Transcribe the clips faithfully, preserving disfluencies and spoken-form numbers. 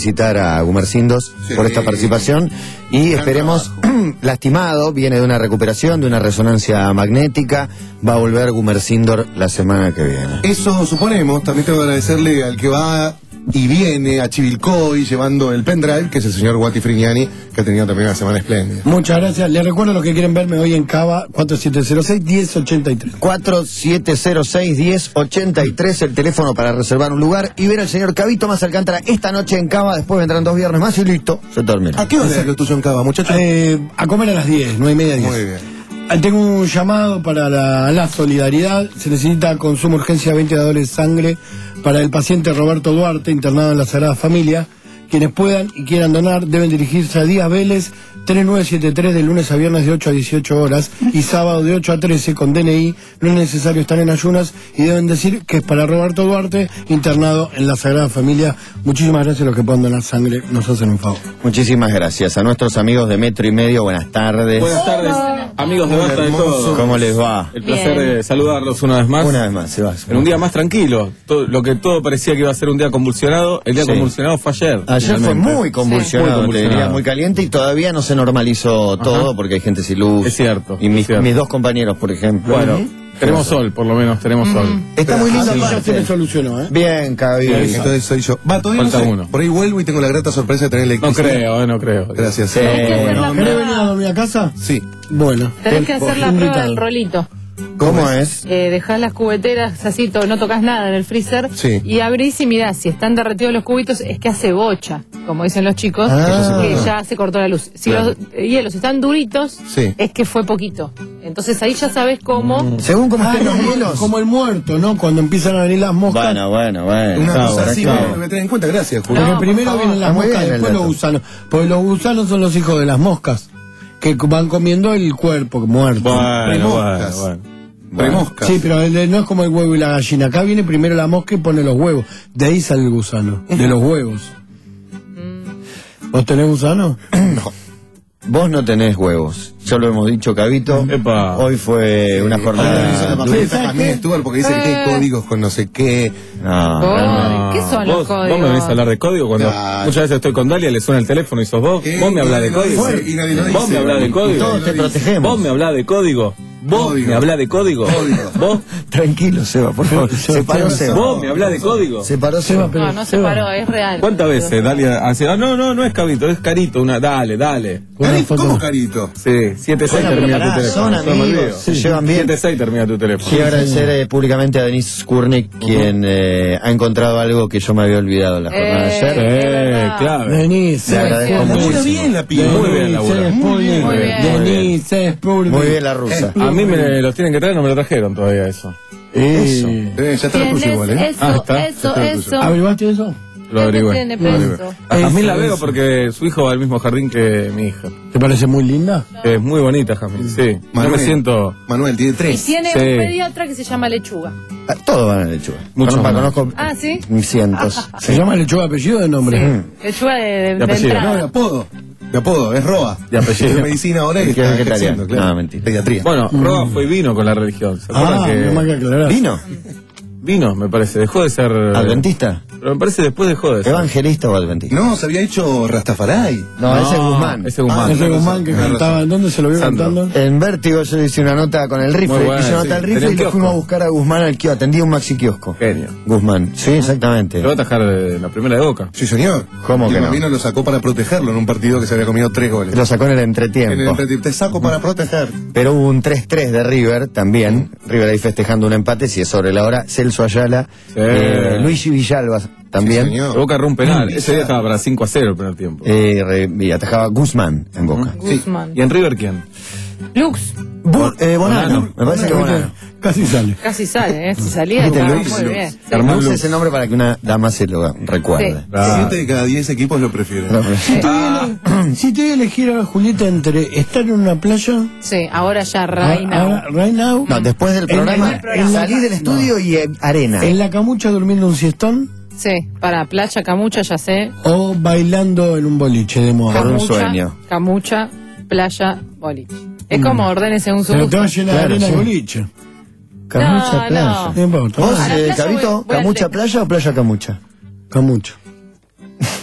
felicitar a Gumersindos sí. por esta participación y Gran esperemos, lastimado, viene de una recuperación, de una resonancia magnética, va a volver Gumersindo la semana que viene. Eso suponemos, también tengo que agradecerle al que va y viene a Chivilcoy llevando el pendrive, que es el señor Guati Frignani, que ha tenido también una semana espléndida. Muchas gracias. Les recuerdo los que quieren verme hoy en Cava, cuatro siete cero seis, uno cero ocho tres. cuatro siete cero seis, uno cero ocho tres, el teléfono para reservar un lugar y ver al señor Cabito Más Alcántara esta noche en Cava. Después vendrán dos viernes más y listo, se termina. ¿A qué hora es lo tuyo en Cava, muchachos? Eh, a comer a las diez, nueve y media, diez. Muy bien. Tengo un llamado para la, la solidaridad. Se necesita consumo urgencia veinte dadores de sangre para el paciente Roberto Duarte, internado en la Sagrada Familia. Quienes puedan y quieran donar deben dirigirse a Díaz Vélez tres nueve siete tres de lunes a viernes de ocho a dieciocho horas y sábado de ocho a trece con D N I. No es necesario estar en ayunas y deben decir que es para Roberto Duarte, internado en la Sagrada Familia. Muchísimas gracias a los que puedan donar sangre, nos hacen un favor. Muchísimas gracias. A nuestros amigos de Metro y Medio, buenas tardes. Buenas tardes, amigos de Basta de Todo. ¿Cómo les va? El placer Bien. de saludarlos una vez más. Una vez más, se va. En un día más tranquilo. Todo, lo que todo parecía que iba a ser un día convulsionado, el día sí. convulsionado fue ayer. Ayer fue muy convulsionado, sí. muy, te diría, muy caliente y todavía no se normalizó Ajá. todo porque hay gente sin luz. Es cierto. Y mis, cierto. mis dos compañeros, por ejemplo. Bueno, uh-huh. tenemos sol, por lo menos tenemos uh-huh. sol. Está muy lindo. Ya se me solucionó, ¿eh? Bien, Cabito. Bien, entonces soy yo. Va, todavía Falta no sé. uno. Por ahí vuelvo y tengo la grata sorpresa de tener electricidad. No creo, eh, no creo. Gracias. Sí. ¿Querés venir a dormir a casa? Sí. Bueno. Tenés que hacer la prueba del rolito. ¿Cómo es? Eh, dejás las cubeteras así, to, no tocas nada en el freezer sí. y abrís y mirás, si están derretidos los cubitos es que hace bocha, como dicen los chicos, ah. que ya se cortó la luz. Si claro. los hielos están duritos, sí. es que fue poquito. Entonces ahí ya sabes cómo... Mm. Según cómo ah, estén los como, hielos. Como el muerto, ¿no? Cuando empiezan a venir las moscas. Bueno, bueno, bueno. Una cosa así, claro. me, me tenés en cuenta, gracias, Julio. Porque No, primero vienen las Muy moscas, bien, después los gusanos. Porque los gusanos son los hijos de las moscas, que van comiendo el cuerpo muerto. Bueno, bueno, bueno. Premoscas. Sí, pero el, no es como el huevo y la gallina. Acá viene primero la mosca y pone los huevos. De ahí sale el gusano, de los huevos. ¿Vos tenés gusano? No. Vos no tenés huevos. Ya lo hemos dicho, Cabito. Epa. Hoy fue sí. una jornada. También Stuart porque dice que tiene códigos con no sé qué. No, no. ¿Qué son los ¿Vos, códigos? vos me venís a hablar de código cuando Claro. muchas veces estoy con Dalia, le suena el teléfono y sos vos. ¿Qué? Vos me hablás de código. Y nadie lo dice. Vos me hablás de código. Todos te protegemos. Vos me hablás de código. Vos Código. me hablás de código. Código. Vos, tranquilo, Seba, por favor. Se paró Seba. vos me hablás de código. Se paró Seba. Pero No, no se Seba. paró, es real. ¿Cuántas veces Dalia hace? Ah, no, no, no es Cabito, es Carito. Una, dale, dale. Carito, ¿cómo Carito? Sí, siete seis Bueno, termina pero tu pará, teléfono. son No me amigos, olvido. se llevan bien. siete seis termina tu teléfono. Quiero agradecer eh, públicamente a Denise Kurnik, quien eh, ha encontrado algo que yo me había olvidado en la jornada de Eh, ayer. es Eh, verdad. clave. Denise, Le agradezco Muy muchísimo. Muy bien la piba. Muy bien, labura. Muy bien. Muy bien. Denise, Muy bien la rusa. A mí me los tienen que traer, no me lo trajeron todavía eso. Eso. Eh, ya está la tuya ¿Tienes igual, ¿eh? eso, Ah, está. eso, Está la tuya. eso? ¿Averiguaste eso? Lo averigüé. tiene lo averigüé. peso? A Jazmín la Eso, veo eso. porque su hijo va al mismo jardín que mi hija. ¿Te parece muy linda? Es muy bonita, Jazmín, sí. Yo Manuel. me siento... Manuel tiene Y tres. tiene Sí. un pediatra que se llama Lechuga. Ah, todos van a lechuga. Muchos Conozco, más. conozco Ah, ¿sí? cientos. ¿Se llama lechuga apellido de nombre? Lechuga de, de, De de apellido. No, de entrada. apodo. De apodo, es Roa. De apellido. De medicina ahora y Que es está vegetariano. ejerciendo, claro. No, mentira. Pediatría. Bueno, Roa fue y vino con la religión. ¿Se acuerdan Ah, que no más que aclarar. ¿Vino? vino, me parece? Dejó de ser... ¿Adventista? Pero me parece después dejó de ser. ¿Evangelista o adventista? No, se había hecho Rastafaray. No, ese es Guzmán. Ese Guzmán. Ah, Ese Guzmán que Tenés cantaba, razón. ¿en dónde se lo vio Sandro. cantando? En Vértigo yo hice una nota con el rifle. Muy buena, hice una sí. nota al Tenía rifle un y le kiosco. fuimos a buscar a Guzmán al kiosco. Atendía un maxi kiosco. Genio. Guzmán, sí, exactamente. Lo va a atajar de la primera de Boca. Sí, señor. ¿Cómo y que no? Bambino lo sacó para protegerlo en un partido que se había comido tres goles. Lo sacó en el En el entretiempo. entretiempo. Te saco para proteger. Pero hubo un tres tres de River también. River ahí festejando un empate, si es sobre la hora. Celso Ayala, Sí. eh, Luigi Villalba también. Sí, señor. Boca erró un penal. Mm, Ese día estaba para cinco a cero el primer tiempo. Eh, re- y atajaba Guzmán en Boca. Guzmán. ¿Y en River quién? Lux. Bu- eh, Bonano, Bonano. me parece que Bonano. Casi sale. Casi sale, ¿eh? Si salía, Viste, jugaba Luis, muy Lux. bien. Sí. Germán Lux Lux. es el nombre para que una dama se lo recuerde. Sí. Ah. Siete de cada diez equipos lo prefieren. No, pero- Si te voy a elegir ahora, Julieta, entre estar en una playa, Sí, ahora ya Reina. ahora, right now, No, después del En programa, la- en la- salí del estudio y eh, arena. en la camucha durmiendo un siestón, Sí, para playa, camucha, ya sé. o bailando en un boliche de moda. Por un Camucha, sueño. Camucha, playa, boliche. Es como ordenes según su Pero te gusto. va a llenar Claro, de arena sí. el boliche. Camucha No, playa. no. No importa. ¿Vos, A la eh, playa Cabito, voy- voy al camucha Teca. playa o playa camucha? Camucha.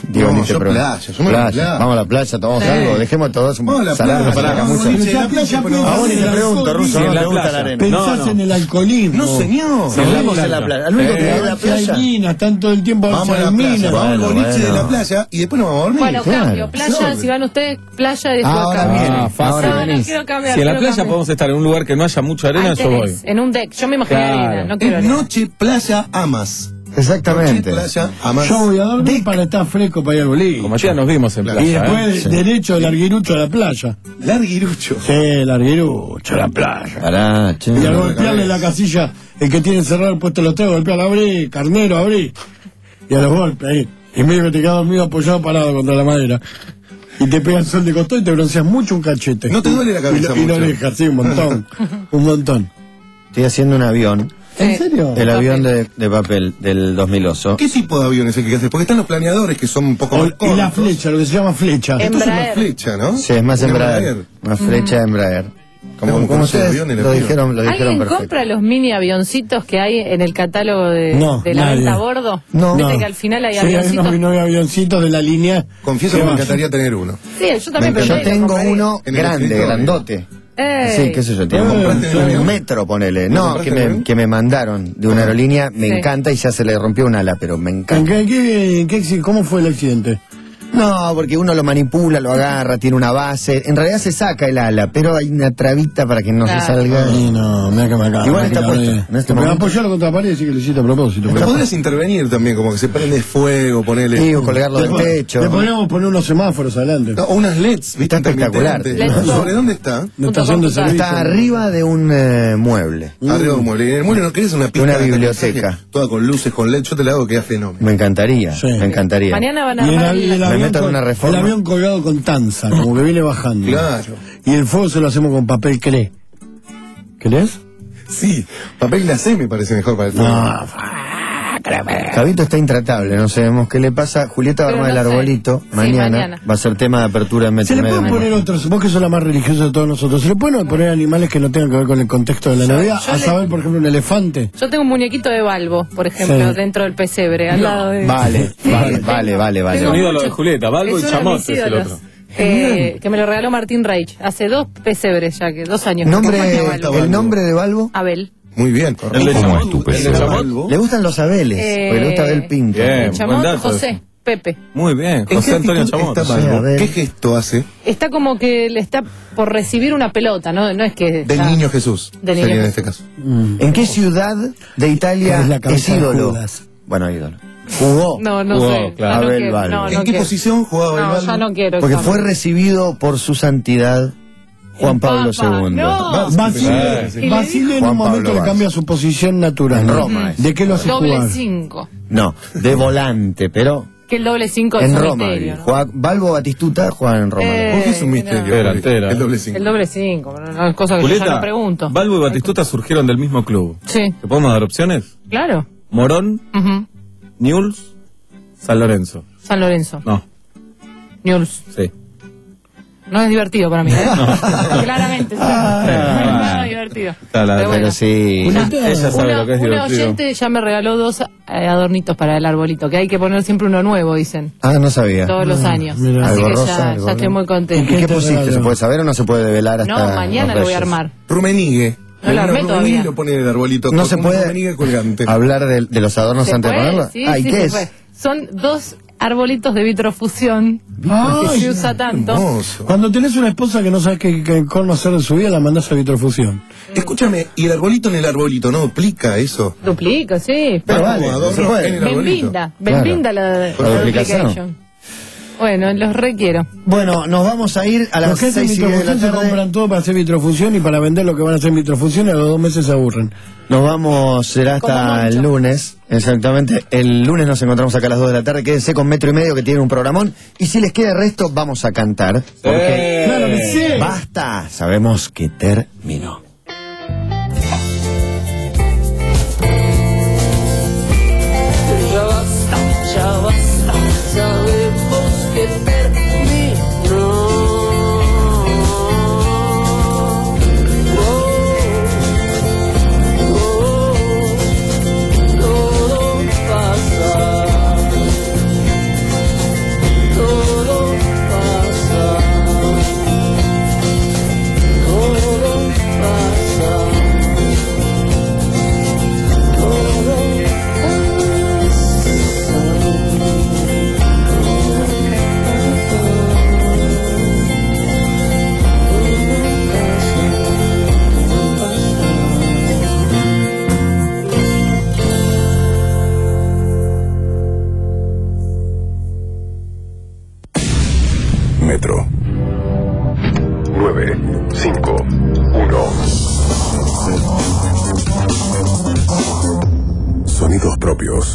Digo, No, ni te yo pregunto. playa, yo me voy a la playa. Vamos a la playa, tomamos Sí. algo, dejemos todos Vamos a la un salado playa, para la vamos camucha. a la Ya, ya, pero ya, A vos ni te ya, pregunto, ya, Ruso, en no la te gusta playa. la arena. Pensás No, no. en el alcoholismo. No, señor. Si hablamos en la playa, lo único que Eh, hay en la Si hay playa. minas, están todo el tiempo Vamos a la hay playa, minas. vamos al Bueno, boliche de bueno. la playa y después nos vamos a dormir. Bueno, Claro. cambio. Playa, si van ustedes, playa y después Ahora cambio. viene, Ah, fácil. ahora No, no venís. quiero cambiar. Si en la quiero playa cambiar. podemos estar en un lugar que no haya mucha arena, Ahí yo voy. tenés, en un deck. Yo me imagino Claro. arena, no quiero Es arena. noche, playa, amas. Exactamente. Noche, playa, amas. Yo voy a dormir para estar fresco para ir al boliche. Con Matías nos vimos en Claro. Y playa. después ¿eh? Sí. derecho del larguirucho a la playa. Larguirucho. Sí, larguirucho a la playa. Pará, che. Y al no, golpearle no, la casilla, el que tiene cerrado el puesto de los tres, golpear, abrí, carnero, abrí. Y a los golpes ahí. Y medio que te quedas dormido apoyado parado contra la madera. Y te pega el sol de costado y te bronceas mucho un cachete. No te duele la cabeza Y, lo- y mucho. lo dejas, sí, un montón. Un montón. Estoy haciendo un avión, ¿En serio? el avión de, de papel del dos mil ocho. ¿Qué tipo de avión es el que haces? Porque están los planeadores que son un poco O- más y la cortos. flecha, lo que se llama flecha. Em- Esto es una Embraer. flecha, ¿no? Sí, es más Un Embraer. Una flecha de Embraer. Como, Como como conocer ustedes aviones, lo la piba. dijeron, lo dijeron ¿Alguien perfecto. compra los mini avioncitos que hay en el catálogo de, No, de la nadie. venta a bordo? No. ¿Viste No. que al final hay Sí, hay avioncitos? unos, unos avioncitos de la línea. Confieso que me encantaría tener uno. Sí, yo también, Me pero Yo nadie lo tengo compraría. uno En el grande, escritorio. grandote. Ey. Sí, qué sé yo, tiene Eh, un, ¿compraste en un avión? metro, ponele. ¿Lo No, compraste que en me, avión? que me mandaron de una aerolínea, me Sí. encanta y ya se le rompió un ala, pero me ¿En encanta. qué, qué- qué acci- ¿Cómo fue el accidente? No, porque uno lo manipula, lo agarra, tiene una base. En realidad se saca el ala, pero hay una trabita para que no Claro. se salga. Sí, no, mira que me acaba. Igual me está acaba puesto, de- en este me momento. apoyarlo contra la pared y decir que lo hiciste a propósito. Pero pero- podrías intervenir también, como que se prende fuego, ponerle. Sí, o colgarlo del Le pon- techo. Le podríamos poner unos semáforos adelante. No, o unas L E Ds, ¿viste? Está espectacular. Intermitentes. L E D. ¿Sobre dónde está? Una estación de Punto com. servicio. Está arriba de un eh, mueble. Arriba de un mueble. En el mueble no querés una pista Una de biblioteca. aterrizaje, toda con luces, con L E D. Yo te la hago que queda fenómeno. Me encantaría, Sí. me encantaría. Mañana van a Y el, armar avi- el- el Me avión meto en con- una reforma. el avión colgado con tanza, como que viene bajando. Claro. Y el fuego se lo hacemos con papel cré. ¿Querés? Sí, papel glacé me parece mejor para el No, fuego. Javito está intratable, no sabemos qué le pasa. Julieta va a Pero armar no el sé. arbolito Sí, mañana. mañana. Va a ser tema de apertura en Metro se le Medio. pueden poner otros, vos que sos la más religiosa de todos nosotros, ¿se le pueden poner animales que no tengan que ver con el contexto de la Navidad? yo A le- saber, por ejemplo, un elefante. Yo tengo un muñequito de Balbo, por ejemplo, Sí. dentro del pesebre, al lado de... Vale, Sí, vale, tengo- vale, vale, vale. tengo Un ídolo de mucho. Julieta, Balbo Es y uno de Chamot mis es el ídolos. otro. Eh, que me lo regaló Martín Reich hace dos pesebres ya, que dos años. que Nombre, acompaña a Balbo. el nombre de Balbo. Abel. Muy bien. El de ¿Cómo Chamot. es tu El de pesebre? Chamot. Le gustan los abeles, Eh, porque le gusta Abel Pinto. Bien. El Chamot, dato José, ese. Pepe. Muy bien, ¿En qué José Antonio actitud Chamot. está Sí, Balbo? a ver. ¿Qué gesto hace? Está como que le está por recibir una pelota, ¿no? No es que... Del está- niño Jesús. Del sería niño en Jesús. este caso. ¿En qué ciudad de Italia Es la es, cabeza de ídolo? Judas. Bueno, ídolo. Jugó. No, no Jugó, sé. claro. Ya no Abel quiero, Balbo. no, no ¿En qué quiero. posición jugaba el No, Balbo? ya no quiero. Porque examen. fue recibido por su santidad Juan El Pablo Papa, segundo. no. Basile, Sí, sí. Basile en Juan un Pablo momento le Vaz. cambia su posición natural. En Roma es. ¿De qué lo hace Doble jugar? cinco. No, de volante, pero Que el doble cinco es en un Roma. misterio, ¿no? Juega- Balbo Batistuta juega en Roma. Eh, ¿Por qué es un no. misterio? Delantera. El doble cinco. El doble cinco, pero no es cosa que yo ya Julieta, no pregunto. Balbo y Batistuta surgieron del mismo club. Sí, ¿Te podemos dar opciones? claro. Morón, Ujú. Newell's, San Lorenzo. San Lorenzo. No, News. sí. No es divertido para mí, ¿eh? Claramente. sí. No es nada divertido. Está la- Pero bueno. Pero sí. Ella sabe Una, lo que es una divertido. oyente ya me regaló dos eh, adornitos para el arbolito, que hay que poner siempre uno nuevo, dicen, Ah, no sabía. todos los años. mira. Así Algo que rosa, ya, algo ya estoy blanco. muy ¿Y contenta. qué te pusiste? regalo? ¿Se puede saber o no se puede develar hasta No, mañana los lo voy a Reyes? armar. Rumenigue. No lo armé Rumenigue todavía. lo pone en el arbolito. No con se un puede rumenigue colgante. hablar de, de los adornos ¿Se antes de puede? ponerlo. Sí, Ay, sí, ¿qué se es? puede. Son dos arbolitos de vitrofusión que Ay, se usa tanto. Hermoso. Cuando tenés una esposa que no sabe qué, qué corno hacer de su vida, la mandás a vitrofusión. Escúchame, ¿y el arbolito en el arbolito no duplica eso? Duplica, sí. Pero Va vale, como adorno se puede. en el arbolito. Benvinda, benvinda la, la duplicación. duplication. Bueno, los requiero. Bueno, nos vamos a ir a Los las que hacen seis y diez de la vitrofusión se tarde. compran todo para hacer vitrofusión y para vender lo que van a hacer en vitrofusión y a los dos meses se aburren. Nos vamos, será Como hasta mucho. el lunes. Exactamente. El lunes nos encontramos acá a las dos de la tarde. Quédense con Metro y Medio que tiene un programón. Y si les queda resto, vamos a cantar. Porque Claro que sí. basta. Sabemos que terminó. Ya basta, ya basta, sabemos que terminó. Oh, oh, todo pasa. Metro. nueve, cinco, uno. Sonidos propios.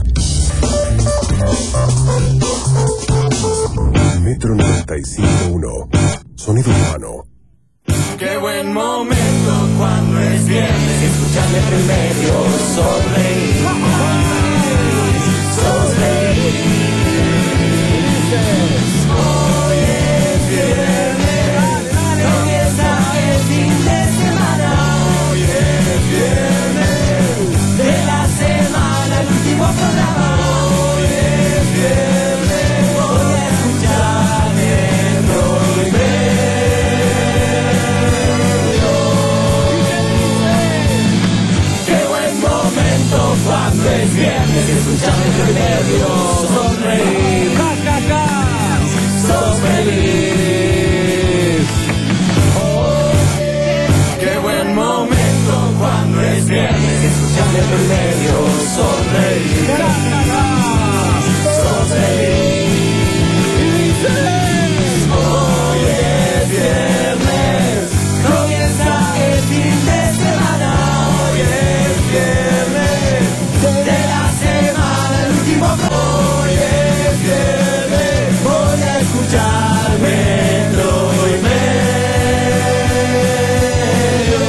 Metro noventa y cinco punto uno. Sonido urbano. Qué buen momento cuando es viernes y escucharme primero sonreír. Sonreír. Hoy es viernes, comienza el fin de semana. Hoy es viernes de la semana, el último programa. Hoy es viernes, voy a escuchar dentro y cuando es viernes, escuchame entre medio, sonreír, ja, ja, ja, sos feliz. Oh, qué buen momento cuando es viernes, escuchame entre medio, sonreír, ja, ja, ja, sos feliz. Hoy es viernes, comienza el fin de semana. Hoy es viernes de la semana, el último. Hoy es viernes, voy a escuchar Metro y medio.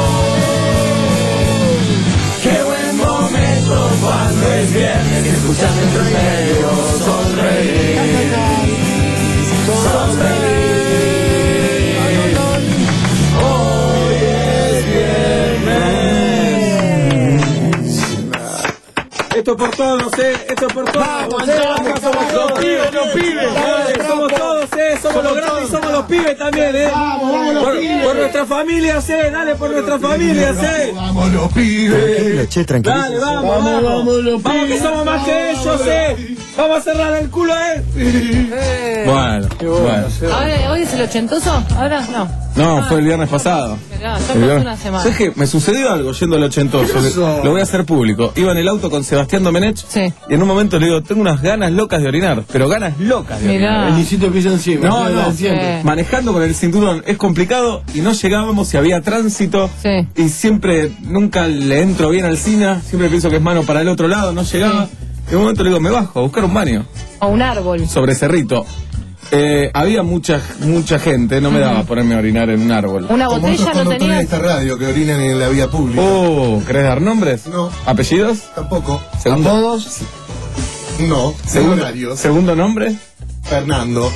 Qué buen momento cuando es viernes y escuchar Metro y medio, sonreír, sos feliz. Hoy es viernes. Esto por todos, eh, esto por todos. Vamos, eh, vamos, somos los pibes, los pibes. Dale, somos todos, eh, somos los grandes y somos los pibes también, eh. Vamos, vamos los por, pibes. por nuestras familias, eh, dale por nuestras familias, eh. Vamos los pibes. Che, tranquilo. Dale, vamos, Vamos, vamos, vamos, los vamos que pibes. somos más que ellos, eh. Vamos a cerrar el culo, eh. Eh, Bueno, bueno. Ahora, ¿hoy es el ochentoso? Ahora no. No, fue el viernes pasado. Mirá, ya pasó una semana. ¿Sabes qué? Me sucedió algo yendo al ochentoso. Le- Lo voy a hacer público. Iba en el auto con Sebastián Domenech. Sí. Y en un momento le digo, tengo unas ganas locas de orinar. Pero ganas locas de Mirá. orinar. El Licito empieza encima. No, empieza no, siempre. Sí. manejando con el cinturón es complicado y no llegábamos si había tránsito. Sí. Y siempre, nunca le entro bien al cine. Siempre pienso que es mano para el otro lado, no llegaba. En un momento le digo, me bajo a buscar un baño. O un árbol. Sobre Cerrito. Eh, había mucha mucha gente, no me daba ponerme a orinar en un árbol. Una Como botella otros no conductores de tenía. esta radio que orinan en la vía pública. Oh, ¿querés dar nombres? No. ¿Apellidos? Tampoco. ¿Segundo? ¿Apodos? No. ¿Segundo, Secundarios. ¿Segundo nombre? Fernando.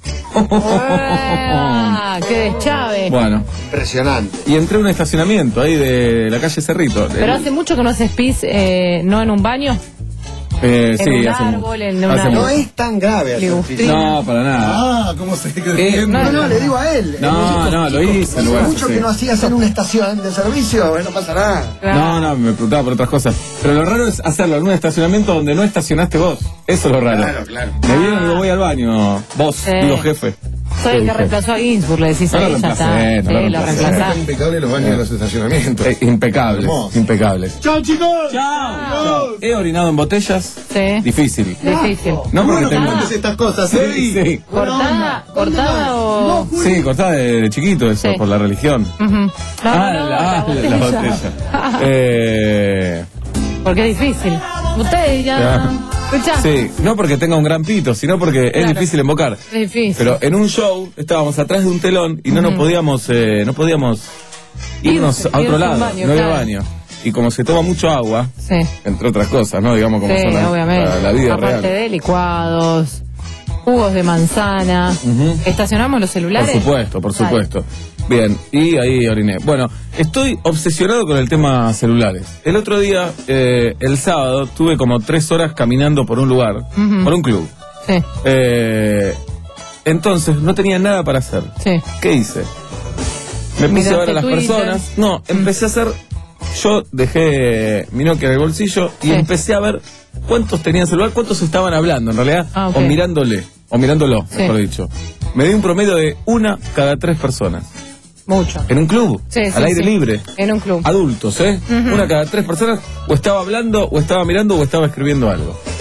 Ah, qué deschave. Bueno, Impresionante. y entré a un estacionamiento ahí de la calle Cerrito. Pero hace mucho que no haces pis, eh, no en un baño. Eh, En sí, un hace mu- árbol, en un hace árbol. No mucho. es tan grave hacer Ligustino. pis. No, para nada. Ah, ¿cómo se Eh, cree? no, no, le digo a él. No, no, lo hice. Hace lo hice, mucho sí. que no hacías en una estación de servicio, no pasa nada. No, no, me preguntaba por otras cosas. Pero lo raro es hacerlo en un estacionamiento donde no estacionaste vos. Eso es lo raro. Claro, claro. Me vieron y digo, voy al baño. Vos, Sí. digo jefe. Soy el que reemplazó a Ginsburg, le decís No lo ahí, ya está. reemplacé, no Sí, lo lo reemplacé. reemplazás. Están impecables los baños de los estacionamientos. Eh, impecables, Hermoso. impecables. ¡Chao, chicos! Chao. He orinado en botellas. Sí. Difícil. Difícil. No porque Bueno, tengo. cuentes estas cosas, Sí, ¿eh? sí. ¿Cortada? ¿Cortada o...? Sí, cortada de, de chiquito eso, Sí. por la religión. Ujú. No, ah, no, no, la, la ah, la botella. botella. eh, Porque es difícil. Usted ya... Ya. Escuchá. sí, no porque tenga un gran pito, sino porque es Claro. difícil invocar. Es difícil. Pero en un show estábamos atrás de un telón y no nos podíamos, eh, no podíamos irnos Irse, a otro irse a un lado, baño, no había claro. baño. Y como se toma mucho agua, Sí. entre otras cosas, ¿no? Digamos como Sí, son la, obviamente. la- la vida Aparte real. de licuados, jugos de manzana. Ujú. ¿Estacionamos los Por celulares? supuesto, por Dale. supuesto. Bien, y ahí oriné. Bueno, estoy obsesionado con el tema celulares. El otro día, eh, el sábado, tuve como tres horas caminando por un lugar, Ujú. por un club. Sí, Eh, entonces, no tenía nada para hacer. sí. ¿Qué hice? Me puse a ver a las Miraste Twitter. personas. No, empecé a hacer. Yo dejé mi Nokia en el bolsillo y Sí. empecé a ver cuántos tenían celular, cuántos estaban hablando en realidad, Ah, ok. o mirándole, o mirándolo, Sí. mejor dicho. Me di un promedio de una cada tres personas. Mucho. En un club, Sí, al sí, aire sí. libre. En un club. Adultos, ¿eh? Ujú. Una cada tres personas o estaba hablando, o estaba mirando, o estaba escribiendo algo.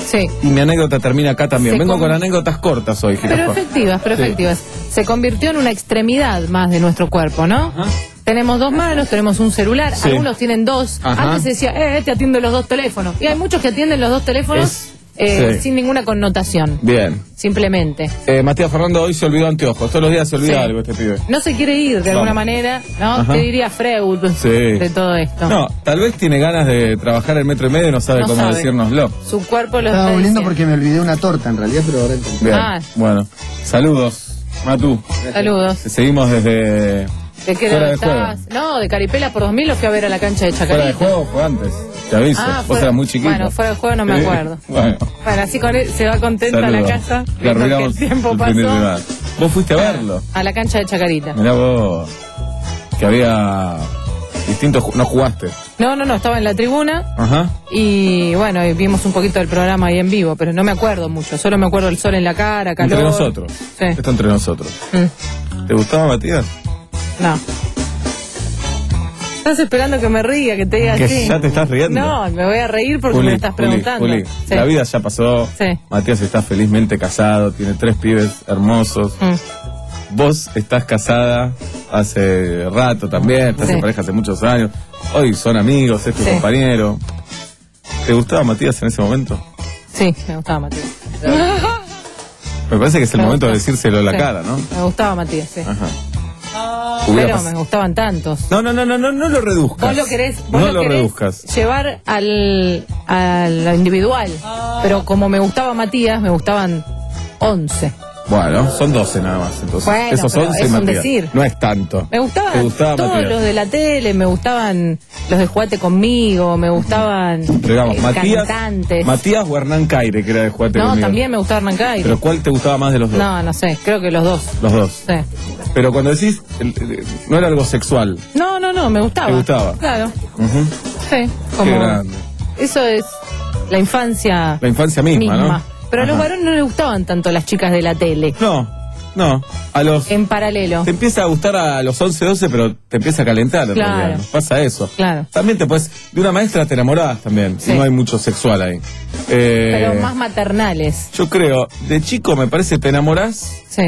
Sí. Y mi anécdota termina acá también. Se Vengo con- con anécdotas cortas hoy, Pero Jirafa. efectivas, pero Sí. efectivas. Se convirtió en una extremidad más de nuestro cuerpo, ¿no? Ajá. Tenemos dos manos, tenemos un celular, Sí. algunos tienen dos. Ajá. Antes se decía, eh, te atiendo los dos teléfonos. Y hay muchos que atienden los dos teléfonos Es- eh, sí. sin ninguna connotación, Bien. simplemente. Eh, Matías Fernando hoy se olvidó anteojos. Todos los días se olvida Sí. algo este pibe. No se quiere ir de alguna Vamos. manera, ¿no? Ajá. Te diría Freud Sí. de todo esto. No, tal vez tiene ganas de trabajar el metro y medio y no sabe No cómo sabe. decírnoslo. Su cuerpo lo Estaba está volviendo diciendo. porque me olvidé una torta en realidad, pero ahora entendí. Bien. Ah. Bueno, saludos, Matú. Saludos. Te seguimos desde ¿De qué fuera lado de juego. estabas? No, de Caripela por dos mil lo fui a ver a la cancha de Fuera de Chacarita. juego fue antes. Te aviso. Ah, Vos fuera- eras muy chiquito. bueno, fuera de juego no me Sí. acuerdo. Bueno. Bueno, así con él se va contenta a la Saludos. casa. Le viendo que arruinamos el tiempo el fin de pasó. semana. Vos fuiste a verlo. A la cancha de Chacarita. Mirá vos. Que había distintos. ju- No jugaste. No, no, no, estaba en la tribuna Ajá. y bueno, y vimos un poquito del programa ahí en vivo, pero no me acuerdo mucho. Solo me acuerdo el sol en la cara, calor. Entre nosotros. Sí. Esto entre nosotros. Mm, ¿Te gustaba, Matías? no. Estás esperando que me ría, que te diga Que así. ya te estás riendo. No, me voy a reír porque Juli, me estás Juli, preguntando. Juli, Sí. La vida ya pasó. Sí. Matías está felizmente casado, tiene tres pibes hermosos. Mm. Vos estás casada hace rato también, estás Sí. en pareja hace muchos años. Hoy son amigos, es tu Sí. compañero. ¿Te gustaba Matías en ese momento? Sí, me gustaba Matías. Me parece que es el Me momento de gusta. decírselo a la Sí. cara, ¿no? Me gustaba Matías, sí. Ajá. Hubiera Pero pas- me gustaban tantos. No, no, no, no, no, no lo reduzcas. Vos lo querés, vos no lo lo querés reduzcas. llevar al, al individual. Pero como me gustaba Matías, me gustaban once. Bueno, son doce nada más, entonces. Bueno, Esos pero once es un Matías. decir. No es tanto. Me gustaban ¿Te gustaba todos Matías? los de la tele, me gustaban los de Jugate Conmigo, me gustaban Pero digamos, eh, Matías, cantantes. Matías o Hernán Caire, que era de Juate no, Conmigo. también me gustaba Hernán Caire. Pero ¿cuál te gustaba más de los dos? No, no sé, creo que los dos. Los dos. Sí. Pero cuando decís, el- el- no era algo sexual. No, no, no, me gustaba. ¿Te gustaba? Claro, Ujú. sí. Como, Qué grande. eso es la infancia La infancia misma, ¿no? Pero a los Ajá. varones no les gustaban tanto las chicas de la tele. No, no. A los... En paralelo. Te empieza a gustar a los once, doce, pero te empieza a calentar. en Claro. realidad. Pasa eso. Claro. También te puedes... De una maestra te enamorás también. Sí. Y no hay mucho sexual ahí. Eh, Pero más maternales. Yo creo, de chico me parece te enamorás Sí.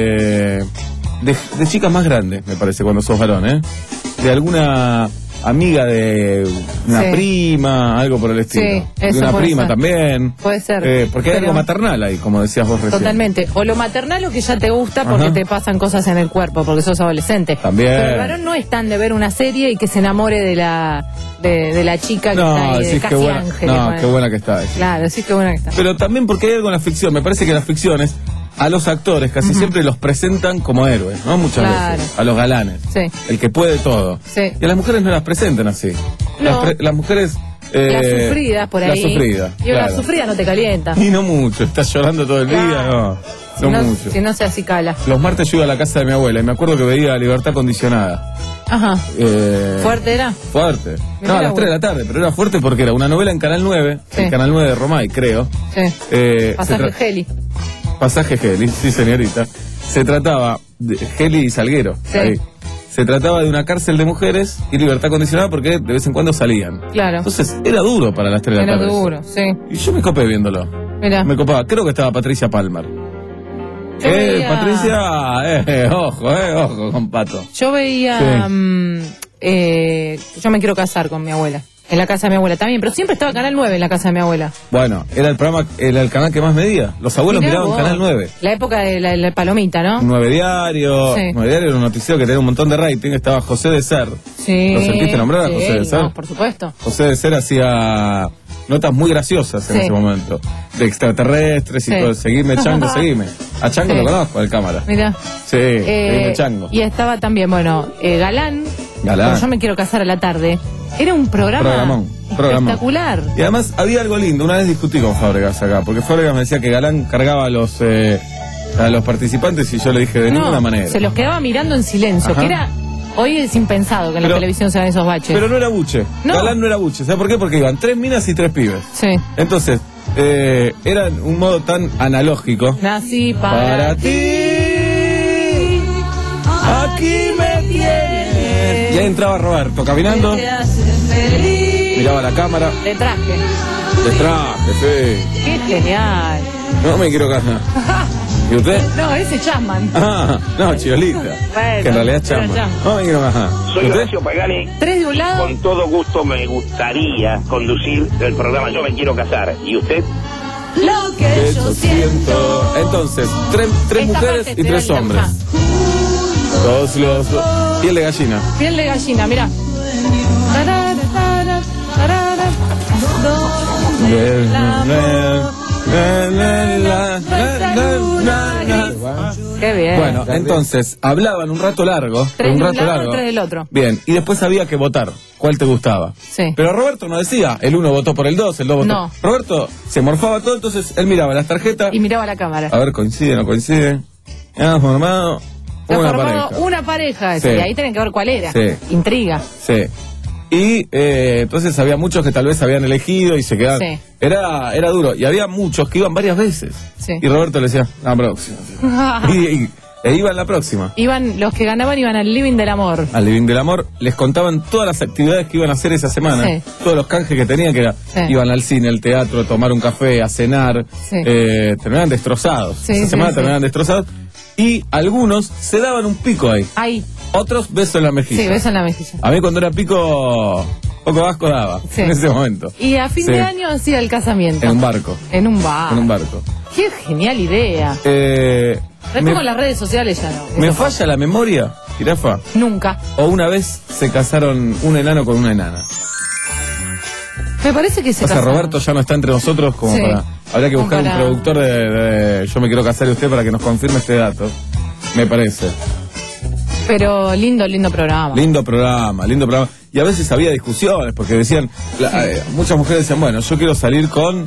de, de de chicas más grandes, me parece, cuando sos varón, ¿eh? De alguna amiga de una Sí. prima, algo por el estilo. Sí, de eso una puede prima ser. también. Puede ser. Eh, porque hay Pero- algo maternal ahí, como decías vos recién. Totalmente. O lo maternal o que ya te gusta porque Ajá. te pasan cosas en el cuerpo, porque sos adolescente. También. Pero el varón no es tan de ver una serie y que se enamore de la de, de la chica que está No, ahí, de decís qué Casi buena, Ángeles. no, bueno. qué buena que está. decís. Claro, decís qué buena que está. Pero también porque hay algo en la ficción. Me parece que las ficciones a los actores casi siempre los presentan como héroes, ¿no? Muchas Claro. veces. A los galanes. Sí. El que puede todo. Sí. Y a las mujeres no las presentan así. Las, No. pre- las mujeres... eh, Las sufridas por ahí. Las sufridas. Y una claro. sufrida no te calienta. Y no mucho. Estás llorando todo el día, Claro. no. Si No, no, mucho. si no se acicala. Los martes yo iba a la casa de mi abuela y me acuerdo que veía Libertad Condicionada. Ajá. Eh, ¿Fuerte era? Fuerte. Mirá No, a la las tres de la tarde, pero era fuerte porque era una novela en Canal nueve, Sí. el Canal nueve de Romay, creo. Sí. Eh, se Pasaje tra- Geli. Pasaje Geli, sí señorita. Se trataba de Geli y Salguero. Sí. ahí. Se trataba de una cárcel de mujeres y libertad condicionada porque de vez en cuando salían. Claro. Entonces era duro para las tres de la Era tarde. duro, sí. Y yo me copé viéndolo. Mira. Me copaba. Creo que estaba Patricia Palmer. Yo eh, veía- Patricia, eh, ojo, eh, ojo con Pato. Yo veía. Sí. mm, eh, yo me quiero casar con mi abuela. En la casa de mi abuela también, pero siempre estaba Canal nueve en la casa de mi abuela. Bueno, era el programa, era el canal que más medía. Los abuelos Mirá miraban vos. Canal nueve. La época de la, la palomita, ¿no? Nueve Diario, Sí. Nueve Diario era un noticiero que tenía un montón de rating, estaba José de Ser. Sí. ¿Lo sentiste nombrar a Sí, José de Ser? no, por supuesto. José de Ser hacía notas muy graciosas en Sí. ese momento, de extraterrestres y Sí. todo. Seguime, Chango, seguime. A Chango Sí. lo conozco, al cámara. Mira. Sí, seguime, Chango. y estaba también, bueno, eh, Galán. Galán. Pero yo me quiero casar a la tarde. Era un programa Programón, programón. espectacular. Y además había algo lindo. Una vez discutí con Fábregas acá, porque Fábregas me decía que Galán cargaba a los, eh, a los participantes y yo le dije de No, ninguna manera. se los quedaba mirando en silencio, Ajá. que era. Hoy es impensado que en Pero- la televisión se hagan esos baches. Pero no era buche. No. Galán no era buche. ¿Sabes por qué? Porque iban tres minas y tres pibes. Sí. Entonces, eh, era un modo tan analógico. Nací para, Para ti, aquí me tienes. Y ahí entraba Roberto caminando, Te hace feliz. miraba la cámara. De traje. De traje, sí. Qué genial. No me quiero casar. ¿Y usted? No, ese Chapman. Ah, no, Chiolita. Bueno, que en realidad es pero Chama. ya. No me quiero casar. Soy ¿Usted? Horacio Pagani. Tres de un lado. Con todo gusto me gustaría conducir el programa Yo me quiero casar. ¿Y usted? Lo que yo siento. Entonces, tres, tres Esta mujeres parte y te tres da el hombres. Todos los... Piel de gallina. Piel de gallina, mira. Tarara, tarara, tarara, donde la Qué bien. Bueno, entonces, hablaban un rato largo. Tres un de un rato lado, largo. tres del otro. Bien, y después había que votar. ¿Cuál te gustaba? Sí. Pero Roberto no decía, el uno votó por el dos, el dos votó. No. Roberto se morfaba todo, entonces él miraba las tarjetas. Y miraba la cámara. A ver, coincide, no coincide. Hemos formado Se ha una formado pareja. una pareja. Sí. Y ahí tienen que ver cuál era. Sí. Intriga. Sí. Y eh, entonces había muchos que tal vez habían elegido y se quedaban. Sí. Era, era duro. Y había muchos que iban varias veces. Sí. Y Roberto le decía, la próxima. y, y- e iban la próxima. Iban, los que ganaban iban al living del amor. Al Living del Amor les contaban todas las actividades que iban a hacer esa semana. Sí. Todos los canjes que tenían, que era, Sí. iban al cine, al teatro, a tomar un café, a cenar. Sí. Eh, terminaban destrozados. Sí, esa sí, semana sí. terminaban destrozados. Y algunos se daban un pico ahí. Ahí. Otros besos en la mejilla. Sí, beso en la mejilla. A mí cuando era pico, poco asco daba, Sí. en ese momento. Y a fin Sí. de año hacía el casamiento. En un barco, En un bar. en un barco. Qué genial idea. Eh, Es me, como las redes sociales ya no. ¿Me Eso falla la memoria, jirafa? Nunca. ¿O una vez se casaron un enano con una enana? Me parece que se O sea, casaron. Roberto ya no está entre nosotros como Sí. para... Habría que Como buscar para- un productor de, de Yo me quiero casar y usted para que nos confirme este dato. Me parece. Pero lindo, lindo programa. Lindo programa, lindo programa. Y a veces había discusiones, porque decían, la- eh, muchas mujeres decían, bueno, yo quiero salir con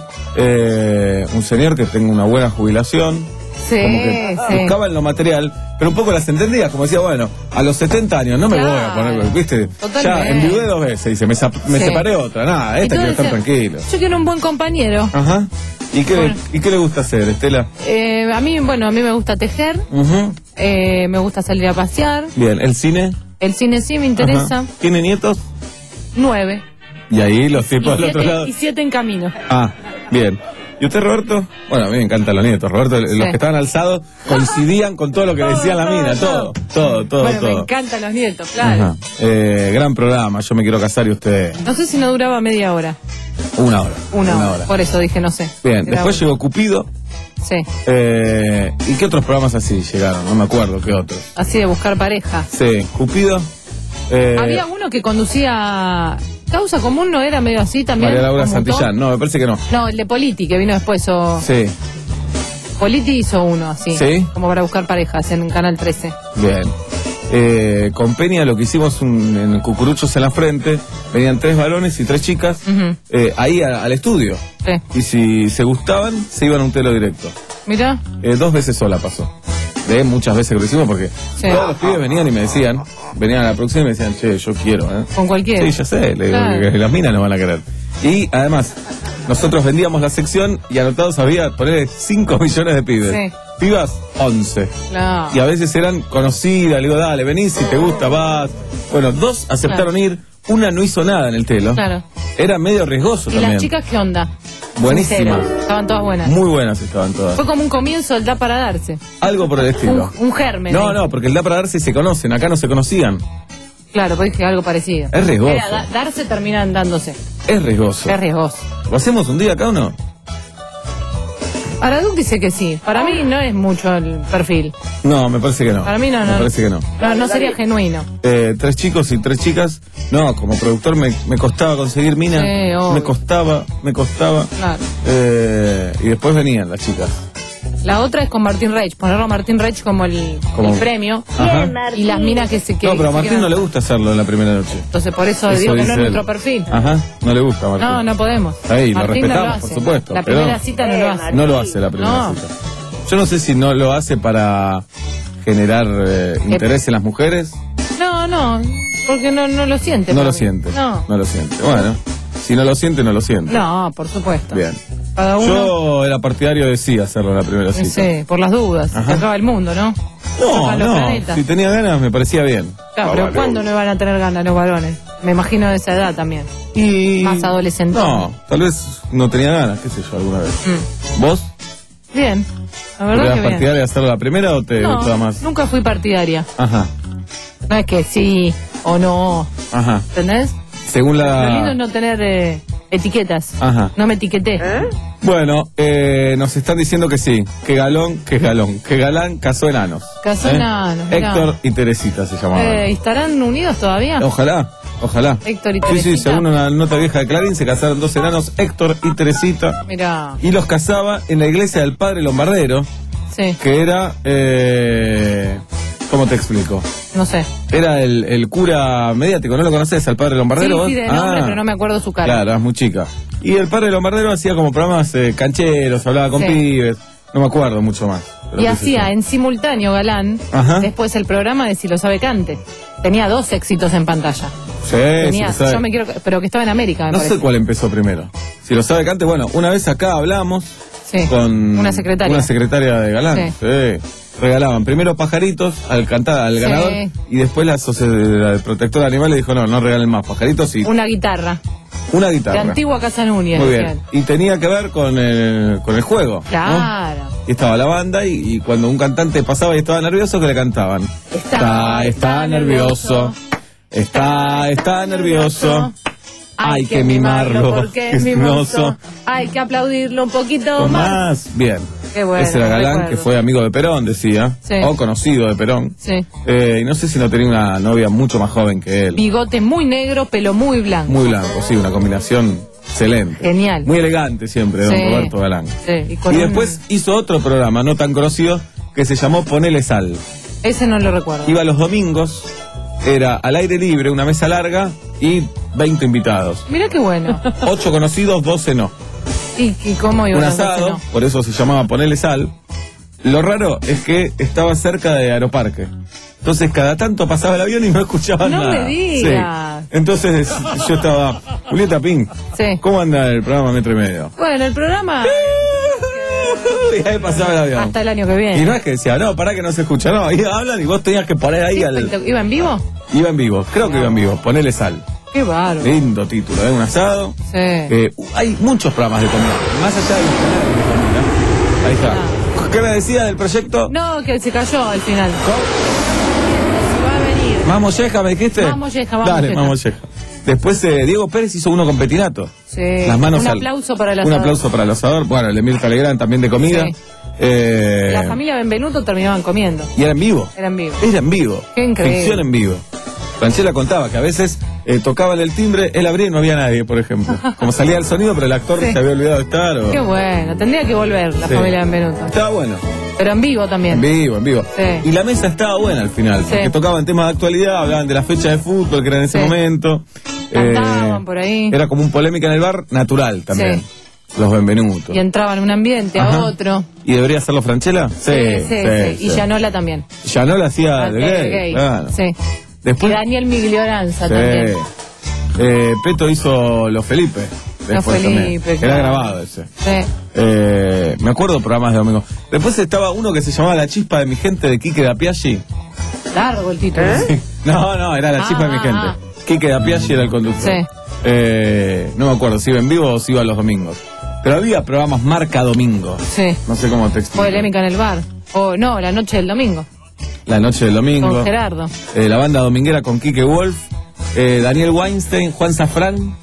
eh, un señor que tenga una buena jubilación. Sí, Como que sí. buscaban lo material, pero un poco las entendía, como decía, bueno, a los setenta años no me Claro, voy a poner, viste, totalmente. ya enviudé dos veces, dice, me, sap- me Sí. separé otra, nada, Y esta todos quiero estar decían, tranquilo. Yo quiero un buen compañero. Ajá. ¿Y qué, Bueno. ¿Y qué le gusta hacer, Estela? Eh, a mí, bueno, a mí me gusta tejer, Ujú. eh, me gusta salir a pasear, Bien, el cine. el cine sí me interesa. Ajá. ¿Tiene nietos? Nueve. Y ahí los Y tipos del otro siete, lado. y siete en camino. Ah, bien. ¿Y usted, Roberto? Bueno, a mí me encantan los nietos. Roberto, los que estaban alzados coincidían con todo lo que decía la mina. Todo, todo, todo, bueno, me todo. encantan los nietos, claro. Ajá. Eh, gran programa, Yo me quiero casar y usted. No sé si no duraba media hora. Una hora. Una, hora. Por eso dije, no sé. Bien, Era después una. llegó Cupido. Sí, Eh, ¿Y qué otros programas así llegaron? No me acuerdo qué otros. así de buscar pareja. Sí, Cupido. Eh, Había uno que conducía... Causa Común, ¿no era medio así también? María Laura ¿Con Mutó? Santillán. No, me parece que no. No, el de Politi, que vino después. O... Sí, Politi hizo uno así. ¿Sí? Como para buscar parejas en Canal trece. bien. Eh, con Peña lo que hicimos un- en Cucuruchos en la frente, venían tres varones y tres chicas, Ujú. eh, ahí a- al estudio. Sí. Y si se gustaban, se iban a un telo directo. Mirá. Eh, dos veces sola pasó. De muchas veces que lo hicimos porque Sí. todos los pibes venían y me decían, venían a la producción y me decían, che, yo quiero, ¿eh? Con cualquiera. Sí, ya sé, le digo Claro. que las minas no van a querer. Y además, nosotros vendíamos la sección y anotados había, poner cinco millones de pibes. Sí. Pibas, once. No. Y a veces eran conocidas, le digo, dale, venís, si te gusta, vas. Bueno, dos aceptaron ir, una no hizo nada en el telo. Claro. Era medio riesgoso ¿Y también. las chicas qué onda? Buenísimas. Sinceras. Estaban todas buenas. Muy buenas estaban todas. Fue como un comienzo del da para darse. Algo por el Un, estilo. un germen. No, ahí. no, porque el da para darse se conocen, acá no se conocían. Claro, pues dije algo parecido. Es riesgoso. Era da- darse terminan dándose. Es riesgoso. Es riesgoso. ¿Lo hacemos un día acá o no? Araduc dice que sí. Para mí no es mucho el perfil. No, me parece que no. Para mí no, Me no. parece que no. No, no sería genuino. Eh, tres chicos y tres chicas. No, como productor me, me costaba conseguir mina. Sí, obvio. me costaba, me costaba. Claro. Eh, y después venían las chicas. La otra es con Martín Reich. Ponerlo a Martín Reich como el, Como- el premio. Ajá. Y las minas que se que No, pero a se Martín quedan- no le gusta hacerlo en la primera noche. Entonces por eso, Eso digo que no dice es él. nuestro perfil. Ajá, no le gusta a Martín. No, no podemos. Ahí, lo Martín no respetamos, hace. por supuesto. La pero primera cita no lo hace. No lo hace la primera No. cita. Yo no sé si no lo hace para generar eh, interés en las mujeres. No, no, porque no, no lo siente. No para lo mí. siente. No. No lo siente. Bueno, si no lo siente, no lo siente. No, por supuesto. Bien. Cada uno. Yo era partidario de sí hacerlo en la primera cita. Sí, por las dudas. Ajá. Se acaba el mundo, ¿no? Se No, acaban los no. planetas. Si tenía ganas, me parecía bien. Claro, pero ¿cuándo no van a tener ganas los varones? Me imagino de esa edad también. Y... Más adolescente. No, tal vez no tenía ganas, qué sé yo, alguna vez. Mm. ¿Vos? Bien. La verdad ¿Eras que bien. partidaria de hacerlo la primera o te No, gustaba más? nunca fui partidaria. Ajá, No es que sí o no. ajá. ¿Entendés? Según Lo lindo la... es no tener eh, etiquetas. Ajá. No me etiqueté. Bueno, eh, nos están diciendo que sí, que Galón, que Galón, que Galán casó enanos. Casó enanos, mirá. Héctor y Teresita se llamaban. Eh, ¿Estarán unidos todavía? Ojalá, ojalá. Héctor y Sí, sí, Teresita. según una nota vieja de Clarín, se casaron dos enanos, Héctor y Teresita, Mirá. y los casaba en la iglesia del padre Lombardero, Sí, que era... Eh, ¿Cómo te explico? no sé. Era el, el cura mediático, ¿no lo conoces al padre Lombardero? Sí, vos? sí, de nombre, Ah, pero no me acuerdo su cara. Claro, es muy chica. Y el padre Lombardero hacía como programas eh, cancheros, hablaba con Sí. pibes, no me acuerdo mucho más. pero Y qué sé hacía yo. en simultáneo Galán, Ajá. después el programa de Si lo sabe cante. Tenía dos éxitos en pantalla. Sí, Tenía, sí, lo sabe. yo me quiero, pero que estaba en América, me No parece. sé cuál empezó primero. Si lo sabe Cante, bueno, una vez acá hablamos Sí. con Una secretaria. una secretaria de Galán. Sí. Sí. Regalaban primero pajaritos al cantar al Sí. ganador y después la, socie- la protectora de animales dijo no, no regalen más pajaritos y Una guitarra. una De guitarra. antigua Casa Núñez. Muy bien. decían. Y tenía que ver con el, con el juego. ¿no? Claro. Y estaba la banda y, y cuando un cantante pasaba y estaba nervioso, que le cantaban. Está, está nervioso. Está, está nervioso. Hay que mimarlo porque es es mimoso. mimoso. Hay que aplaudirlo un poquito Con más. más. Bien. Qué bueno, Ese era Galán, recuerdo. que fue amigo de Perón, decía. Sí. O conocido de Perón. Sí. Eh, y no sé si no tenía una novia mucho más joven que él. Bigote muy negro, pelo muy blanco. Muy blanco, sí, una combinación excelente. Genial. Muy elegante siempre, don Sí. Roberto Galán. Sí, y con Y un- después hizo otro programa, no tan conocido, que se llamó Ponele Sal. Ese no lo recuerdo. Iba los domingos, era al aire libre, una mesa larga y veinte invitados. Mira qué bueno. ocho conocidos, doce no. ¿Y, y cómo iba Un a asado, por eso se llamaba Ponele Sal. Lo raro es que estaba cerca de Aeroparque. Entonces cada tanto pasaba el avión y no escuchaban No nada. me digas. Sí. Entonces yo estaba, Julieta Pin, Sí. ¿cómo anda el programa Metro y Medio? Bueno, el programa Y ahí pasaba el avión. hasta el año que viene. Y no es que decía, no, pará que no se escucha, no, ahí hablan y vos tenías que poner ahí ¿Qué al... espectac- ¿Iba en vivo? Iba en vivo, creo que iba en vivo, Ponele Sal. Qué bárbaro. Lindo título, ¿eh? Un asado. Sí. Eh, uh, hay muchos programas de comida, más allá de los canales de comida. Ahí está. ¿Qué me decía del proyecto? No, que se cayó al final. Si va a venir. ¿Más molleja me dijiste? Más molleja, más Dale, molleja. más molleja. Después eh, Diego Pérez hizo uno con Petinato. Sí. Las manos Un al- aplauso para el Un asador. aplauso para el asador. Bueno, el Emil Telegrán también de comida. Sí. Eh, La familia Benvenuto terminaban comiendo. y era en vivo. Era en vivo. Era en vivo. Qué increíble. Ficción en vivo. Franchella contaba que a veces eh, tocaban el timbre, él abría y no había nadie, por ejemplo. Como salía el sonido, pero el actor Sí. se había olvidado de estar. O... Qué bueno. Tendría que volver la Sí. familia Benvenuto. Estaba bueno. Pero en vivo En también. vivo, en vivo. Sí. Y la mesa estaba buena al final, Sí. porque tocaban temas de actualidad, hablaban de la fecha de fútbol que era en ese Sí. momento. Cantaban Eh, por ahí. Era como un polémica en el bar natural también. Sí. Los Benvenutos. Y entraba en un ambiente, a Ajá. otro. ¿Y debería hacerlo Franchella? Sí, sí, sí. Y Yanola también. Ya no la hacía de Antes gay. de gay. Claro. Sí. Y Después, Daniel Miglioranza sí. también. Eh, Peto hizo Los Felipe. Después también. Felipe, Era claro. grabado ese. Sí. Eh, me acuerdo programas de domingo. Después estaba uno que se llamaba La Chispa de mi gente de Quique da Piaggi. Largo el título. No, no, era La Ah, Chispa de mi ah, gente. ah. Quique da Piaggi era el conductor. Sí. Eh, no me acuerdo si iba en vivo o si iba los domingos. Pero había programas marca domingo. Sí. No sé cómo te explico. Polémica en el bar. O no, la noche del domingo. La noche del domingo. Con Gerardo. Eh, la banda dominguera con Quique Wolf. eh, Daniel Weinstein, Juan Safrán.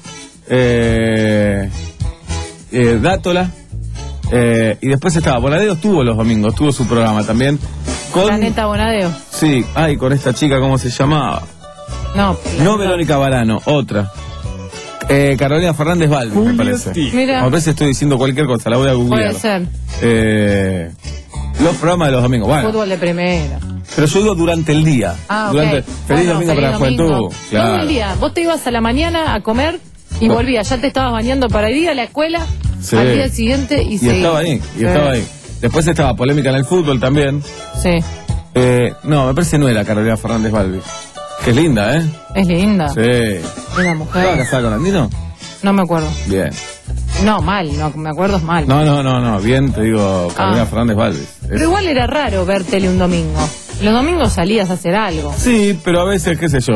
Eh, eh, Dátola. Eh, y después estaba, Bonadeo estuvo los domingos, tuvo su programa también. Con, Planeta Bonadeo. sí, ay, con esta chica, ¿cómo se llamaba? No. No Verónica Barano, otra. Eh, Carolina Fernández Balbi, me parece. Mira. A veces estoy diciendo cualquier cosa, la voy a googlear. Puede ser. Eh, los programas de los domingos, bueno. Fútbol de primera. Pero yo digo durante el día. Ah, ok. durante, feliz Bueno, domingo para la feliz juventud. domingo. Claro. Todo el día. Vos te ibas a la mañana a comer y Oh. volvías. Ya te estabas bañando para ir a la escuela Sí. al día siguiente y, Y seguías. estaba ahí, y Sí. estaba ahí. Después estaba polémica en el fútbol también. Sí. Eh, no, me parece no era Carolina Fernández Balbi. Que linda, ¿eh? Es linda. Sí. Linda ¿Estaba mujer. casada con Andino? No me acuerdo. Bien. No, mal. No, me acuerdo es mal. No, no, no, no. Bien, te digo, Carolina Ah. Fernández Balbi. Pero Es- igual era raro ver tele un domingo. Los domingos salías a hacer algo. Sí, pero a veces, qué sé yo.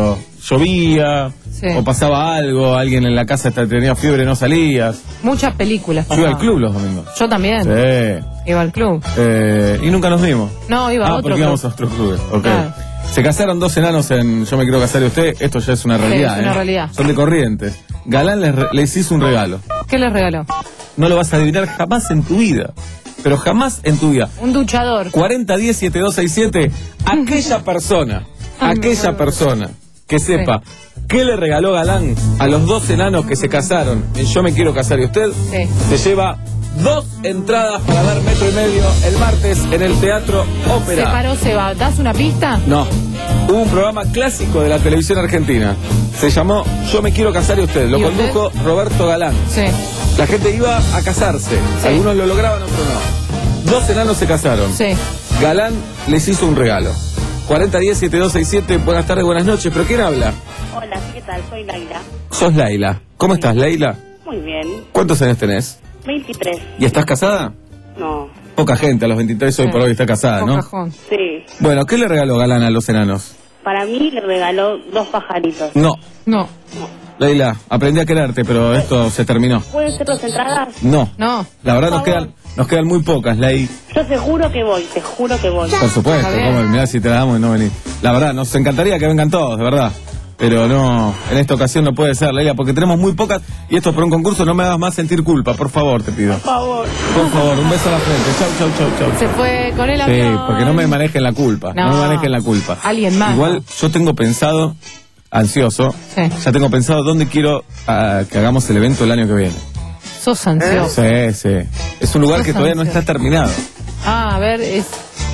llovía, Sí. o pasaba algo, alguien en la casa tenía fiebre, no salías. Muchas películas. Yo iba al pasaban. club los domingos. Yo también. Sí. Iba al club. Eh, y nunca nos vimos. No, iba ah, a otro porque club. íbamos a otros clubes. Ok. Claro. Se casaron dos enanos en Yo me quiero casar y usted. Esto ya es una realidad. es una ¿eh? realidad. Son de Corrientes. Galán les, re- les hizo un regalo. ¿Qué les regaló? No lo vas a adivinar jamás en tu vida. Pero jamás en tu vida. Un duchador. cuarenta diez setenta y dos sesenta y siete. Aquella persona, Ay, me aquella acuerdo. persona que sepa qué le regaló Galán a los dos enanos que se casaron en Yo me quiero casar y usted, Sí. se lleva dos entradas para dar metro y medio el martes en el Teatro Se Ópera. paró Seba. ¿Das una pista? No, hubo un programa clásico de la televisión argentina. Se llamó Yo me quiero casar y usted. Lo ¿Y usted? condujo Roberto Galán. Sí. La gente iba a casarse. Sí. Algunos lo lograban, otros no. Dos enanos se casaron. Sí. Galán les hizo un regalo. cuarenta diez setenta y dos sesenta y siete. Buenas tardes, buenas noches. ¿Pero quién habla? Hola, ¿qué tal? Soy Laila. Sos Laila. ¿Cómo estás, Laila? Muy bien. ¿Cuántos años tenés? veintitrés. ¿Y estás casada? No. Poca gente a los veintitrés hoy Sí. por hoy está casada, ¿no? Cajón. Sí. Bueno, ¿qué le regaló Galán a los enanos? Para mí le regaló dos pajaritos. No. No. Leila, aprendí a quererte, pero esto se terminó. ¿Pueden ser dos entradas? No. No. La verdad nos Por favor. quedan, nos quedan muy pocas, Ley. Yo te juro que voy, te juro que voy. Por supuesto, Está bien. ¿cómo? Mirá si te la damos y no venís. La verdad, nos encantaría que vengan todos, de verdad. Pero no, en esta ocasión no puede ser, Leila, porque tenemos muy pocas y esto es por un concurso, no me hagas más sentir culpa, por favor, te pido. Por favor. Por favor, un beso a la frente. Chau, chau, chau, chau. Se fue con el Sí, avión. porque no me manejen la culpa. No, No. me manejen la culpa. Alguien más. Igual yo tengo pensado, ansioso, Sí. ya tengo pensado dónde quiero ah, que hagamos el evento el año que viene. Sos ansioso. Sí, sí. Es un lugar Sos que todavía no ansioso. está terminado. Ah, a ver, es.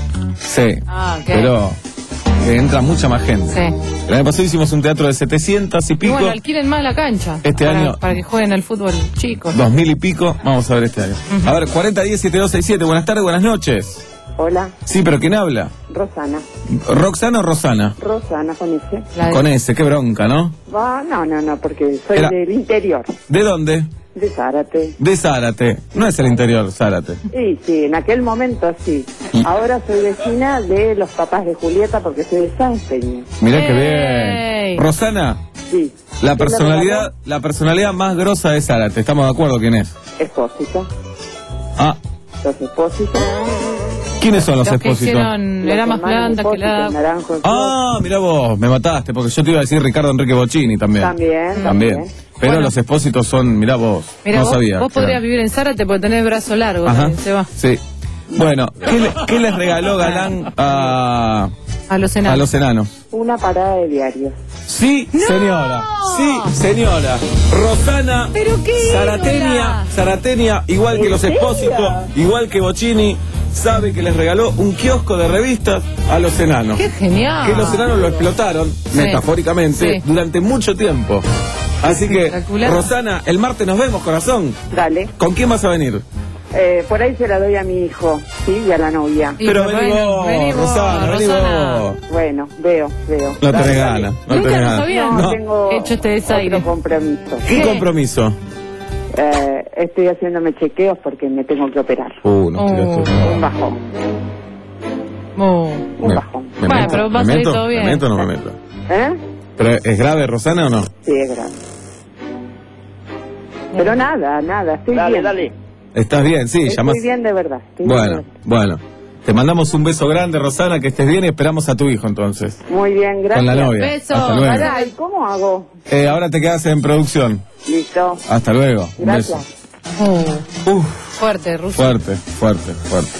Sí. Ah, ok. Pero que entra mucha más gente. Sí. El año pasado hicimos un teatro de setecientos y Y pico. bueno, alquilen más la cancha. Este para, año- Para que jueguen al fútbol chicos. Dos mil y pico, vamos a ver este año. A ver, cuarenta diez setenta y dos sesenta y siete, buenas tardes, buenas noches. Hola, Sí, pero ¿quién habla? Rosana. ¿Roxana o Rosana? Rosana con ese. La de- Con ese, qué bronca, ¿no? Va, no, no, no, porque soy Era- del interior, ¿De dónde? de Zárate. De Zárate. No es el interior, Zárate. Sí, sí, en aquel momento sí. Ahora soy vecina de los papás de Julieta porque soy de San Peña. Mirá qué ¡Ey! bien. Rosana, Sí. la ¿Quién le personalidad, regaló? la personalidad más grosa de Zárate, ¿estamos de acuerdo quién es? Expósito. Ah, Los expósitos. ¿quiénes son los, Los que expósitos? hicieron. Los Era más hermanos planta que Expósito, la. Naranjo en Flor. Ah, mirá vos, me mataste, porque yo te iba a decir Ricardo Enrique Bocini también. También, También. también. Pero Bueno. los expósitos son, mirá vos, Mira, no vos, sabía. vos que podrías eran. vivir en Zárate porque tenés brazo largo. Ajá, también, se va. sí. Bueno, ¿qué, le- qué les regaló Galán a, A los a enanos. los enanos? Una parada de diarios. Sí, señora. Sí, señora. Rosana. ¿Pero qué, Zarateña, Lola? Zarateña, igual que ¿En los serio? expósitos, igual que Bocini, sabe que les regaló un kiosco de revistas a los enanos. ¡Qué genial! Que los enanos lo explotaron, metafóricamente, sí. durante mucho tiempo. Así que, Espectacular. Rosana, el martes nos vemos, corazón. Dale. ¿Con quién vas a venir? Eh, por ahí se la doy a mi hijo, sí, y a la novia. Y Pero bueno, vení vos, vení vos, Rosana, vení Rosana. vos. Bueno, veo, veo. No tenés Dale, dale. ganas, no Nunca tenés nos ganas. habían No, No. tengo hecho este desaire. otro compromiso. ¿Qué ¿Qué? compromiso? Eh, estoy haciéndome chequeos porque me tengo que operar. Uh, no, Oh. tiraste. Un bajón, Oh. un Me- bajón. ¿Me Bueno, meto? pero va a ¿Me salir meto? todo bien. ¿Me meto o no me meto? ¿Eh? ¿Pero es grave, Rosana, o no? Sí, es grave. Pero nada, nada, estoy bien. ¿Estás bien? Sí, Estoy llamás. bien de verdad. estoy bien de Bueno, verdad. bueno. Te mandamos un beso grande, Rosana, que estés bien y esperamos a tu hijo entonces. Muy bien, gracias. Con la novia. Beso. Hasta luego. Pará, ¿y cómo hago? Eh, ahora te quedas en producción. Listo. Hasta luego. Un Gracias. beso. Oh. Uf, Fuerte, Ruso. fuerte, fuerte, fuerte.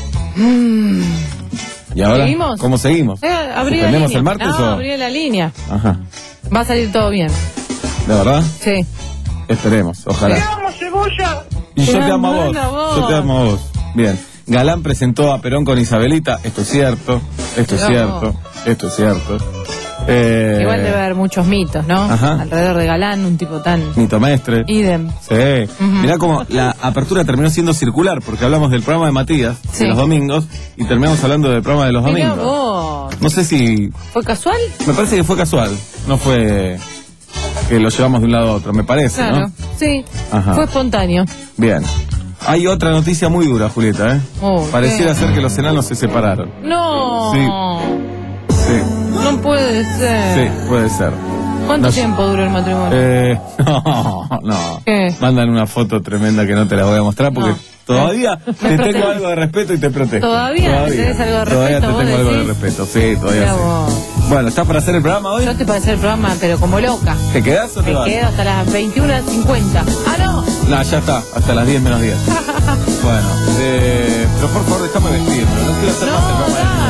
¿Y ahora? ¿Seguimos? ¿Cómo seguimos? Eh, abrí la ¿Suspendemos línea. el martes no, o...? abrí la línea. Ajá. Va a salir todo bien. ¿De verdad? Sí. Esperemos, ojalá. cebolla! Y yo Te te amo a amo vos. a vos. Yo te amo a vos. Bien. Galán presentó a Perón con Isabelita. Esto es cierto. Esto es Te amo. cierto. Esto es cierto. Eh, Igual debe haber muchos mitos, ¿no? Ajá. Alrededor de Galán, un tipo tan... Mito Mestre. Idem. Sí. Mirá cómo la apertura terminó siendo circular, porque hablamos del programa de Matías, Sí. de los domingos, y terminamos hablando del programa de los Mirá domingos. vos. No sé si... ¿Fue casual? Me parece que fue casual. No fue que lo llevamos de un lado a otro, me parece, Claro. ¿no? Sí. Ajá. Fue espontáneo. Bien. Hay otra noticia muy dura, Julieta, ¿eh? Oh, Pareciera ¿qué? ser que los enanos se separaron. No. Sí. Sí, No puede ser. sí, puede ser. ¿Cuánto No, tiempo duró el matrimonio? Eh, no, no. ¿Qué? Mandan una foto tremenda que no te la voy a mostrar porque No. todavía Me te protege. tengo algo de respeto y te protejo. ¿Todavía? ¿Tenés algo de Todavía respeto, te vos tengo algo de decís? respeto, sí, todavía Mirá sí. vos. Bueno, ¿estás para hacer el programa hoy? Yo estoy para hacer el programa, pero como loca. ¿Te quedás o te Me vas? quedo hasta las veintiuna cincuenta. ¡Ah, no! No, ya está, hasta las diez menos diez. Bueno, eh, pero por favor déjame vestirme, no quiero hacer No, más el programa.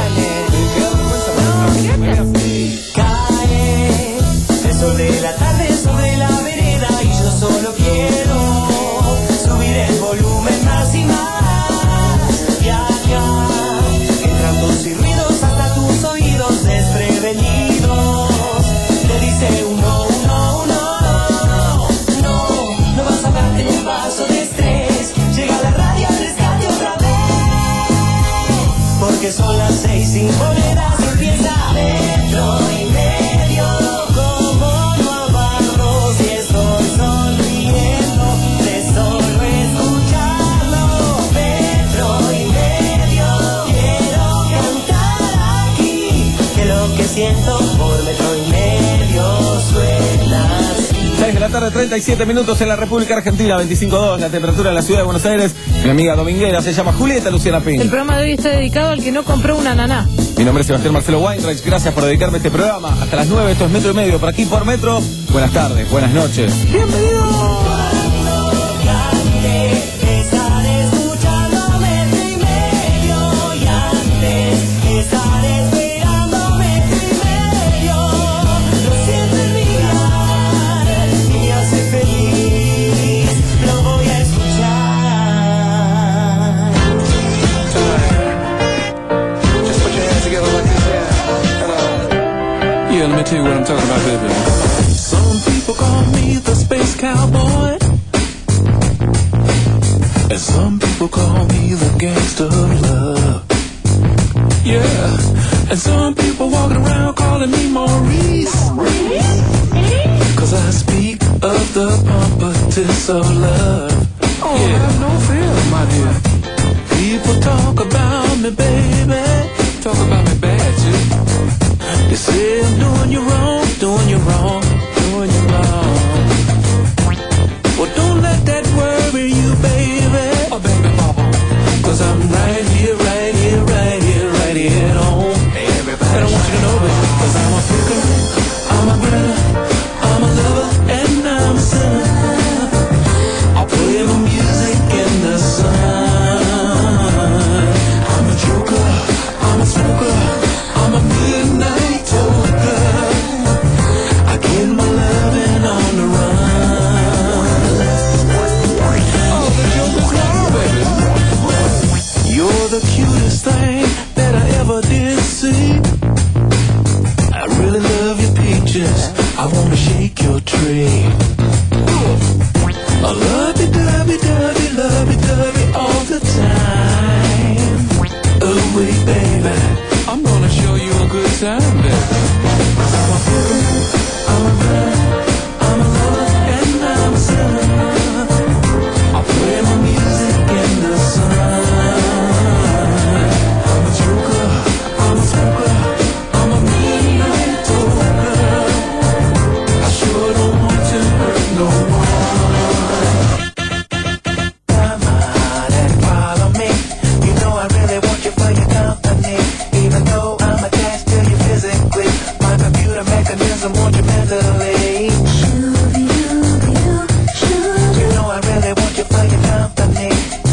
Cae el sol de la tarde sobre la vereda y yo solo quiero subir el volumen más y más. Viajar, entran tus y ruidos hasta tus oídos desprevenidos. Te dice uno, uno, uno, no, no vas a darte un paso de estrés. Llega la radio al rescate otra vez, porque son las seis sin monedas y empieza metro y medio. Como no abarro si estoy sonriendo de solo escucharlo. Metro y medio, quiero cantar aquí, que lo que siento por metro y medio suena así. seis de la tarde, treinta y siete minutos en la República Argentina, veinticinco grados la temperatura en la ciudad de Buenos Aires. Mi amiga dominguera se llama Julieta Luciana Pin. El programa de hoy está dedicado al que no compró una naná. Mi nombre es Sebastián Marcelo Weinreich, gracias por dedicarme a este programa. Hasta las nueve, esto es Metro y Medio, por aquí por Metro. Buenas tardes, buenas noches. Estar escuchando metro y medio y antes estar esperando metro y medio. Lo siento en mi mirar y me hace feliz. Lo voy a escuchar. Just put your hands together like this, yeah. Yeah, let me tell you what I'm talking about, baby. Some people call me the space cowboy, and some people call me the gangster of love. Yeah, and some people walking around calling me Maurice, cause I speak of the pompous of love. Oh, yeah. Have no fear, my dear. People talk about me, baby. Talk about me bad, too. They say I'm doing you wrong, doing you wrong, doing you wrong. Well, don't let that worry you, baby. Oh, baby, mama. Cause I'm right here, right here, right here, right here at home. Hey, everybody. I don't want you to know, baby. Cause I'm a picker, I'm a grinner, I'm a lover, and I'm a sinner. I'll play my music in the sun. I'm a joker, I'm a smoker, I'm a midnight toker. I get my loving on the run. Oh, the joker's now, baby. You're the cutest thing that I ever did see. I really love your peaches, I wanna shake your tree. I love you, love you, love you, love you, love you all the time. Oh, wait, baby, I'm gonna show you a good time, baby. I'm a picker, I'm a runner, I'm a lover, and I'm a sinner. I play my music in the sun. I'm a joker, I'm a smoker, I'm a midnight toker. I sure don't want to hurt no one. Come on and follow me. You know I really want you for your company. Even though I'm attached to you physically, my computer mechanism wants you mentally. You know I really want you for your company.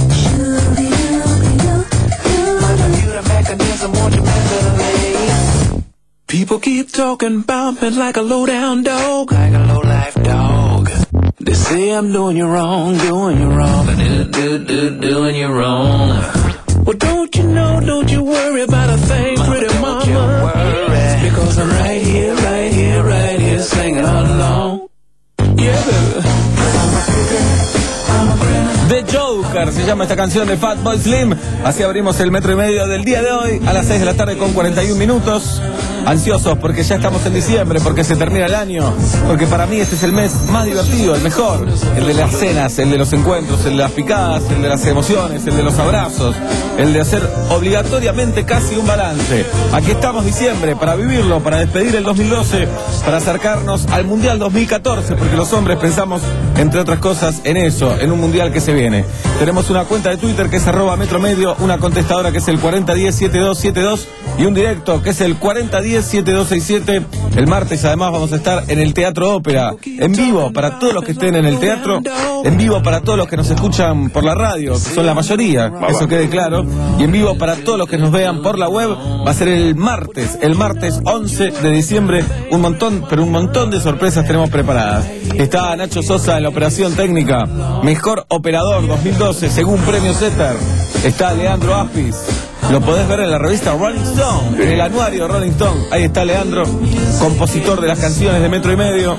My computer mechanism wants you mentally. People keep talking about me like a low-down dog, like a low-life dog. They say I'm doing you wrong, doing you wrong, do, do, do, doing you wrong. Well, don't you know, don't you worry about a thing, mama, pretty mama. You worry. Because I'm right here, right here, right here, singing all along. Yeah, baby. I'm a picker, I'm a grinner. The Joker, Thriller, se llama esta canción de Fatboy Slim. Así abrimos el metro y medio del día de hoy, a las seis de la tarde con cuarenta y un minutos. Ansiosos porque ya estamos en diciembre, porque se termina el año, porque para mí este es el mes más divertido, el mejor, el de las cenas, el de los encuentros, el de las picadas, el de las emociones, el de los abrazos, el de hacer obligatoriamente casi un balance. Aquí estamos diciembre para vivirlo, para despedir el dos mil doce, para acercarnos al Mundial dos mil catorce, porque los hombres pensamos, entre otras cosas, en eso, en un Mundial que se viene. Tenemos una cuenta de Twitter que es arroba metromedio, una contestadora que es el cuarenta diez setenta y dos setenta y dos y un directo que es el cuarenta diez setenta y dos sesenta y siete. El martes además vamos a estar en el Teatro Ópera, en vivo para todos los que estén en el teatro, en vivo para todos los que nos escuchan por la radio, que son la mayoría, que eso quede claro, y en vivo para todos los que nos vean por la web. Va a ser el martes, el martes once de diciembre, un montón, pero un montón de sorpresas tenemos preparadas. Está Nacho Sosa en la operación técnica, mejor operador dos mil doce según Premio Zetter. Está Leandro Aspis, lo podés ver en la revista Rolling Stone, en el anuario Rolling Stone. Ahí está Leandro, compositor de las canciones de Metro y Medio.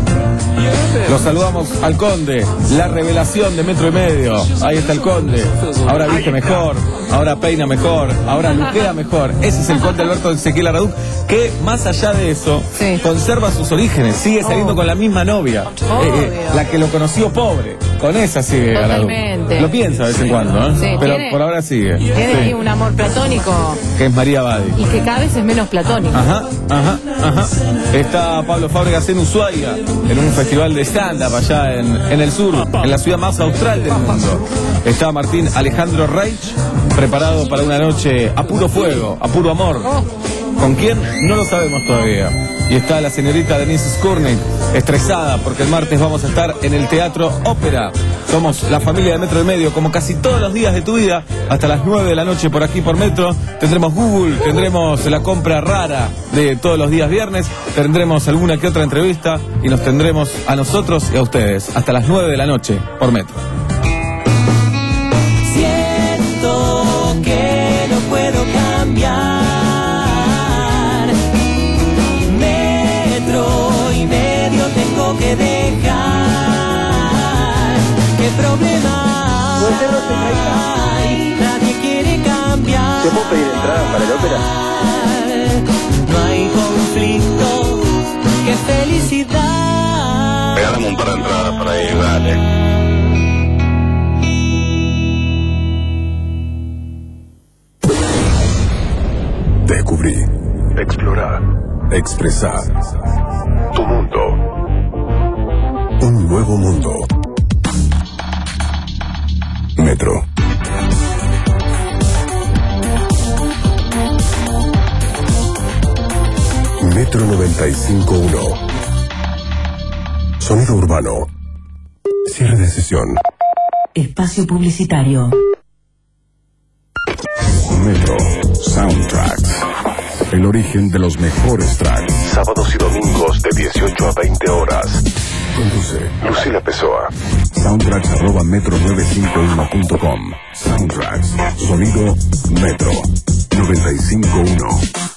Lo saludamos al Conde, la revelación de Metro y Medio. Ahí está el Conde. Ahora viste mejor, ahora peina mejor, ahora luquea mejor. Ese es el Conde Alberto Ezequiel Araduc, que más allá de eso, sí, conserva sus orígenes, sigue saliendo oh. con la misma novia, eh, eh, la que lo conoció pobre. Con esa sigue Araduc. Lo piensa de vez en cuando, ¿eh? Sí, pero tiene, por ahora sigue. Tiene sí. un amor platónico. Que es María Badi. Y que cada vez es menos platónico. Ajá, ajá, ajá. Está Pablo Fábregas en Ushuaia, en un festival de stand-up allá en, en el sur, en la ciudad más austral del mundo. Está Martín Alejandro Reich, preparado para una noche a puro fuego, a puro amor. ¿Con quién? No lo sabemos todavía. Y está la señorita Denise Skurnik, estresada porque el martes vamos a estar en el Teatro Ópera. Somos la familia de Metro y Medio, como casi todos los días de tu vida, hasta las nueve de la noche por aquí por Metro. Tendremos Google, tendremos la compra rara de todos los días viernes, tendremos alguna que otra entrevista y nos tendremos a nosotros y a ustedes hasta las nueve de la noche por Metro. Siento que no puedo cambiar. Tengo que dejar. ¿Qué problema hay? Nadie quiere cambiar. ¿Te puedo pedir entrada para la ópera? No hay conflicto. ¡Qué felicidad! Regálame un par de entradas para ir, dale. Descubrí, explorar, expresar tu mundo. Un nuevo mundo. Metro. Metro noventa y cinco punto uno. Sonido urbano. Cierre de sesión. Espacio publicitario. Metro Soundtracks. El origen de los mejores tracks. Sábados y domingos de dieciocho a veinte horas. Conduce Lucila Pessoa. Soundtracks arroba metro novecientos cincuenta y uno punto com. Soundtracks. Sonido Metro noventa y cinco punto uno.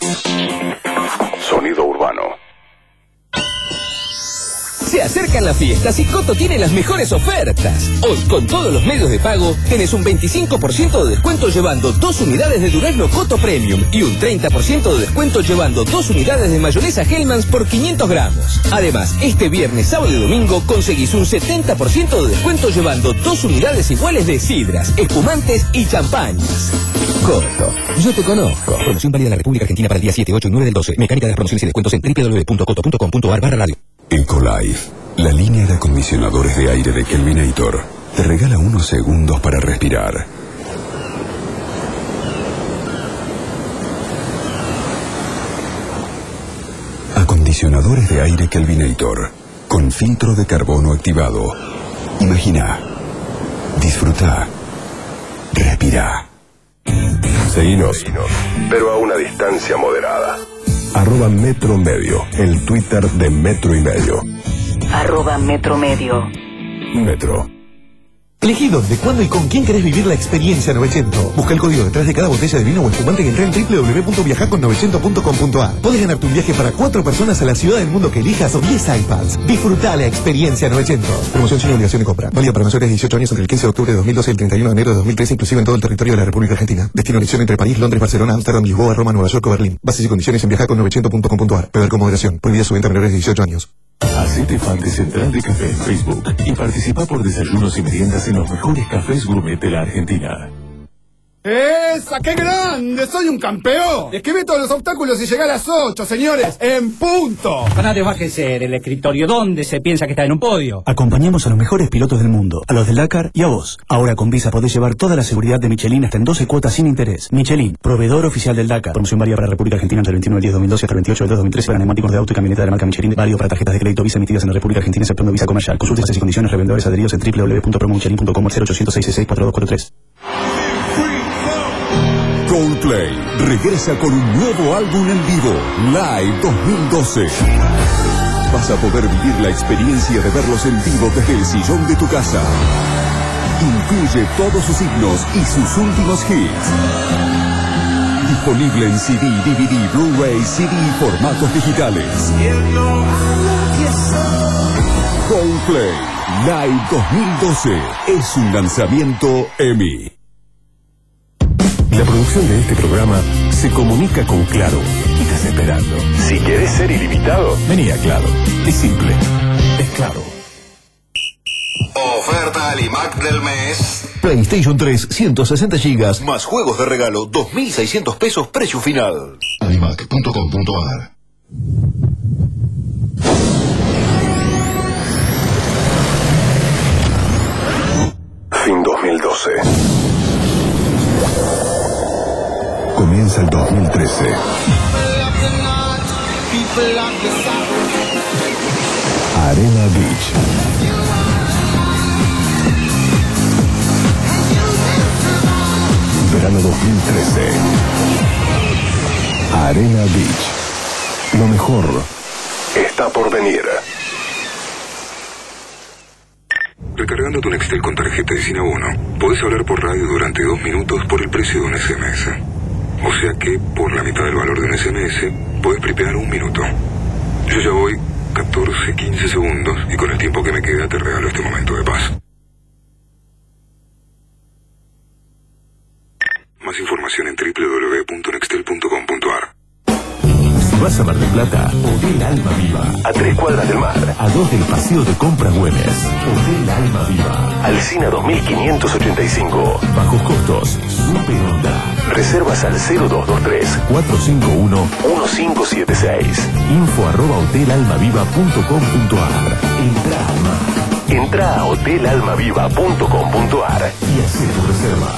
Sonido urbano. Se acercan las fiestas y Coto tiene las mejores ofertas. Hoy, con todos los medios de pago, tenés un veinticinco por ciento de descuento llevando dos unidades de durazno Coto Premium y un treinta por ciento de descuento llevando dos unidades de mayonesa Hellmann's por quinientos gramos. Además, este viernes, sábado y domingo conseguís un setenta por ciento de descuento llevando dos unidades iguales de sidras, espumantes y champañas. Coto, yo te conozco. Promoción válida en la República Argentina para el día siete, ocho y nueve del doce. Mecánica de las promociones y descuentos en doble u doble u doble u punto coto punto com punto a r barra radio. Ecolife, la línea de acondicionadores de aire de Kelvinator, te regala unos segundos para respirar. Acondicionadores de aire Kelvinator, con filtro de carbono activado. Imagina, disfruta, respira. Seguinos, pero a una distancia moderada. Arroba Metro Medio, el Twitter de Metro y Medio. Arroba Metro Medio. Metro. Elegí dónde, cuándo y con quién querés vivir la experiencia novecientos. Busca el código detrás de cada botella de vino o espumante y entra en doble u doble u doble u punto viajar con novecientos punto com punto a r. Podés ganarte un viaje para cuatro personas a la ciudad del mundo que elijas o diez iPads. Disfrutá la experiencia novecientos. Promoción sin obligación de compra. Válida para mayores de dieciocho años entre el quince de octubre de dos mil doce y el treinta y uno de enero de dos mil trece, inclusive en todo el territorio de la República Argentina. Destino elección entre París, Londres, Barcelona, Amsterdam, Lisboa, Roma, Nueva York o Berlín. Bases y condiciones en viajar con novecientos punto com punto a r. Beber con moderación. Prohibida su venta a menores de dieciocho años. Hacete fan de Central de Café en Facebook y participa por desayunos y meriendas en los mejores cafés gourmet de la Argentina. ¡Esa, qué grande! ¡Soy un campeón! Esquivé todos los obstáculos y llegué a las ocho, señores, en punto. Nadie bájese del escritorio. ¿Dónde se piensa que está en un podio? Acompañamos a los mejores pilotos del mundo, a los del Dakar y a vos. Ahora con Visa podés llevar toda la seguridad de Michelin hasta en doce cuotas sin interés. Michelin, proveedor oficial del Dakar. Promoción válida para la República Argentina entre el veintiuno del diez de dos mil doce hasta el veintiocho del dos de dos mil trece para neumáticos de auto y camioneta de la marca Michelin. Válido para tarjetas de crédito Visa emitidas en la República Argentina exceptuando Visa Comercial. Consulte bases y condiciones. Revendedores adheridos en doble u doble u doble u punto promo michelin punto com o cero ochocientos seis seis seis cuatro dos cuatro tres. Coldplay regresa con un nuevo álbum en vivo, Live dos mil doce. Vas a poder vivir la experiencia de verlos en vivo desde el sillón de tu casa. Incluye todos sus himnos y sus últimos hits. Disponible en C D, D V D, Blu-ray, C D y formatos digitales. Coldplay Live dos mil doce es un lanzamiento EMI. La producción de este programa se comunica con Claro y estás esperando. Si querés ser ilimitado, vení a Claro. Es simple. Es Claro. Oferta Alimac del mes. PlayStation tres, ciento sesenta gigas, más juegos de regalo, dos mil seiscientos pesos, precio final. alimac punto com punto a r. Fin dos mil doce. Comienza el dos mil trece. Arena Beach. Verano dos mil trece. Arena Beach. Lo mejor está por venir. Recargando tu Nextel con tarjeta de Sin Abono, podés hablar por radio durante dos minutos por el precio de un S M S. O sea que, por la mitad del valor de un S M S, podés prepear un minuto. Yo ya voy catorce, quince segundos y con el tiempo que me queda te regalo este momento de paz. Más información en doble u doble u doble u punto nextel punto com punto a r. Si vas a Mar del Plata, Hotel Alma Viva. A tres cuadras del mar. A dos del Paseo de Compras Güemes. Hotel Alma Viva. Alsina dos mil quinientos ochenta y cinco. Bajos costos. Super onda. Reservas al cero dos dos tres, cuatro cinco uno, uno cinco siete seis. Info arroba hotelalmaviva punto com punto a r. Entra al mar. Entra a hotelalmaviva punto com punto a r y haz tu reserva.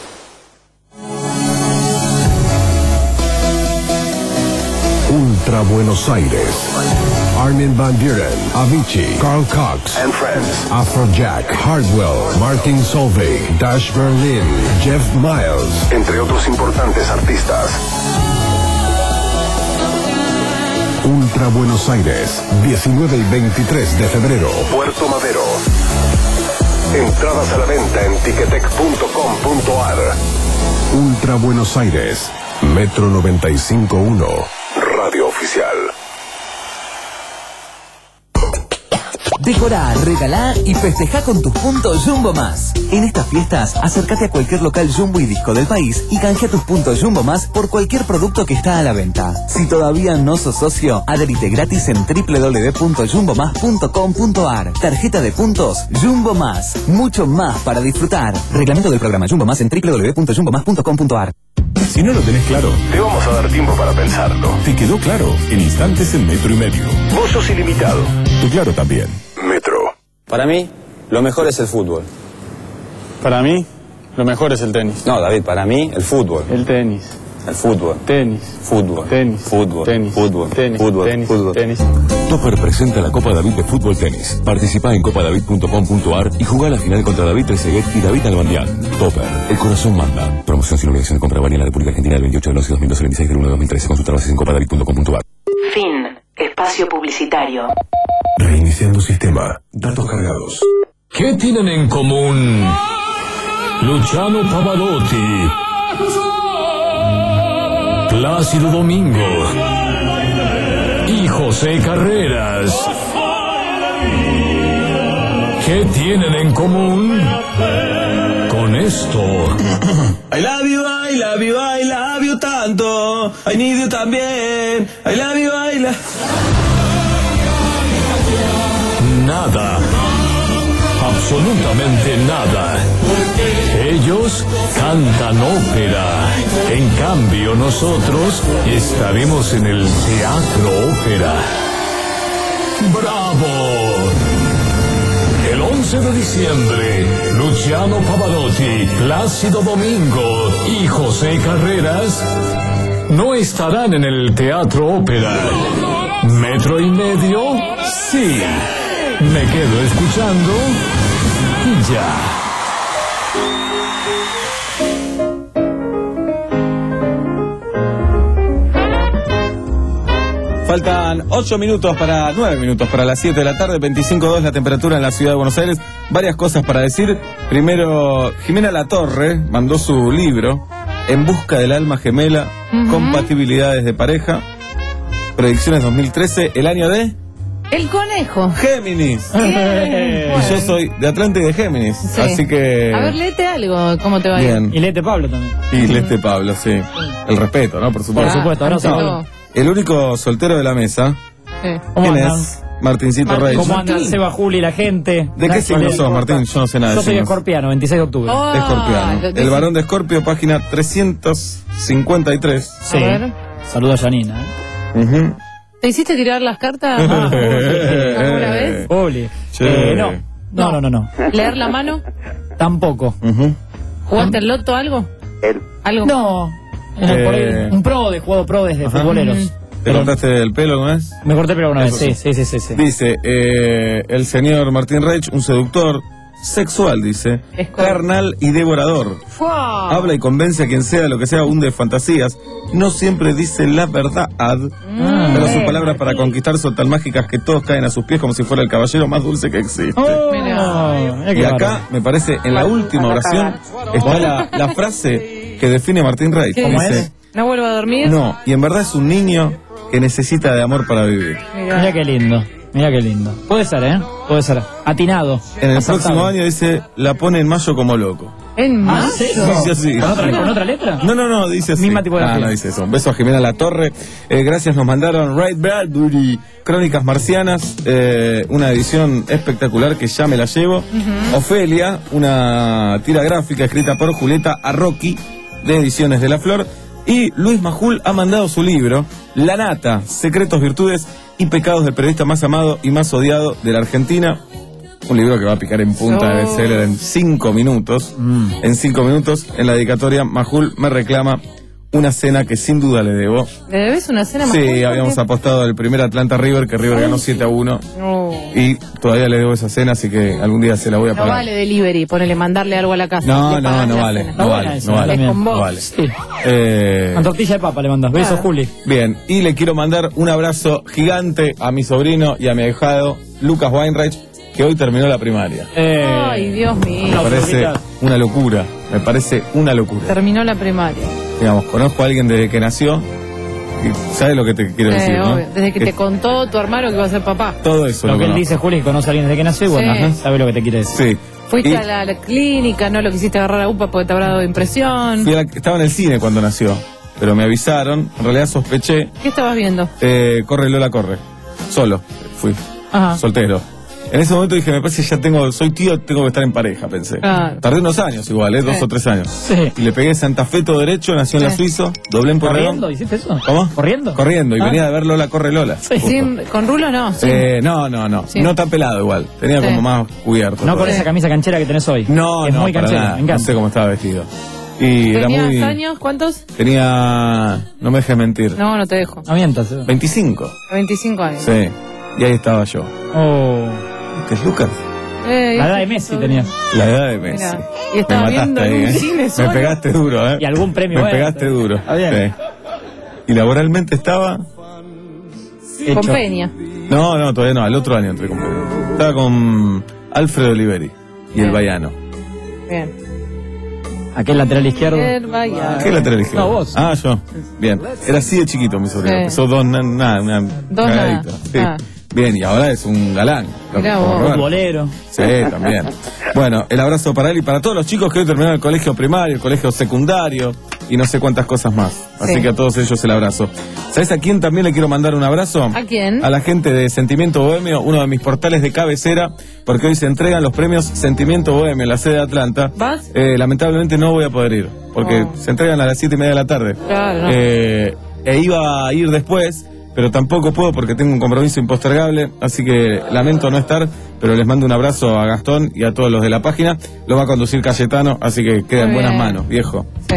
Ultra Buenos Aires. Armin van Buren, Avicii, Carl Cox and Friends, Afrojack, Hardwell, Martin Solveig, Dash Berlin, Jeff Miles, entre otros importantes artistas. Ultra Buenos Aires, diecinueve y veintitrés de febrero, Puerto Madero. Entradas a la venta en ticketek punto com punto a r. Ultra Buenos Aires, Metro noventa y cinco punto uno, Radio Oficial. Decorá, regalá y festejá con tus puntos Jumbo Más. En estas fiestas, acércate a cualquier local Jumbo y Disco del país y canjea tus puntos Jumbo Más por cualquier producto que está a la venta. Si todavía no sos socio, adherite gratis en doble u doble u doble u punto jumbo más punto com punto a r. Tarjeta de puntos Jumbo Más. Mucho más para disfrutar. Reglamento del programa Jumbo Más en doble u doble u doble u punto jumbo más punto com punto a r. Si no lo tenés claro, te vamos a dar tiempo para pensarlo. ¿Te quedó claro? En instantes en metro y medio. Vos sos ilimitado. Tu Claro también. Metro. Para mí, lo mejor es el fútbol. Para mí, lo mejor es el tenis. No, David, para mí, el fútbol. El tenis. El fútbol. Tenis. Fútbol. Tenis. Fútbol. Tenis. Fútbol. Tenis. Fútbol. Tenis. Fútbol. Tenis. Topper presenta la Copa David de Fútbol Tenis. Participa en copa david punto com punto a r y jugá la final contra David Trezeguet y David Albandián. Topper, el corazón manda. Promoción sin obligación de compra válida en la República Argentina del veintiocho del once de dos mil doce al veintiséis del uno de dos mil trece. Consulta bases en copa david punto com punto a r. Fin. Espacio publicitario. Reiniciando sistema. Datos cargados. ¿Qué tienen en común Luciano Pavarotti, Plácido Domingo y José Carreras? ¿Qué tienen en común con esto? I love you, I love you, I love you tanto. I need you también. I love you, I love... Nada. Absolutamente nada. Ellos cantan ópera. En cambio, nosotros estaremos en el Teatro Ópera. ¡Bravo! El once de diciembre, Luciano Pavarotti, Plácido Domingo y José Carreras no estarán en el Teatro Ópera. ¿Metro y medio? Sí. Me quedo escuchando y ya. Faltan ocho minutos para, nueve minutos para las siete de la tarde, veinticinco grados la temperatura en la ciudad de Buenos Aires. Varias cosas para decir. Primero, Jimena Latorre mandó su libro, En busca del alma gemela, uh-huh. compatibilidades de pareja, predicciones dos mil trece, el año de... El conejo. Géminis. Bien, y bueno. yo soy de Atlante y de Géminis, Sí. así que... A ver, léete algo, ¿cómo te va a ir? Bien. Y léete Pablo también. Y Leste Pablo, sí. El respeto, ¿no? Por supuesto. Por supuesto, abrazo, Pablo. El único soltero de la mesa. Sí. ¿Cómo ¿Quién andan? es? Martincito Martín, Reyes. ¿Cómo andan Seba, Juli y la gente? ¿De qué signo sos, Martín? Yo no sé nada de Yo soy signos. escorpiano, veintiséis de octubre. Oh, Escorpiano. lo- El varón de Escorpio, página trescientos cincuenta y tres. Sí. A ver. Saludos a Janina. ¿eh? Ujú. ¿Te hiciste tirar las cartas Ah, alguna vez? Ole. Sí. Eh, no. No, no, no, no. ¿Leer la mano? Tampoco. Ujú. ¿Jugaste al loto algo? ¿Algo? No. Era por ahí Eh. un pro de juego pro desde Ajá. futboleros. ¿Te cortaste el pelo alguna vez? Me corté pero alguna vez, Eso sí, sí, sí, sí, sí. Dice, eh, el señor Martín Reich, un seductor sexual, dice, carnal y devorador. ¡Fua! Habla y convence a quien sea de lo que sea, hunde fantasías. No siempre dice la verdad, Mm. pero sus palabras para conquistar son tan mágicas que todos caen a sus pies como si fuera el caballero más dulce que existe. Oh, Mirá. mirá qué Y acá, bárbaro. me parece, en la última oración está la, la frase que define Martín Reich. ¿Qué Dice, es? ¿No vuelvo a dormir? no, y en verdad es un niño que necesita de amor para vivir. Mirá. Mirá qué lindo. Mirá qué lindo. Puede ser, ¿eh? Puede ser. Atinado. En el Acertado. próximo año dice, la pone en mayo como loco. ¿En ¿Ah, más? ¿cero? Dice así. ¿Con otra, ¿Con otra letra? No, no, no, dice así. Misma tipografía. Ah, no dice eso. Un beso a Jimena Latorre. Eh, gracias, nos mandaron Ray Bradbury, Crónicas Marcianas, eh, una edición espectacular que ya me la llevo. Ofelia, una tira gráfica escrita por Julieta Arroqui, de Ediciones de la Flor. Y Luis Majul ha mandado su libro, La Nata, Secretos, Virtudes y Pecados del periodista más amado y más odiado de la Argentina. Un libro que va a picar en punta de bestseller en cinco minutos. Mm. En cinco minutos, en la dedicatoria, Majul me reclama una cena que sin duda le debo. ¿Le debes una cena más? Sí, habíamos apostado el primer Atlanta River, que River ganó siete a uno. No, Y todavía le debo esa cena, así que algún día se la voy a no pagar. vale delivery, ponele mandarle algo a la casa. No, Le no, pagas no la vale, cena. no vale, esa, no vale, también. Es con vos. no vale. Sí. Eh, Con tortilla de papa le mandas. Besos, Ah. Juli. Bien, y le quiero mandar un abrazo gigante a mi sobrino y a mi ahijado, Lucas Weinreich, que hoy terminó la primaria. Eh, Ay, Dios Me mío. parece una locura, me parece una locura. Terminó la primaria. Digamos, conozco a alguien desde que nació y sabes lo que te quiero Eh, decir, ¿no? obvio. Desde que te contó tu hermano que iba a ser papá. Todo eso Lo lo que él conozco. dice, Juli, que conoce a alguien desde que nació y bueno, Sí. ajá, sabe lo que te quiere decir. Sí. Fuiste Y a la, la clínica, no lo quisiste agarrar a UPA porque te habrá dado impresión. fui a la- estaba en el cine cuando nació, pero me avisaron, en realidad sospeché, ¿Qué estabas viendo? eh, corre Lola, corre. Solo, fui, Ajá. soltero. En ese momento dije, me parece que ya tengo, soy tío, tengo que estar en pareja, pensé. Claro. Tardé unos años igual, ¿eh? Dos Sí. o tres años. Sí. Y le pegué Santa Fe todo derecho, nació en la Sí. Suizo, doblé en Porredón. ¿Corriendo? ¿Hiciste eso? ¿Cómo? ¿Corriendo? Corriendo, y Ah. venía de ver Lola, corre Lola. Sí. justo. Sin- con rulo no. Sí. Eh, no, no, no. Sí. No tan pelado igual. Tenía Sí. como más cubierto. No todo. con esa camisa canchera que tenés hoy. No, Que es no, muy para canchera, nada. me No encanta. sé cómo estaba vestido. Y era ¿Tenías muy... años? ¿Cuántos? Tenía... No me dejes mentir. No, no te dejo. No mientas. eh. veinticinco. veinticinco años. Sí. Y ahí estaba yo. Oh. ¿Qué es Lucas? Eh, La edad de Messi tenías. La edad de Messi. Mirá. Y Me estaba mataste viendo en ahí, un ¿eh? cine Me solo. pegaste duro, ¿eh? Y algún premio. Me bueno. pegaste duro. Está bien. Sí. Y laboralmente estaba... Con Hecho. Peña. No, no, todavía no. Al otro año entré con Peña. Estaba con Alfredo Oliveri. y el Baiano. Bien. Aquel lateral izquierdo. El Baiano. ¿Qué lateral izquierdo? No, vos. Ah, yo. Bien. Era así de chiquito mi sobrino. Sí. Sos dos, nada, na, una Dos cagadita. nada. Sí. Ah. Bien, y ahora es un galán. Mirá Como vos. Roberto. Futbolero. Sí, también. Bueno, el abrazo para él y para todos los chicos que hoy terminaron el colegio primario, el colegio secundario y no sé cuántas cosas más. Así Sí. que a todos ellos el abrazo. ¿Sabes a quién también le quiero mandar un abrazo? ¿A quién? A la gente de Sentimiento Bohemio, uno de mis portales de cabecera, porque hoy se entregan los premios Sentimiento Bohemio en la sede de Atlanta. ¿Vas? Eh, lamentablemente no voy a poder ir, porque Oh. se entregan a las siete y media de la tarde. Claro, no. Eh, e iba a ir después, pero tampoco puedo porque tengo un compromiso impostergable, así que lamento no estar, pero les mando un abrazo a Gastón y a todos los de la página. Lo va a conducir Cayetano, así que queda en Muy buenas bien. manos, viejo. Sí.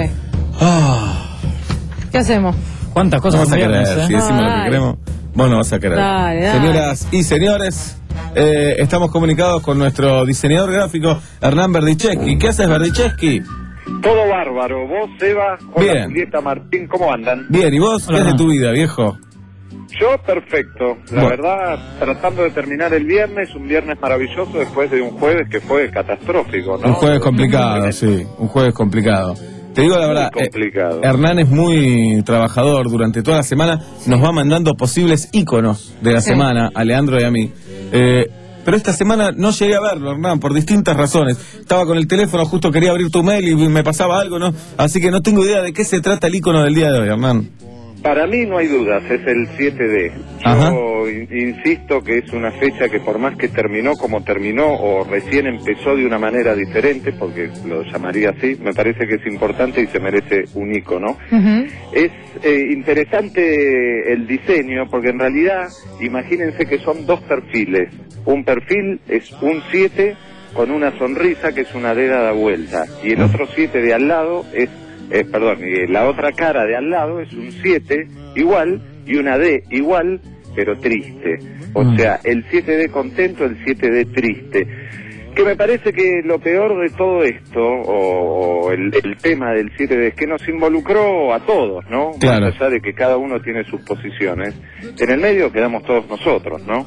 Ah, ¿Qué hacemos? ¿Cuántas no cosas vas a son viernes, querer, eh? si decimos lo que Ay. queremos, vos no vas a querer. Dale, dale. Señoras y señores, eh, estamos comunicados con nuestro diseñador gráfico, Hernán Berdichevsky. ¿Qué haces, Berdichevsky? Todo bárbaro. Vos, Eva, hola, Bien. Julieta, Martín, ¿cómo andan? Bien, ¿y vos? Hola, ¿Qué es de Hernán. tu vida, viejo? Yo, perfecto. La Bueno. verdad, tratando de terminar el viernes, un viernes maravilloso después de un jueves que fue catastrófico, ¿no? Un jueves complicado, sí, un jueves complicado. Te digo la Muy verdad, eh, complicado. Hernán es muy trabajador, durante toda la semana nos va mandando posibles íconos de la Sí. semana, a Leandro y a mí. Eh, pero esta semana no llegué a verlo, Hernán, por distintas razones. Estaba con el teléfono, justo quería abrir tu mail y me pasaba algo, ¿no? Así que no tengo idea de qué se trata el ícono del día de hoy, Hernán. Para mí no hay dudas, es el siete D. Ajá. Yo in- insisto que es una fecha que por más que terminó como terminó o recién empezó de una manera diferente, porque lo llamaría así, me parece que es importante y se merece un ícono. Ujú. Es eh, interesante el diseño porque en realidad imagínense que son dos perfiles. Un perfil es un siete con una sonrisa que es una D dada vuelta y el otro siete de al lado es, eh, perdón, y la otra cara de al lado es un siete igual y una D igual pero triste. O Mm. sea, el siete D contento, el siete D triste. Que me parece que lo peor de todo esto, o, o el, el tema del siete D, es que nos involucró a todos, ¿no? Claro. Más allá de que cada uno tiene sus posiciones, en el medio quedamos todos nosotros, ¿no?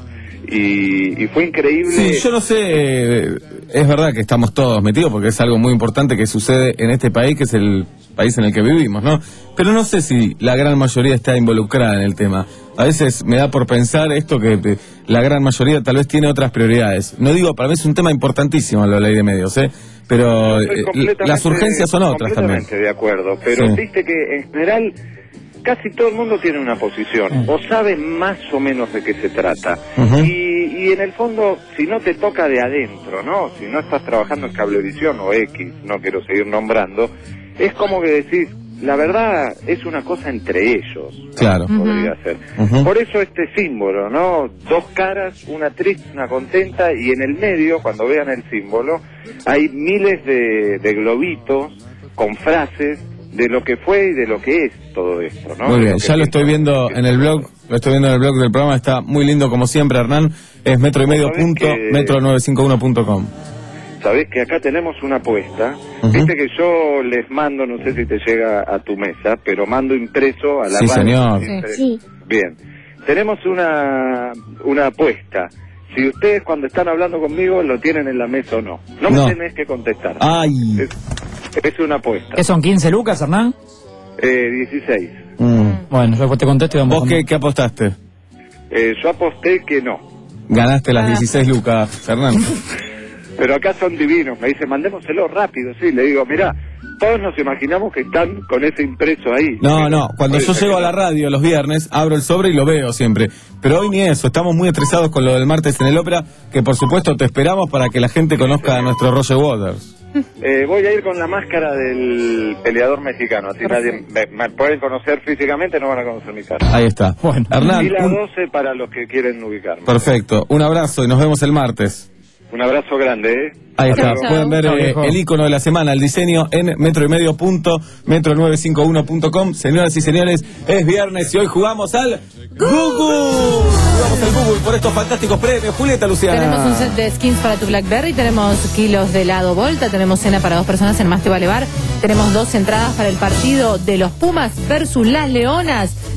Y, y fue increíble. Sí, yo no sé, eh, es verdad que estamos todos metidos porque es algo muy importante que sucede en este país, que es el país en el que vivimos, ¿no? Pero no sé si la gran mayoría está involucrada en el tema. A veces me da por pensar esto que eh, la gran mayoría tal vez tiene otras prioridades. No digo, para mí es un tema importantísimo la ley de medios, ¿eh? Pero Estoy eh, completamente- las urgencias son otras también. completamente de acuerdo, pero Sí. viste que en general casi todo el mundo tiene una posición, o sabe más o menos de qué se trata. Ujú. y, y en el fondo, si no te toca de adentro, ¿no? Si no estás trabajando en Cablevisión o X, no quiero seguir nombrando, es como que decís, la verdad es una cosa entre ellos. ¿no? Claro. Podría ser. Ujú. Por eso este símbolo, ¿no? Dos caras, una triste, una contenta, y en el medio, cuando vean el símbolo, hay miles de, de globitos con frases de lo que fue y de lo que es todo esto, ¿no? Muy De bien, lo que ya lo estoy pienso. viendo en el blog, lo estoy viendo en el blog del programa, está muy lindo como siempre, Hernán. Es metro y medio Vos sabés punto que- metro novecientos cincuenta y uno punto com. Sabés que acá tenemos una apuesta. Ujú. Viste que yo les mando, no sé si te llega a tu mesa, pero mando impreso a la Sí, radio. señor. Siempre- Sí. Bien. Tenemos una, una apuesta. Si ustedes cuando están hablando conmigo lo tienen en la mesa o no. No, No. me tenés que contestar. Ay. Es, es una apuesta. ¿Qué son quince lucas, Hernán? Eh, dieciséis. Mm. Bueno, yo te contesto y vamos. ¿Vos qué, qué apostaste? Eh, yo aposté que no. Ganaste las dieciséis lucas, Hernán. Pero acá son divinos. Me dicen, mandémoselo rápido. Sí, le digo, mirá, todos nos imaginamos que están con ese impreso ahí. No, no, cuando Por yo eso llego que a la no. radio los viernes, abro el sobre y lo veo siempre. Pero hoy ni eso, estamos muy estresados con lo del martes en el ópera, que por supuesto te esperamos para que la gente conozca a nuestro Roger Waters. Eh, voy a ir con la máscara del peleador mexicano, así nadie me, me pueden conocer físicamente, no van a conocer mi cara. Ahí está. Hernán, Y la un- doce para los que quieren ubicarme. perfecto. Un abrazo y nos vemos el martes. Un abrazo grande, ¿eh? Ahí Hasta está, luego. pueden ver Chao, eh, viejo. el icono de la semana, el diseño en metro y medio punto metro novecientos cincuenta y uno punto com. Señoras y señores, es viernes y hoy jugamos al Google. Jugamos al Google por estos fantásticos premios. Julieta, Luciana. Tenemos un set de skins para tu BlackBerry, tenemos kilos de helado Volta, tenemos cena para dos personas en Más Te Vale Bar, tenemos dos entradas para el partido de los Pumas versus las Leonas.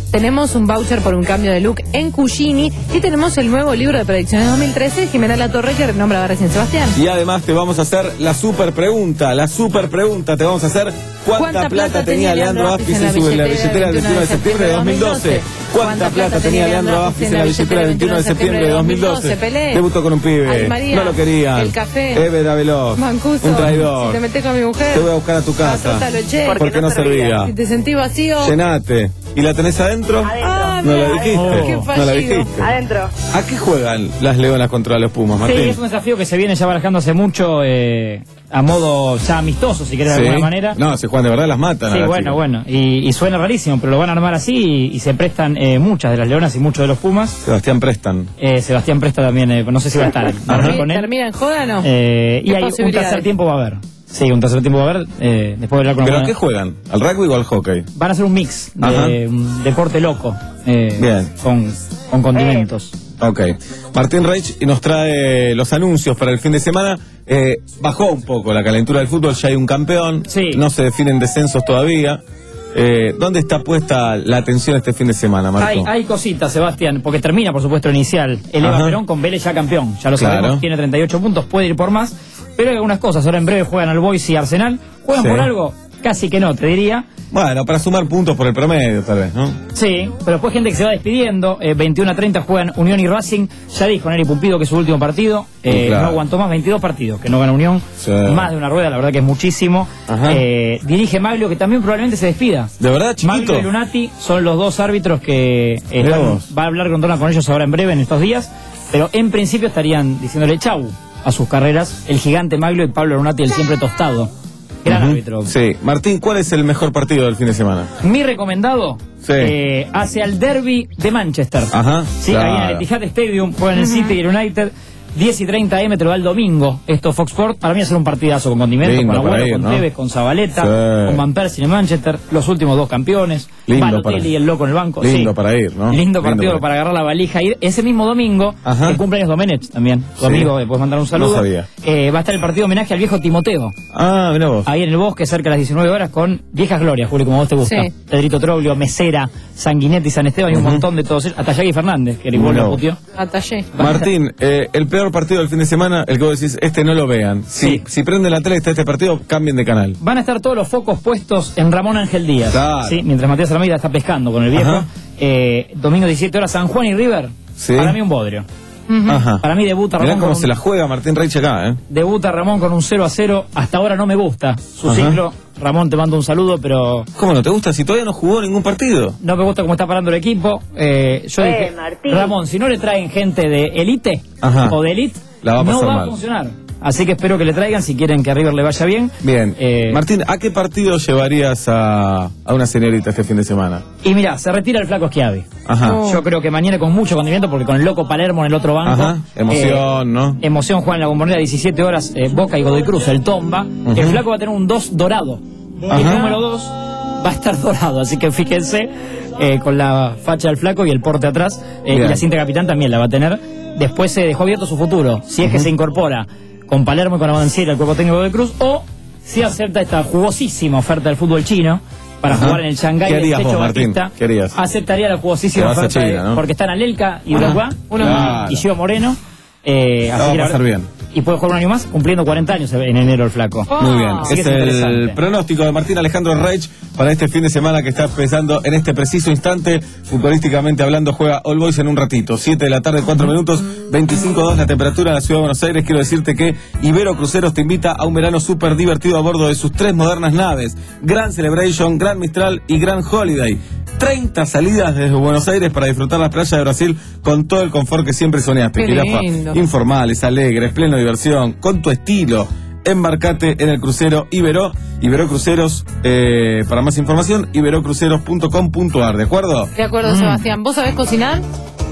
tenemos un voucher por un cambio de look en Cugini y tenemos el nuevo libro de predicciones dos mil trece de Jimena Latorre que nombraba recién Sebastián. Y además te vamos a hacer la super pregunta, la super pregunta, te vamos a hacer ¿cuánta, ¿Cuánta plata, plata tenía Leandro Áfis en su billetera, billetera del veintiuno de septiembre de dos mil doce? ¿Cuánta plata tenía Leandro Áfis en la billetera del veintiuno de septiembre de dos mil doce? Debutó con un pibe, María, no lo querían. El café. Eve da Veloz, Mancuso, un traidor. Si te metés con mi mujer. Te voy a buscar a tu casa. Porque, porque no, no servía. Si te sentís vacío. Llenate. ¿Y la tenés adentro? Adentro. No lo dijiste. Oh. No lo dijiste. Adentro. ¿A qué juegan las Leonas contra los Pumas, Martín? Sí, es un desafío que se viene ya barajando hace mucho, eh, a modo ya amistoso, si querés, sí. de alguna manera. No, si juegan de verdad las matan. Sí, a bueno, chicas. bueno. Y, y suena rarísimo, pero lo van a armar así y, y se prestan eh, muchas de las Leonas y muchos de los Pumas. Sebastián Prestan. Eh, Sebastián Presta también, eh, no sé si va a estar. ¿Termina, con él. ¿Termina en joda o no? Eh, y hay un tercer tiempo va a haber. Sí, un tercer tiempo va a haber, eh, después de hablar con ¿Pero alguna... a qué juegan? ¿Al rugby o al hockey? Van a hacer un mix de un deporte loco, eh, Bien. Con, con condimentos. Ok. Martín Reich nos trae los anuncios para el fin de semana. Eh, bajó un poco la calentura del fútbol, ya hay un campeón. Sí. No se definen descensos todavía. Eh, ¿Dónde está puesta la atención este fin de semana, Marco? Hay, hay cositas, Sebastián, porque termina, por supuesto, el inicial. El Eva Perón con Vélez ya campeón. Ya lo Claro. sabemos, tiene treinta y ocho puntos, puede ir por más. Pero hay algunas cosas. Ahora en breve juegan al Boise y Arsenal. ¿Juegan Sí. por algo? Casi que no, te diría. Bueno, para sumar puntos por el promedio, tal vez, ¿no? Sí, pero después gente que se va despidiendo. Eh, veintiuno a treinta juegan Unión y Racing. Ya dijo Neri Pumpido que es su último partido. Eh, Claro. No aguantó más, veintidós partidos que no gana Unión. Sí. Más de una rueda, la verdad que es muchísimo. Eh, dirige Maglio, que también probablemente se despida. ¿De verdad, chiquito? Maglio y Lunati son los dos árbitros que eh, Mirá están- vos. va a hablar con Dona con ellos ahora en breve, en estos días. Pero en principio estarían diciéndole chau a sus carreras el gigante Maglio y Pablo Lunati, el siempre tostado. Gran Ujú. árbitro. Sí. Martín, ¿cuál es el mejor partido del fin de semana? Mi recomendado Sí. eh, hacia el derby de Manchester. Ajá. Sí, ahí en el Etihad Stadium juegan el City y el United. diez y treinta eme te lo da el domingo. Esto Fox Sports. Para mí va a ser un partidazo con Condimento, Lindo con para Agüero, ir, con ¿no? Tevez, con Zabaleta, Sí. con Van Persie en Manchester. Los últimos dos campeones. Lindo Balotelli para- y el loco en el banco. Lindo Sí. para ir, ¿no? Lindo partido para para agarrar la valija. Ir ese mismo domingo, Ajá. el cumpleaños Domenech también. Tu Sí. amigo, le puedes mandar un saludo. No sabía. Eh, va a estar el partido homenaje al viejo Timoteo. Ah, mirá vos. Ahí en el bosque, cerca de las diecinueve horas, con viejas glorias, Juli, como a vos te gusta. Sí. Pedrito Troglio, Mesera, Sanguinetti, San Esteban y un Ujú. montón de todos ellos. Hasta Yagui Fernández, que igual Mirá lo vos. putió. Atallé. Martín, eh, el peor partido del fin de semana, el que vos decís, este no lo vean. Si, Sí. si prenden la tele y está este partido, cambien de canal. Van a estar todos los focos puestos en Ramón Ángel Díaz. Claro. ¿Sí? Mientras Matías Almeida está pescando con el viejo. Ajá. Eh, domingo diecisiete horas, San Juan y River. Sí. Para mí un bodrio. Ajá. Para mí debuta Mirá Ramón. cómo con se un- la juega Martín Reich acá, ¿eh? Debuta Ramón con un cero a cero. Hasta ahora no me gusta su Ajá. ciclo. Ramón, te mando un saludo, pero ¿Cómo no te gusta si todavía no jugó ningún partido? no me gusta cómo está parando el equipo. Eh, yo Eh, dije, Martín. Ramón, si no le traen gente de élite Ajá. o de elite, La va a no pasar va mal. a funcionar. Así que espero que le traigan si quieren que a River le vaya bien. Bien. Eh, Martín, ¿a qué partido llevarías a, a una señorita este fin de semana? Y mira, se retira el flaco Schiavi. Ajá. Yo creo que mañana con mucho condimento, porque con el loco Palermo en el otro banco. Ajá. Emoción, ¿no? Emoción, Juan, la Bombonera, diecisiete horas, eh, Boca y Godoy Cruz, el Tomba. El flaco va a tener un dos dorado. Y el Ajá. número dos va a estar dorado, así que fíjense, eh, con la facha del flaco y el porte atrás. eh, y Bien. la cinta capitán también la va a tener. Después se dejó abierto su futuro, si es que se incorpora con Palermo y con Avanciera, el cuerpo técnico de Cruz, o si acepta esta jugosísima oferta del fútbol chino para Ajá. jugar en el Shanghái ¿Qué del harías Checho vos, Martín? Batista. ¿Qué harías? Aceptaría la Te jugosísima vas a oferta de- China, ¿no? porque están Anelka y Ajá. Uruguay, uno Claro. y Gio Moreno. Eh, La así va a que la pasar verdad- bien. Y puede jugar un año más, cumpliendo cuarenta años en enero el flaco. Muy bien. Así que Es es el interesante. pronóstico de Martín Alejandro Reich para este fin de semana que está empezando en este preciso instante. Futbolísticamente hablando, juega All Boys en un ratito. siete de la tarde, cuatro minutos, veinticinco dos la temperatura en la ciudad de Buenos Aires. Quiero decirte que Ibero Cruceros te invita a un verano súper divertido a bordo de sus tres modernas naves. Grand Celebration, Grand Mistral y Grand Holiday. treinta salidas desde Buenos Aires para disfrutar las playas de Brasil con todo el confort que siempre soñaste. Qué Jirafa. lindo. Informales, alegres, pleno de diversión, con tu estilo. Embarcate en el crucero Ibero, Ibero Cruceros, eh, para más información, iberocruceros punto com punto ar, ¿de acuerdo? De acuerdo, Sebastián. ¿Vos sabés cocinar?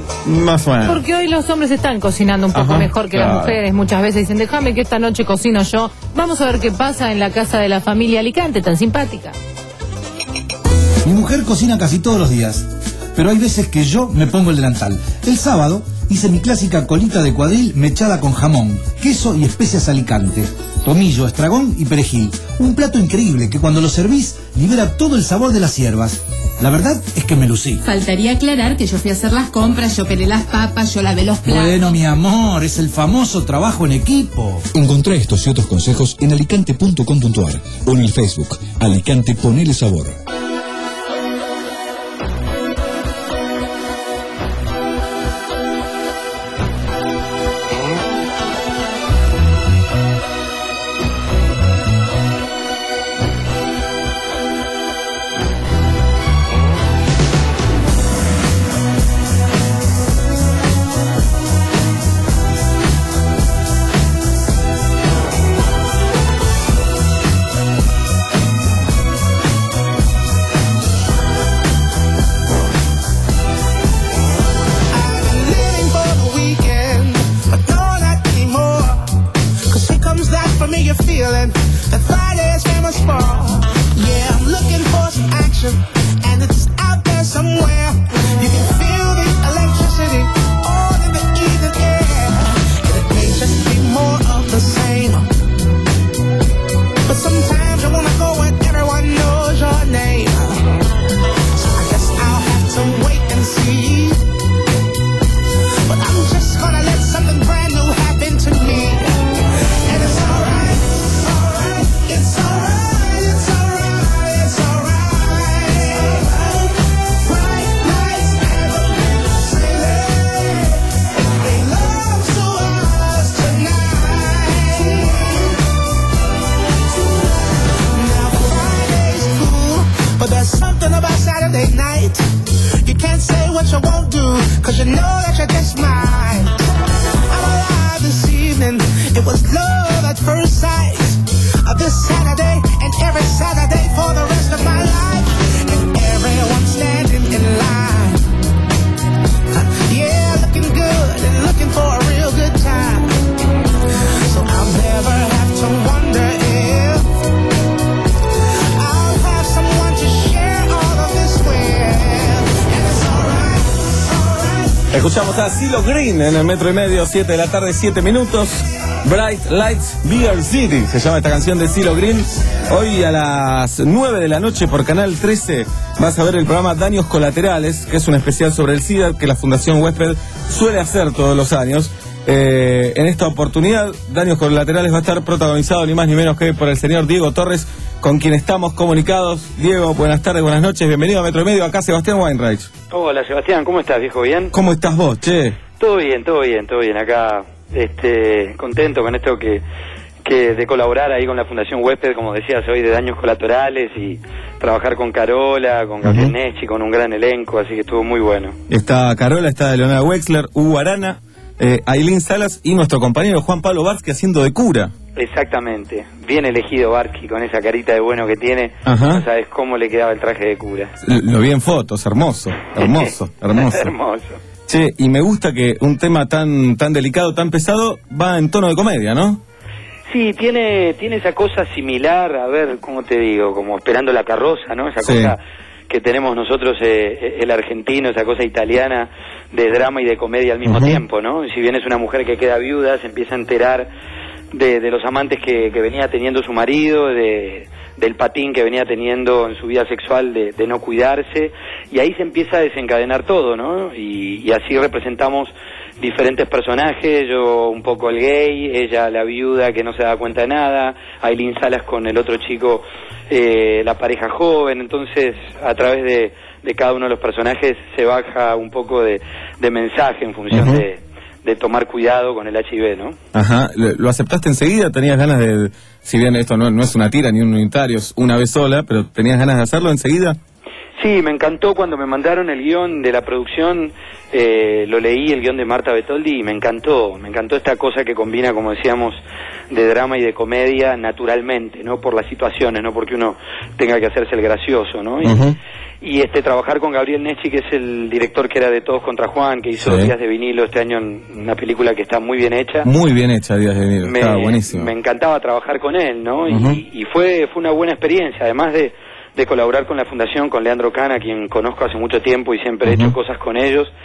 Más o menos. Porque hoy los hombres están cocinando un poco Ajá, mejor que claro. las mujeres. Muchas veces dicen, déjame que esta noche cocino yo. Vamos a ver qué pasa en la casa de la familia Alicante, tan simpática. Mi mujer cocina casi todos los días, pero hay veces que yo me pongo el delantal. El sábado hice mi clásica colita de cuadril mechada con jamón, queso y especias Alicante, tomillo, estragón y perejil. Un plato increíble que cuando lo servís libera todo el sabor de las hierbas. La verdad es que me lucí. Faltaría aclarar que yo fui a hacer las compras, yo pelé las papas, yo lavé los platos. Bueno, mi amor, es el famoso trabajo en equipo. Encontrá estos y otros consejos en alicante punto com punto ar o en el Facebook Alicante Ponele Sabor. Escuchamos a CeeLo Green en el metro y medio, siete de la tarde, siete minutos. Bright Lights, Beer City, se llama esta canción de CeeLo Green. Hoy a las nueve de la noche por Canal trece vas a ver el programa Daños Colaterales, que es un especial sobre el SIDA que la Fundación Huésped suele hacer todos los años. Eh, en esta oportunidad, Daños Colaterales va a estar protagonizado ni más ni menos que por el señor Diego Torres, con quien estamos comunicados. Diego, buenas tardes, buenas noches, bienvenido a Metro y Medio, acá Sebastián Weinreich. Hola Sebastián, ¿cómo estás, viejo? ¿Bien? ¿Cómo estás vos, che? Todo bien, todo bien, todo bien, acá este, contento con esto que, que de colaborar ahí con la Fundación Huésped, como decías hoy, de Daños Colaterales, y trabajar con Carola, con Gabriel uh-huh. Neschi, con un gran elenco, así que estuvo muy bueno. Está Carola, está Leonardo Wexler, Hugo Arana, eh, Ailín Salas y nuestro compañero Juan Pablo Barsky haciendo de cura. Exactamente, bien elegido Barsky con esa carita de bueno que tiene. Ajá. No sabes cómo le quedaba el traje de cura. Lo vi en fotos, hermoso, hermoso, hermoso. Hermoso. Che, y me gusta que un tema tan tan delicado, tan pesado, va en tono de comedia, ¿no? Sí, tiene tiene esa cosa similar, a ver, ¿cómo te digo? Como Esperando la carroza, ¿no? Esa sí. cosa que tenemos nosotros, eh, el argentino, esa cosa italiana de drama y de comedia al mismo uh-huh. tiempo, ¿no? Si bien es una mujer que queda viuda, se empieza a enterar de, de los amantes que, que venía teniendo su marido, de del patín que venía teniendo en su vida sexual, de, de no cuidarse, y ahí se empieza a desencadenar todo, ¿no? Y, y así representamos diferentes personajes, yo un poco el gay, ella la viuda que no se da cuenta de nada, Ailín Salas con el otro chico, eh, la pareja joven. Entonces a través de, de cada uno de los personajes se baja un poco de, de mensaje en función uh-huh. de, de tomar cuidado con el H I V, ¿no? Ajá, ¿lo aceptaste enseguida? ¿Tenías ganas de, si bien esto no, no es una tira ni un unitario, es una vez sola, pero tenías ganas de hacerlo enseguida? Sí, me encantó cuando me mandaron el guión de la producción, eh, lo leí, el guión de Marta Betoldi, y me encantó, me encantó esta cosa que combina, como decíamos, de drama y de comedia naturalmente, no por las situaciones, no porque uno tenga que hacerse el gracioso, ¿no? Y, uh-huh. y este trabajar con Gabriel Neschi, que es el director que era de Todos contra Juan, que hizo sí. Días de Vinilo este año, en una película que está muy bien hecha. Muy bien hecha, Días de Vinilo, me, estaba buenísimo. Me encantaba trabajar con él, ¿no? Uh-huh. Y, y fue, fue una buena experiencia, además de de colaborar con la Fundación, con Leandro Cana, a quien conozco hace mucho tiempo y siempre he uh-huh. hecho cosas con ellos,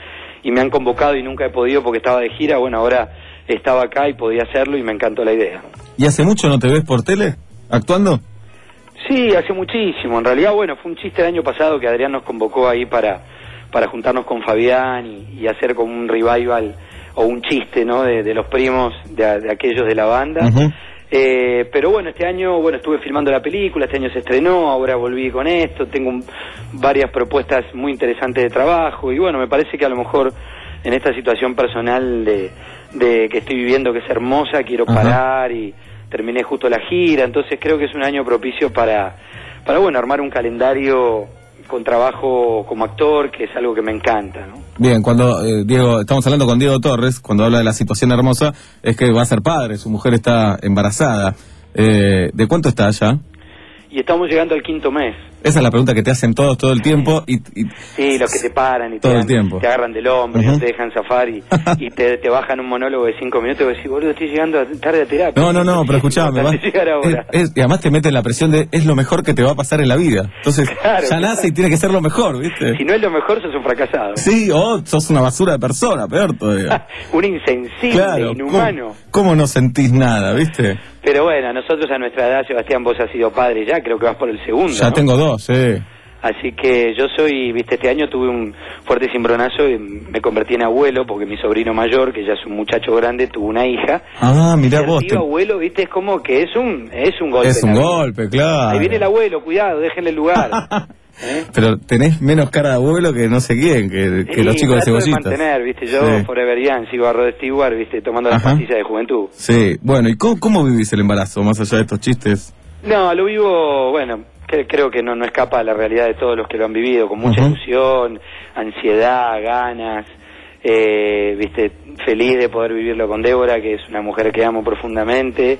y me han convocado y nunca he podido porque estaba de gira. Bueno, ahora estaba acá y podía hacerlo y me encantó la idea. ¿Y hace mucho no te ves por tele actuando? Sí, hace muchísimo. En realidad, bueno, fue un chiste el año pasado que Adrián nos convocó ahí para, para juntarnos con Fabián y, y hacer como un revival o un chiste, ¿no? De, de los primos de, de aquellos de la banda. Uh-huh. eh, pero bueno, este año, bueno, estuve filmando la película, este año se estrenó, ahora volví con esto, tengo un, varias propuestas muy interesantes de trabajo y bueno, me parece que a lo mejor en esta situación personal de, de que estoy viviendo, que es hermosa, quiero uh-huh. parar y terminé justo la gira, entonces creo que es un año propicio para, para bueno, armar un calendario con trabajo como actor, que es algo que me encanta, ¿no? Bien, cuando, eh, Diego, estamos hablando con Diego Torres, cuando habla de la situación hermosa, es que va a ser padre, su mujer está embarazada. Eh, ¿De cuánto está ya? Y estamos llegando al quinto mes. Esa es la pregunta que te hacen todos todo el tiempo. Y, y sí, los que te paran y todo te, el tiempo. te agarran del hombro, uh-huh. y no te dejan zafar y, y te, te bajan un monólogo de cinco minutos y decís, boludo, estoy llegando tarde a terapia. No, no, no, pero escuchame, va, es, es, y además te meten la presión de es lo mejor que te va a pasar en la vida. Entonces, claro, ya nace y tiene que ser lo mejor, ¿viste? Si no es lo mejor, sos un fracasado. Sí, o sos una basura de persona, peor todavía. Un insensible, claro, inhumano. ¿cómo, ¿Cómo no sentís nada, viste? Pero bueno, nosotros a nuestra edad, Sebastián, vos has sido padre ya, creo que vas por el segundo, Ya ¿no? tengo dos, sí. Así que yo soy, viste, este año tuve un fuerte cimbronazo y me convertí en abuelo porque mi sobrino mayor, que ya es un muchacho grande, tuvo una hija. Ah, mirá y vos. Te... abuelo, viste, es como que es un es un golpe. Es un golpe, claro. Ahí viene el abuelo, cuidado, déjenle el lugar. ¿Eh? Pero tenés menos cara de abuelo que no sé quién, que, que sí, los chicos de Cebollitas. De mantener, viste, yo sí. Forever Young, sigo a Rod Stewart, viste, tomando las pastillas de juventud. Sí, bueno, ¿y cómo, cómo vivís el embarazo, más allá de estos chistes? No, lo vivo, bueno, que, creo que no, no escapa a la realidad de todos los que lo han vivido, con mucha uh-huh. ilusión, ansiedad, ganas, eh, viste, feliz de poder vivirlo con Débora, que es una mujer que amo profundamente,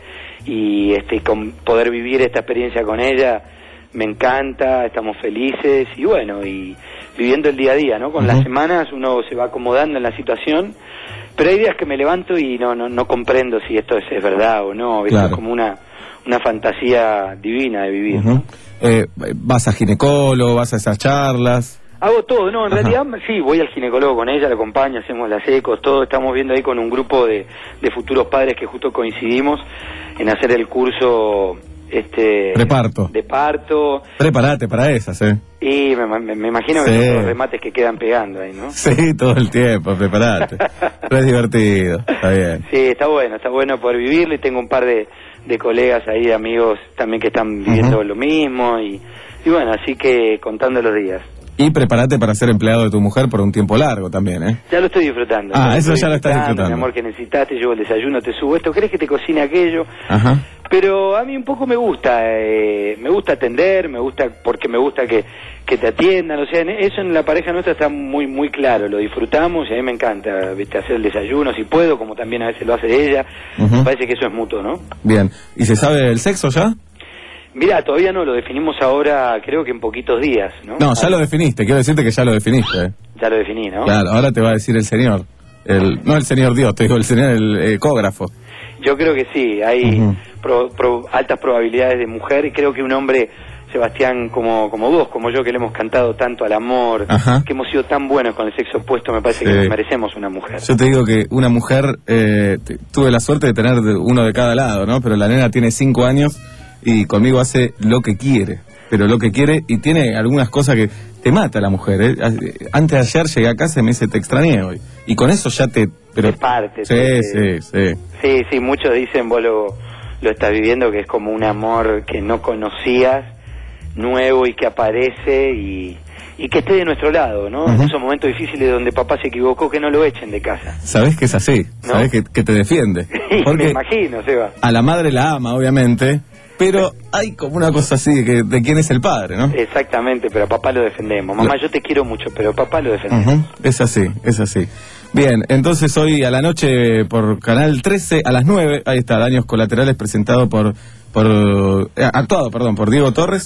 y este con poder vivir esta experiencia con ella me encanta, estamos felices, y bueno, y viviendo el día a día, ¿no? Con uh-huh. las semanas uno se va acomodando en la situación, pero hay días que me levanto y no no, no comprendo si esto es, es verdad o no, ¿viste? Claro. Es como una... una fantasía divina de vivir. Uh-huh. ¿no? Eh, ¿Vas a ginecólogo? ¿Vas a esas charlas? Hago todo, no, en Ajá. realidad sí, voy al ginecólogo con ella, la acompaño, hacemos las ecos, todo, estamos viendo ahí con un grupo de, de futuros padres que justo coincidimos en hacer el curso este Preparto. de parto. Prepárate para esas, ¿eh? Y me, me, me imagino que sí. son los remates que quedan pegando ahí, ¿no? Sí, todo el tiempo, prepárate. Pero es divertido, está bien. Sí, está bueno, está bueno poder vivirlo y tengo un par de de colegas ahí, de amigos también que están viviendo uh-huh. lo mismo y, y bueno, así que contando los días. Y prepárate para ser empleado de tu mujer por un tiempo largo también, ¿eh? Ya lo estoy disfrutando. Ah, eso estoy ya lo estás disfrutando. Mi amor, que necesitas, te llevo el desayuno, te subo esto, ¿crees que te cocine aquello? Ajá. Pero a mí un poco me gusta, eh, me gusta atender, me gusta porque me gusta que, que te atiendan, o sea, eso en la pareja nuestra está muy muy claro, lo disfrutamos y a mí me encanta, viste, hacer el desayuno si puedo, como también a veces lo hace ella, uh-huh. me parece que eso es mutuo, ¿no? Bien, ¿y se sabe el sexo ya? Mirá, todavía no, lo definimos ahora, creo que en poquitos días, ¿no? No, ya lo definiste, quiero decirte que ya lo definiste. ¿eh? Ya lo definí, ¿no? Claro, ahora te va a decir el señor, el no el señor Dios, te digo el señor, el ecógrafo. Yo creo que sí, hay uh-huh. pro, pro, altas probabilidades de mujer y creo que un hombre, Sebastián, como como vos, como yo, que le hemos cantado tanto al amor, Ajá. que hemos sido tan buenos con el sexo opuesto, me parece sí. que nos merecemos una mujer. Yo te digo que una mujer, eh, t- tuve la suerte de tener uno de cada lado, ¿no? Pero la nena tiene cinco años y conmigo hace lo que quiere, pero lo que quiere y tiene algunas cosas que te mata la mujer, ¿eh? Antes de ayer llegué a casa y me dice, te extrañé hoy. Y con eso ya te... Pero, te parte. Sí, te, sí, sí. Sí, sí, muchos dicen, vos lo, lo estás viviendo, que es como un amor que no conocías, nuevo y que aparece y, y que esté de nuestro lado, ¿no? Uh-huh. En esos momentos difíciles donde papá se equivocó, que no lo echen de casa. Sabés que es así, ¿no? Sabés que, que te defiende. Me imagino, Seba. A la madre la ama, obviamente, pero hay como una cosa así de, que, de quién es el padre, ¿no? Exactamente, pero a papá lo defendemos. Mamá, yo te quiero mucho, pero papá lo defendemos. Uh-huh. Es así, es así. Bien, entonces hoy a la noche por Canal trece a las nueve, ahí está, Daños Colaterales, presentado por, por eh, actuado, perdón, por Diego Torres.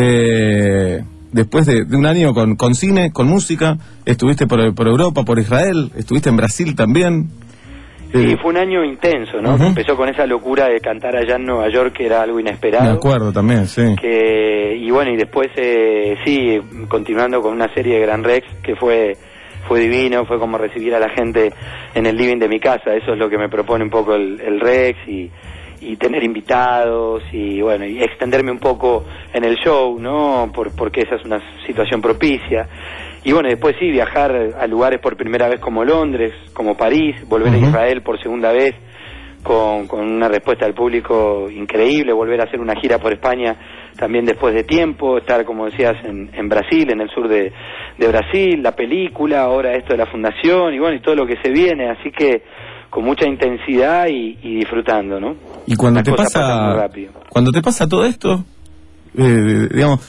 Eh, después de, de un año con, con cine, con música, estuviste por, por Europa, por Israel, estuviste en Brasil también. Sí, eh, fue un año intenso, ¿no? Uh-huh. Empezó con esa locura de cantar allá en Nueva York, que era algo inesperado. Me acuerdo también, sí. Que, y bueno, y después, eh, sí, continuando con una serie de Gran Rex, que fue... fue divino, fue como recibir a la gente en el living de mi casa. Eso es lo que me propone un poco el, el Rex, y, y tener invitados y bueno, y extenderme un poco en el show, ¿no? Por, porque esa es una situación propicia. Y bueno, después sí, viajar a lugares por primera vez como Londres, como París, volver uh-huh. a Israel por segunda vez, con, con una respuesta del público increíble, volver a hacer una gira por España también después de tiempo, estar, como decías, en, en Brasil, en el sur de, de Brasil, la película, ahora esto de la fundación, y bueno, y todo lo que se viene, así que con mucha intensidad y, y disfrutando, ¿no? Y cuando Las te cosas pasan muy pasa, rápido. cuando te pasa todo esto, eh, digamos,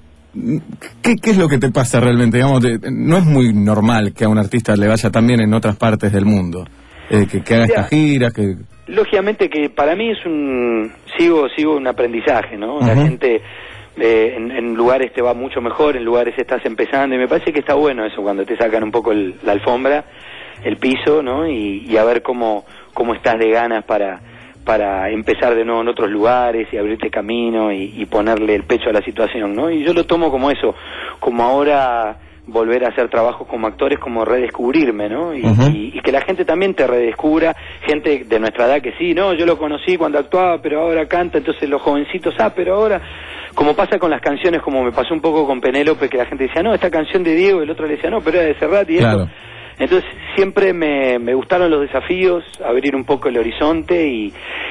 ¿Qué, ¿Qué es lo que te pasa realmente? Digamos, de, no es muy normal que a un artista le vaya tan bien en otras partes del mundo, eh, que, que haga estas giras, que... Lógicamente que para mí es un... Sigo sigo un aprendizaje, ¿no? Uh-huh. La gente eh, en, en lugares te va mucho mejor, en lugares estás empezando, y me parece que está bueno eso, cuando te sacan un poco el, la alfombra, el piso, ¿no? Y, y a ver cómo, cómo estás de ganas para... para empezar de nuevo en otros lugares y abrirte camino y, y ponerle el pecho a la situación, ¿no? Y yo lo tomo como eso, como ahora volver a hacer trabajos como actores, como redescubrirme, ¿no? Y, uh-huh. y, y que la gente también te redescubra, gente de nuestra edad que sí, no, yo lo conocí cuando actuaba, pero ahora canta, entonces los jovencitos, ah, pero ahora... Como pasa con las canciones, como me pasó un poco con Penélope, que la gente decía, no, esta canción de Diego, y el otro le decía, no, pero era de Serrat y claro. esto... Entonces siempre me, me gustaron los desafíos, abrir un poco el horizonte, y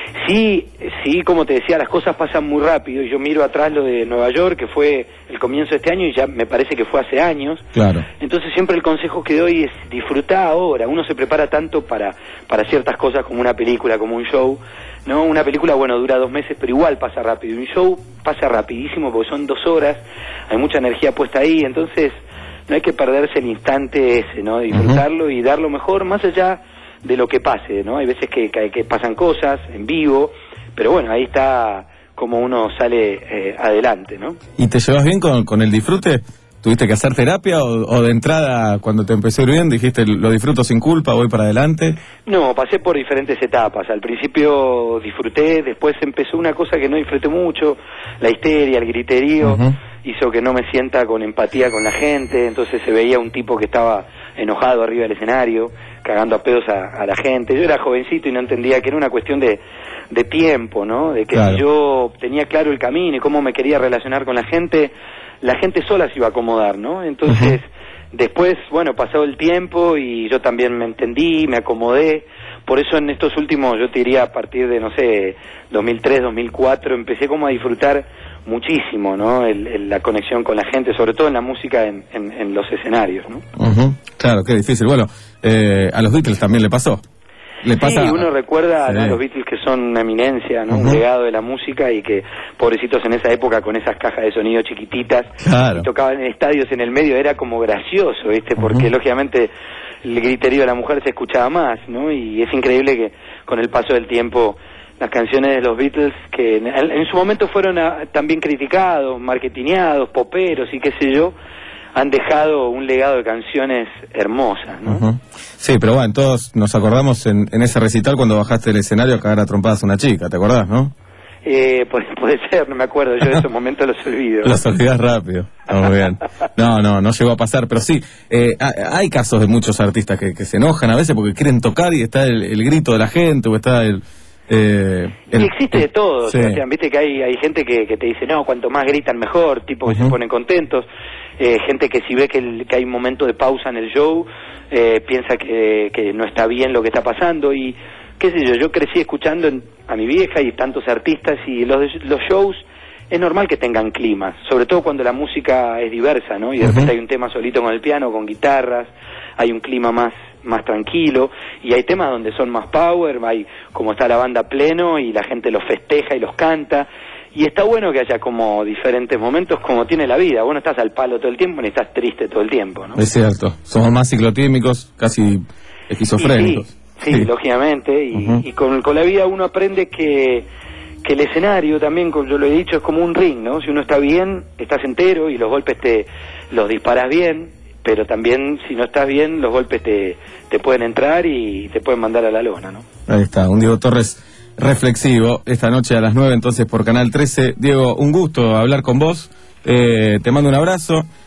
sí, sí, como te decía, las cosas pasan muy rápido, y yo miro atrás lo de Nueva York, que fue el comienzo de este año, y ya me parece que fue hace años. Claro. Entonces siempre el consejo que doy es disfrutar ahora. Uno se prepara tanto para, para ciertas cosas como una película, como un show, ¿no? Una película, bueno, dura dos meses, pero igual pasa rápido. Un show pasa rapidísimo porque son dos horas, hay mucha energía puesta ahí, entonces... No hay que perderse el instante ese, ¿no? Disfrutarlo uh-huh. y dar lo mejor más allá de lo que pase, ¿no? Hay veces que, que, que pasan cosas en vivo, pero bueno, ahí está como uno sale eh, adelante, ¿no? ¿Y te llevas bien con, con el disfrute? ¿Tuviste que hacer terapia o, o de entrada, cuando te empecé a ir bien, dijiste lo disfruto sin culpa, voy para adelante? No, pasé por diferentes etapas. Al principio disfruté, después empezó una cosa que no disfruté mucho, la histeria, el griterío, uh-huh. hizo que no me sienta con empatía con la gente, entonces se veía un tipo que estaba enojado arriba del escenario, cagando a pedos a, a la gente. Yo era jovencito y no entendía que era una cuestión de, de tiempo, ¿no? De que claro. yo tenía claro el camino y cómo me quería relacionar con la gente, la gente sola se iba a acomodar, ¿no? Entonces, uh-huh. después, bueno, pasó el tiempo y yo también me entendí, me acomodé. Por eso en estos últimos, yo te diría a partir de, no sé, dos mil tres, dos mil cuatro, empecé como a disfrutar muchísimo, ¿no? El, el, la conexión con la gente, sobre todo en la música, en, en, en los escenarios, ¿no? Uh-huh. Claro, qué difícil. Bueno, eh, a los Beatles también le pasó. Le pasa... Sí, uno recuerda sí. ¿no? a los Beatles, que son una eminencia, ¿no? Uh-huh. Un legado de la música, y que pobrecitos en esa época con esas cajas de sonido chiquititas, claro. y tocaban en estadios en el medio, era como gracioso, ¿viste? Porque uh-huh. lógicamente el griterío de la mujer se escuchaba más, ¿no? Y es increíble que con el paso del tiempo las canciones de los Beatles, que en, en su momento fueron a, también criticados, marketineados, poperos y qué sé yo, han dejado un legado de canciones hermosas, ¿no? Uh-huh. Sí, pero bueno, todos nos acordamos en, en ese recital cuando bajaste del escenario a cagar a trompadas a una chica, ¿te acordás, no? Eh, puede, puede ser, no me acuerdo, yo de esos momentos los olvido. Los olvidás rápido, muy bien. No, no, no llegó a pasar, pero sí, eh, hay casos de muchos artistas que, que se enojan a veces porque quieren tocar y está el, el grito de la gente, o está el... Eh, el, y existe de todo, sí. o sea, viste que hay, hay gente que, que te dice, no, cuanto más gritan mejor, tipo que uh-huh. se ponen contentos, eh, gente que si ve que, el, que hay un momento de pausa en el show, eh, piensa que, que no está bien lo que está pasando, y qué sé yo, yo crecí escuchando en, a mi vieja y tantos artistas, y los, los shows es normal que tengan climas, sobre todo cuando la música es diversa, ¿no? Y de uh-huh. repente hay un tema solito con el piano, con guitarras, hay un clima más más tranquilo, y hay temas donde son más power, hay como está la banda pleno y la gente los festeja y los canta, y está bueno que haya como diferentes momentos, como tiene la vida. Vos no estás al palo todo el tiempo ni estás triste todo el tiempo, ¿no? Es cierto, somos más ciclotímicos, casi esquizofrénicos. Sí, sí, sí, lógicamente, y, uh-huh. y con, con la vida uno aprende que que el escenario también, como yo lo he dicho, es como un ring, ¿no? Si uno está bien, estás entero y los golpes te los disparas bien, pero también si no estás bien, los golpes te, te pueden entrar y te pueden mandar a la lona, ¿no? Ahí está, un Diego Torres reflexivo, esta noche a las nueve entonces por Canal trece. Diego, un gusto hablar con vos, eh, te mando un abrazo,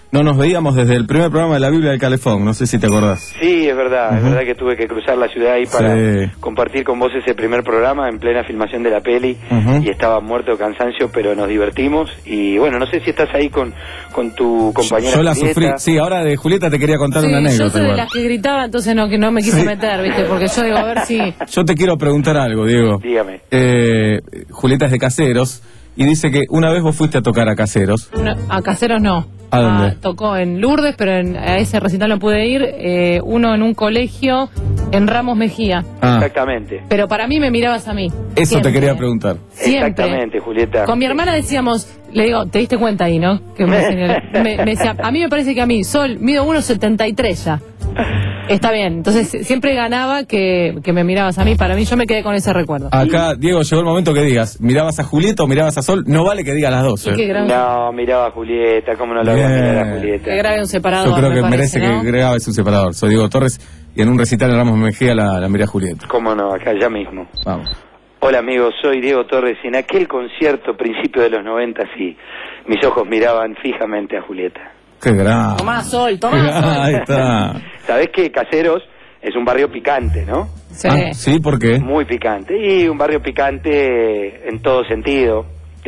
no nos veíamos desde el primer programa de la Biblia del Calefón, no sé si te acordás. Sí, es verdad, Uh-huh. es verdad que tuve que cruzar la ciudad ahí para Sí. compartir con vos ese primer programa en plena filmación de la peli Uh-huh. y estaba muerto de cansancio, pero nos divertimos y bueno, no sé si estás ahí con, con tu compañera Yo la Julieta. sufrí, sí, ahora de Julieta te quería contar Sí, una yo anécdota soy de igual. las que gritaba, entonces no, que no me quise Sí. meter, ¿viste? Porque yo digo, a ver si... Yo te quiero preguntar algo, Diego. Dígame. Eh, Julieta es de Caseros y dice que una vez vos fuiste a tocar a Caseros. No, a Caseros no. ¿A dónde? Ah, tocó en Lourdes, pero en- a ese recital no pude ir. Eh, uno en un colegio en Ramos Mejía. Ah, Exactamente. Pero para mí me mirabas a mí. eso Siempre. te quería preguntar. Siempre. Exactamente, Julieta. Con mi hermana decíamos, le digo, te diste cuenta ahí, ¿no? Que me, señaló. me, me decía, a mí me parece que a mí, Sol, mido uno setenta y tres ya. Está bien, entonces siempre ganaba que, que me mirabas a mí. Para mí, yo me quedé con ese recuerdo. Acá, Diego, llegó el momento que digas, ¿mirabas a Julieta o mirabas a Sol? No vale que digas las dos. Y ¿eh? qué grave. No, miraba a Julieta, ¿cómo no la voy a Bien. mirar a Julieta? Que grave un separador. Yo creo me que parece, merece ¿no? que grabes un separador. Soy Diego Torres y en un recital en Ramos Mejía la, la miré a Julieta. ¿Cómo no? Acá ya mismo. Vamos. Hola amigos, soy Diego Torres y en aquel concierto, principio de los noventa, sí, mis ojos miraban fijamente a Julieta. Qué grave. Tomá, Sol, tomá, Sol. Ahí está. ¿Sabés que Caseros es un barrio picante, no? Sí. Ah, sí, ¿por qué? Muy picante. Y un barrio picante en todo sentido.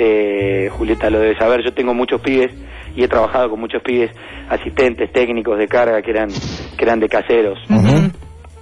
Eh, Julieta lo debe saber, yo tengo muchos pibes y he trabajado con muchos pibes, asistentes, técnicos de carga que eran, que eran de Caseros. Ujú.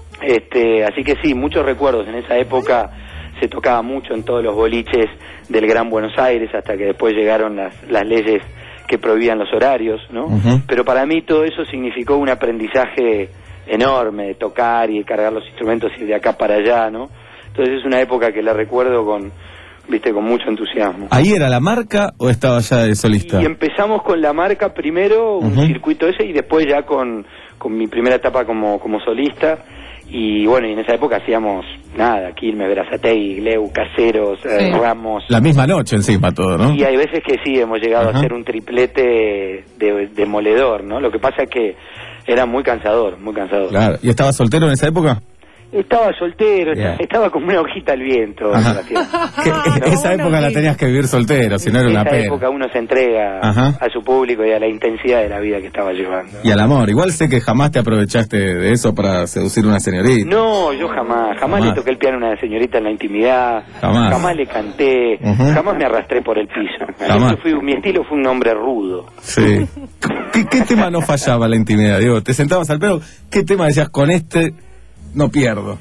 Este, así que sí, muchos recuerdos. En esa época se tocaba mucho en todos los boliches del Gran Buenos Aires, hasta que después llegaron las, las leyes que prohibían los horarios, ¿no? Ujú. Pero para mí todo eso significó un aprendizaje enorme, de tocar y de cargar los instrumentos y de acá para allá, ¿no? Entonces es una época que la recuerdo con, viste, con mucho entusiasmo. ¿Ahí era la marca o estaba ya de solista? Y empezamos con la marca primero, un Ujú. circuito ese, y después ya con, con mi primera etapa como, como solista. Y bueno, y en esa época hacíamos nada, Quilmes, Berazategui, Gleu, Caseros, eh, Sí. Ramos. La misma noche encima todo, ¿no? Y hay veces que sí, hemos llegado Ajá. a hacer un triplete de, demoledor, ¿no? Lo que pasa es que era muy cansador, muy cansador. Claro. ¿Y estabas soltero en esa época? Estaba soltero, Bien. estaba, estaba como una hojita al viento. Ajá. Sebastián. Que, No, esa época la tenías que vivir soltero, si no era en una esa pena. época uno se entrega Ajá. a su público y a la intensidad de la vida que estaba llevando. Y al amor. Igual sé que jamás te aprovechaste de eso para seducir a una señorita. No, yo jamás, jamás, Jamás. le toqué el piano a una señorita en la intimidad, Jamás. le canté, Ujú. jamás me arrastré por el piso. Jamás. Yo fui, mi estilo fue un hombre rudo. Sí. ¿Qué, qué tema no fallaba en la intimidad, Diego? Te sentabas al pelo, ¿qué tema decías con este no pierdo?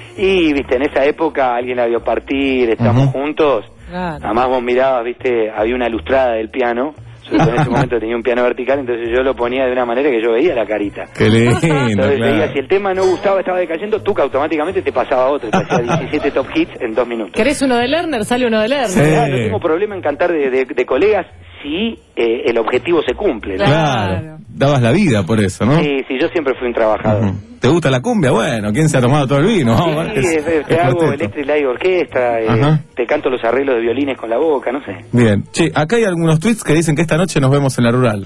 Y, viste, en esa época alguien la vio partir, estamos Ujú. juntos, Claro. además vos mirabas, viste, había una lustrada del piano, sobre todo en ese momento tenía un piano vertical, entonces yo lo ponía de una manera que yo veía la carita. Qué lindo, Entonces veía, claro. si el tema no gustaba, estaba decayendo, tú que automáticamente te pasaba a otro, te hacía diecisiete top hits en dos minutos. ¿Querés uno de Lerner? Sale uno de Lerner. Sí. Ah, no tengo problema en cantar de, de- de colegas si eh, el objetivo se cumple, ¿no? Claro. Claro. Dabas la vida por eso, ¿no? Sí, sí, yo siempre fui un trabajador. Ujú. ¿Te gusta la cumbia? Bueno, ¿quién se ha tomado todo el vino? Vamos, Sí, es- es- es- te es hago cuarteto. electric light orquesta, eh, Ajá. te canto los arreglos de violines con la boca, no sé. Bien. Che, acá hay algunos tweets que dicen que esta noche nos vemos en la rural.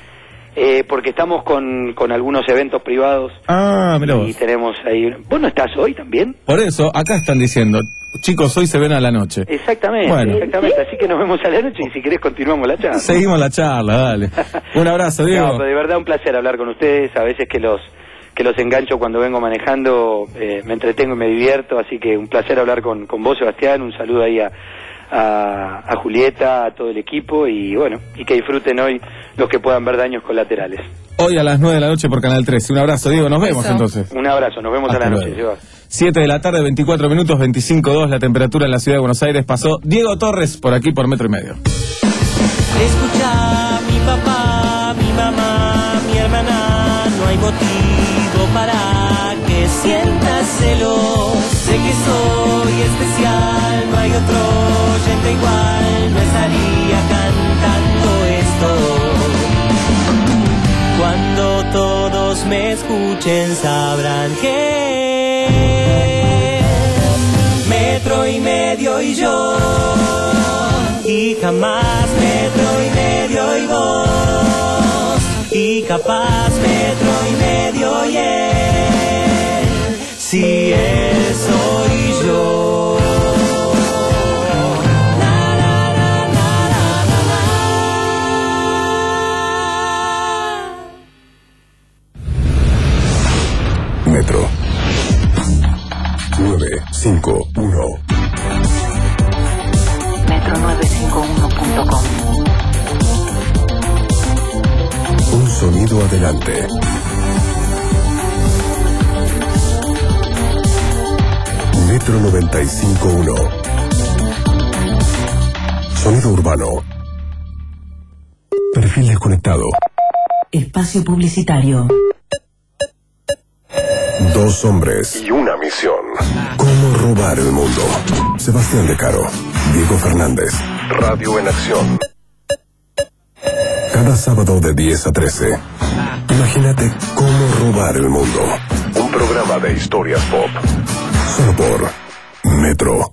Eh, porque estamos con, con algunos eventos privados Ah, mira y vos. tenemos ahí... ¿Vos no estás hoy también? Por eso, acá están diciendo, chicos, hoy se ven a la noche. Exactamente, Bueno. exactamente. Así que nos vemos a la noche y si querés continuamos la charla. Seguimos la charla, dale. Un abrazo, No, Diego. pero de verdad un placer hablar con ustedes. A veces que los que los engancho cuando vengo manejando, eh, me entretengo y me divierto. Así que un placer hablar con, con vos, Sebastián. Un saludo ahí a, a, a Julieta, a todo el equipo y bueno, y que disfruten hoy los que puedan ver daños colaterales. Hoy a las nueve de la noche por Canal trece. Un abrazo, Diego. Nos vemos Eso. entonces. Un abrazo, nos vemos Hasta a la noche. luego. Seba. siete de la tarde, veinticuatro minutos, veinticinco grados la temperatura en la ciudad de Buenos Aires. Pasó Diego Torres por aquí por metro y medio. Escucha, mi papá, mi mamá, mi hermana, no hay motivo para que sientas celos. Sé que soy especial, no hay otro oyente igual, no estaría cantando esto. Cuando todos me escuchen sabrán que metro y medio y yo, y jamás metro y medio y vos, y capaz metro y medio y él, si él soy yo. Na, na, na, na, na, na, na. nueve cinco uno. metro novecientos cincuenta y uno punto com. Un sonido adelante. Metro noventa y cinco punto uno. Sonido urbano. Perfil desconectado. Espacio publicitario. Dos hombres y una misión. ¿Cómo robar el mundo? Sebastián De Caro, Diego Fernández. Radio en acción. Cada sábado de diez a trece. Imagínate cómo robar el mundo. Un programa de historias pop. Solo por Metro.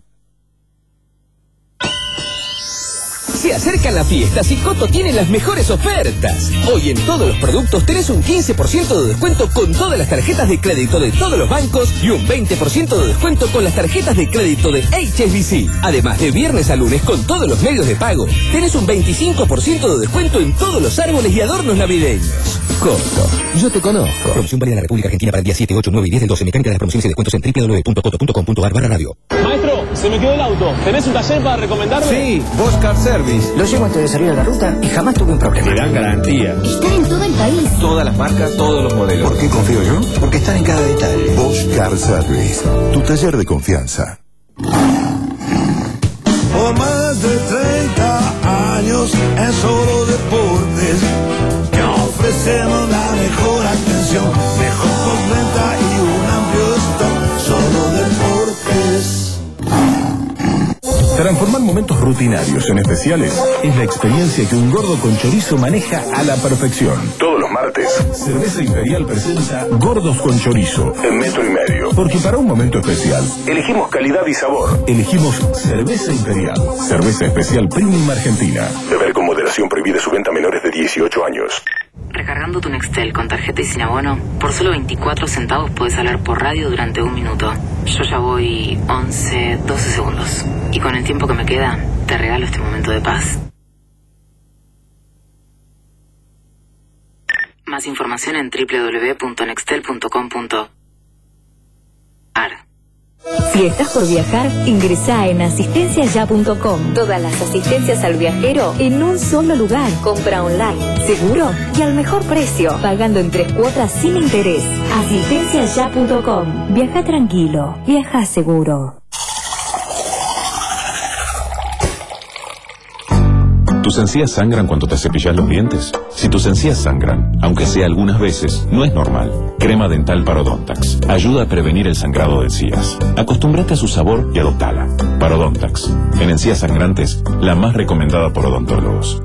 Se acercan las fiestas y Coto tiene las mejores ofertas. Hoy en todos los productos tenés un quince por ciento de descuento con todas las tarjetas de crédito de todos los bancos y un veinte por ciento de descuento con las tarjetas de crédito de H S B C. Además, de viernes a lunes con todos los medios de pago tenés un veinticinco por ciento de descuento en todos los árboles y adornos navideños. Coto, yo te conozco. Promoción válida en la República Argentina para el día siete, ocho, nueve y diez del doce. Mecánica de las promociones y descuentos en doble u doble u doble u punto coto punto com punto a r barra radio. Maestro, se me quedó el auto. ¿Tenés un taller para recomendarme? Sí, Bosch Car Service. Lo llevo antes de salir a la ruta y jamás tuve un problema. Me dan garantía. Están en todo el país. Todas las marcas, todos los modelos. ¿Por qué confío yo? Porque están en cada detalle. Bosch Car Service, tu taller de confianza. Por más de treinta años en Solo Deportes, que ofrecemos la mejor atención, mejor postventa y un amplio stock. Solo Deportes. Transformar momentos rutinarios en especiales es la experiencia que un gordo con chorizo maneja a la perfección. Todos los martes, Cerveza Imperial presenta Gordos con Chorizo en metro y medio. Porque para un momento especial, elegimos calidad y sabor. Elegimos Cerveza Imperial, cerveza especial premium argentina. Beber con moderación, prohibida su venta a menores de dieciocho años. Recargando tu Nextel con tarjeta y sin abono, por solo veinticuatro centavos puedes hablar por radio durante un minuto. Yo ya voy once, doce segundos. Y con el tiempo que me queda, te regalo este momento de paz. Más información en doble u doble u doble u punto nextel punto com punto a r. Si estás por viajar, ingresá en asistencia ya punto com. Todas las asistencias al viajero en un solo lugar. Compra online, seguro y al mejor precio, pagando en tres cuotas sin interés. asistencia ya punto com. Viaja tranquilo, viaja seguro. ¿Tus encías sangran cuando te cepillas los dientes? Si tus encías sangran, aunque sea algunas veces, no es normal. Crema dental Parodontax ayuda a prevenir el sangrado de encías. Acostúmbrate a su sabor y adoptala. Parodontax, en encías sangrantes, la más recomendada por odontólogos.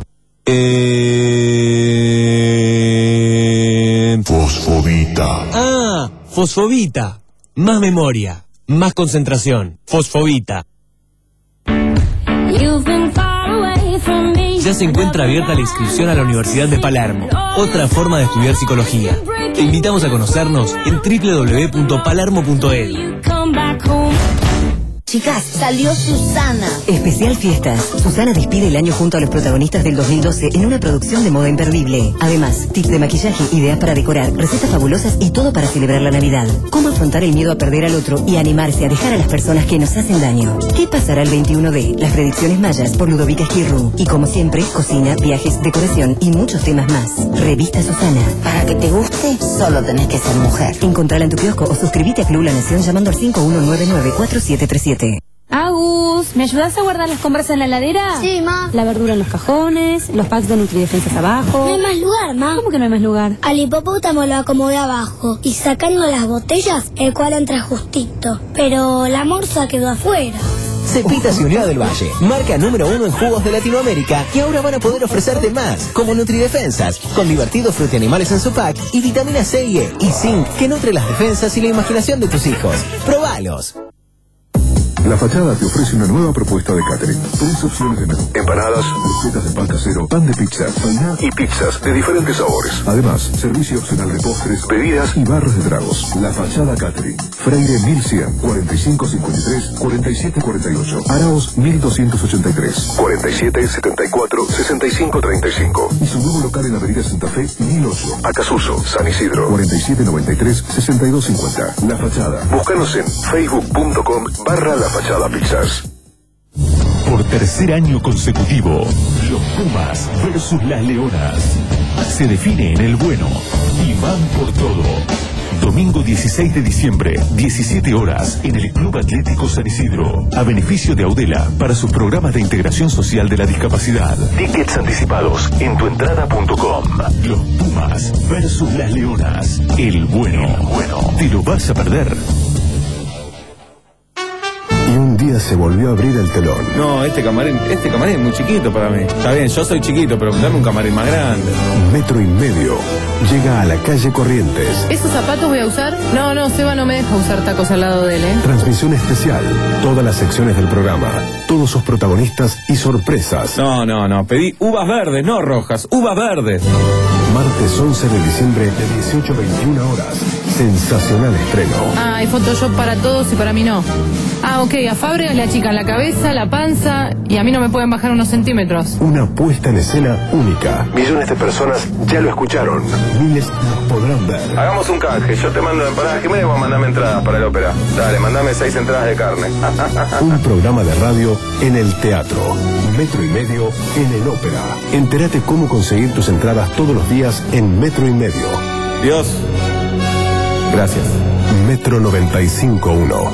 Eh... Fosfovita. Ah, Fosfovita. Más memoria, más concentración. Fosfovita. Ya se encuentra abierta la inscripción a la Universidad de Palermo, otra forma de estudiar psicología. Te invitamos a conocernos en doble u doble u doble u punto palermo punto e d u. Chicas, salió Susana. Especial Fiestas. Susana despide el año junto a los protagonistas del dos mil doce en una producción de moda imperdible. Además, tips de maquillaje, ideas para decorar, recetas fabulosas y todo para celebrar la Navidad. Cómo afrontar el miedo a perder al otro y animarse a dejar a las personas que nos hacen daño. ¿Qué pasará el veintiuno de? Las predicciones mayas por Ludovica Esquirru. Y como siempre, cocina, viajes, decoración y muchos temas más. Revista Susana. Para que te guste, solo tenés que ser mujer. Encontrala en tu kiosco o suscríbete a Club La Nación llamando al cinco uno nueve nueve cuatro siete tres siete. Agus, ¿me ayudas a guardar las compras en la heladera? Sí, ma. La verdura en los cajones, los packs de Nutridefensas abajo. No hay más lugar, ma. ¿Cómo que no hay más lugar? Al hipopótamo lo acomodé abajo y sacando las botellas, el cual entra justito. Pero la morsa quedó afuera. Cepitas y Unión del Valle, marca número uno en jugos de Latinoamérica, y ahora van a poder ofrecerte más, como Nutridefensas, con divertidos fruti-animales en su pack y vitaminas C y E y zinc que nutre las defensas y la imaginación de tus hijos. ¡Probalos! La Fachada te ofrece una nueva propuesta de catering. Tres opciones de menú: empanadas, recetas de pan casero, pan de pizza, painá y pizzas de diferentes sabores. Además, servicio opcional de postres, bebidas y barras de tragos. La Fachada Catering. Freire mil cien, cuarenta y cinco cincuenta y tres, cuarenta y siete cuarenta y ocho. Araos mil doscientos ochenta y tres, cuarenta y siete setenta y cuatro, sesenta y cinco treinta y cinco. Y su nuevo local en Avenida Santa Fe, mil ocho. Acasuso, San Isidro, cuarenta y siete noventa y tres, sesenta y dos cincuenta. La Fachada. Búscanos en facebook punto com barra La Fachada Pizzas. Por tercer año consecutivo, los Pumas versus las Leonas. Se define en el bueno y van por todo. Domingo dieciséis de diciembre, diecisiete horas, en el Club Atlético San Isidro, a beneficio de Audela para sus programas de integración social de la discapacidad. Tickets anticipados en tuentrada punto com. Los Pumas versus las Leonas. El bueno, bueno, te lo vas a perder. Y un día se volvió a abrir el telón. No, este camarín, este camarín es muy chiquito para mí. Está bien, yo soy chiquito, pero dame un camarín más grande. Metro y Medio llega a la calle Corrientes. ¿Esos zapatos voy a usar? No, no, Seba no me deja usar tacos al lado de él, ¿eh? Transmisión especial. Todas las secciones del programa. Todos sus protagonistas y sorpresas. No, no, no. Pedí uvas verdes, no rojas. Uvas verdes. Martes once de diciembre de dieciocho a veintiuna horas. Sensacional estreno. Ah, hay Photoshop para todos y para mí no. Ah, ok, a Fabre le achican la cabeza, la panza y a mí no me pueden bajar unos centímetros. Una puesta en escena única. Millones de personas ya lo escucharon. Miles lo podrán ver. Hagamos un canje. Yo te mando empanadas Jiménez y vos mandame entradas para el ópera. Dale, mandame seis entradas de carne. Un programa de radio en el teatro. Metro y Medio en el ópera. Entérate cómo conseguir tus entradas todos los días en Metro y Medio. Dios. Gracias. Metro noventa y cinco punto uno.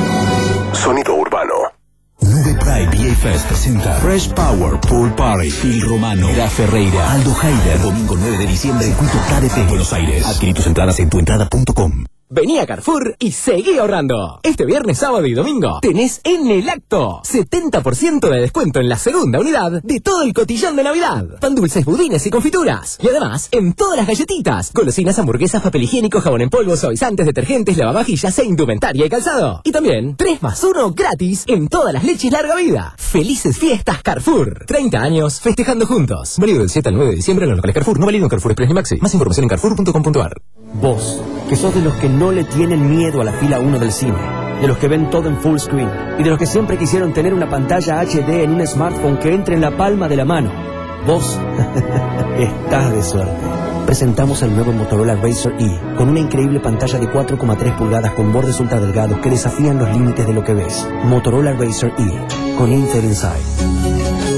Sonido urbano. Nube Pride V A Fest presenta Fresh Power Pool Party. Phil Romano, Era Ferreira, Aldo Haider. Domingo nueve de diciembre, Circuito K D P, Buenos Aires. Adquirí tus entradas en tuentrada punto com. Vení a Carrefour y seguí ahorrando. Este viernes, sábado y domingo tenés en el acto setenta por ciento de descuento en la segunda unidad de todo el cotillón de Navidad. Pan dulces, budines y confituras. Y además, en todas las galletitas, golosinas, hamburguesas, papel higiénico, jabón en polvo, suavizantes, detergentes, lavavajillas e indumentaria y calzado. Y también tres más uno gratis en todas las leches larga vida. Felices fiestas Carrefour. treinta años festejando juntos. Válido del siete al nueve de diciembre en los locales Carrefour. No válido en Carrefour Express ni Maxi. Más información en carrefour punto com punto a r. Vos, que sos de los que no le tienen miedo a la fila uno del cine, de los que ven todo en full screen y de los que siempre quisieron tener una pantalla H D en un smartphone que entre en la palma de la mano. Vos estás de suerte. Presentamos el nuevo Motorola Razr E con una increíble pantalla de cuatro coma tres pulgadas con bordes ultra delgados que desafían los límites de lo que ves. Motorola Razr E con Intel Inside.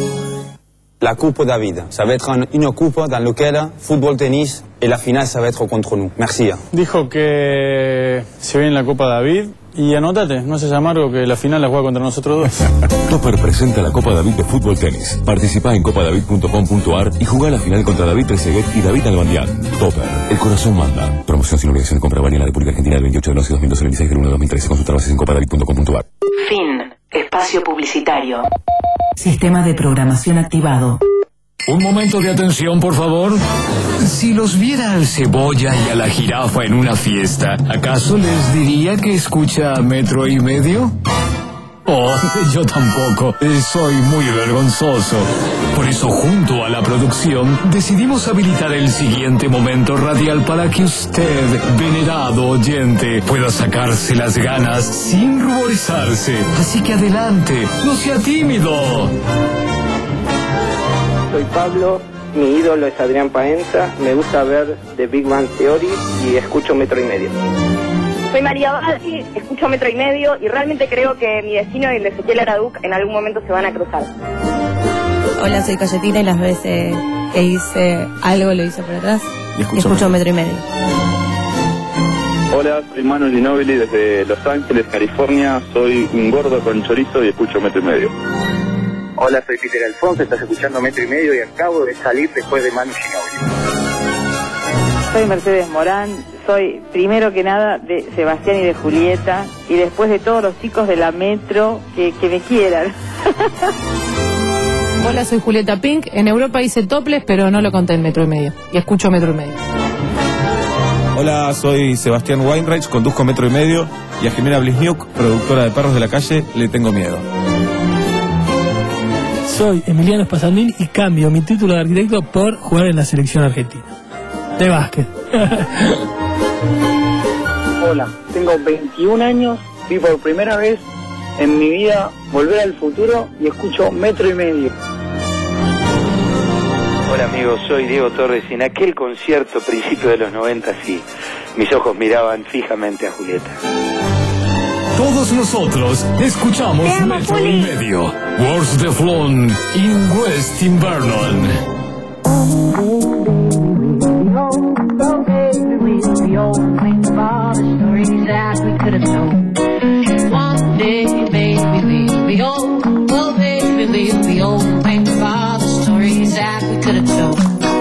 La Coupe David, ça va être une coupe dans laquelle football, tennis et la finale ça va être contre nous. Merci. Dijo que se viene la Copa David y anótate, no seas amargo que la final la juega contra nosotros dos. Topper presenta la Copa David de Fútbol Tenis. Participa en copa david punto com punto a r y juega la final contra David Trezeguet y David Albandián. Topper, el corazón manda. Promoción sin obligación de compra válida en la República Argentina del veintiocho de once de dos mil doce al veintiséis del uno de dos mil trece. Consulta bases en copa david punto com punto a r. Fin. Espacio publicitario. Sistema de programación activado. Un momento de atención, por favor. Si los viera al cebolla y a la jirafa en una fiesta, ¿acaso les diría que escucha Metro y Medio? Oh, yo tampoco. Soy muy vergonzoso. Por eso, junto a la producción, decidimos habilitar el siguiente momento radial para que usted, venerado oyente, pueda sacarse las ganas sin ruborizarse. Así que adelante, no sea tímido. Soy Pablo, mi ídolo es Adrián Paenza, me gusta ver The Big Bang Theory y escucho Metro y Medio. Soy María Bassi, escucho Metro y Medio y realmente creo que mi destino y el de Ezequiel Araduc en algún momento se van a cruzar. Hola, soy Cayetina y las veces que hice algo lo hice por atrás y escucho, y escucho Metro y Medio. Hola, soy Manu Ginóbili desde Los Ángeles, California, soy un gordo con chorizo y escucho Metro y Medio. Hola, soy Peter Alfonso, estás escuchando Metro y Medio y acabo de salir después de Manu Ginóbili. Soy Mercedes Morán, soy primero que nada de Sebastián y de Julieta y después de todos los chicos de la Metro que, que me quieran. Hola, soy Julieta Pink, en Europa hice Toples pero no lo conté en Metro y Medio y escucho Metro y Medio. Hola, soy Sebastián Weinreich, conduzco Metro y Medio, y a Jimena Blisniuk, productora de Perros de la Calle, le tengo miedo. Soy Emiliano Espasandín y cambio mi título de arquitecto por jugar en la selección argentina de básquet. Hola, tengo veintiún años, vi por primera vez en mi vida Volver al Futuro y escucho Metro y Medio. Hola amigos, soy Diego Torres y en aquel concierto, principio de los noventa, sí, mis ojos miraban fijamente a Julieta. Todos nosotros escuchamos Metro y Medio. Wars the Flon in West Invernon. One day, baby, we'll be old. Oh, baby, we'll be old. Think about the stories that we could have told.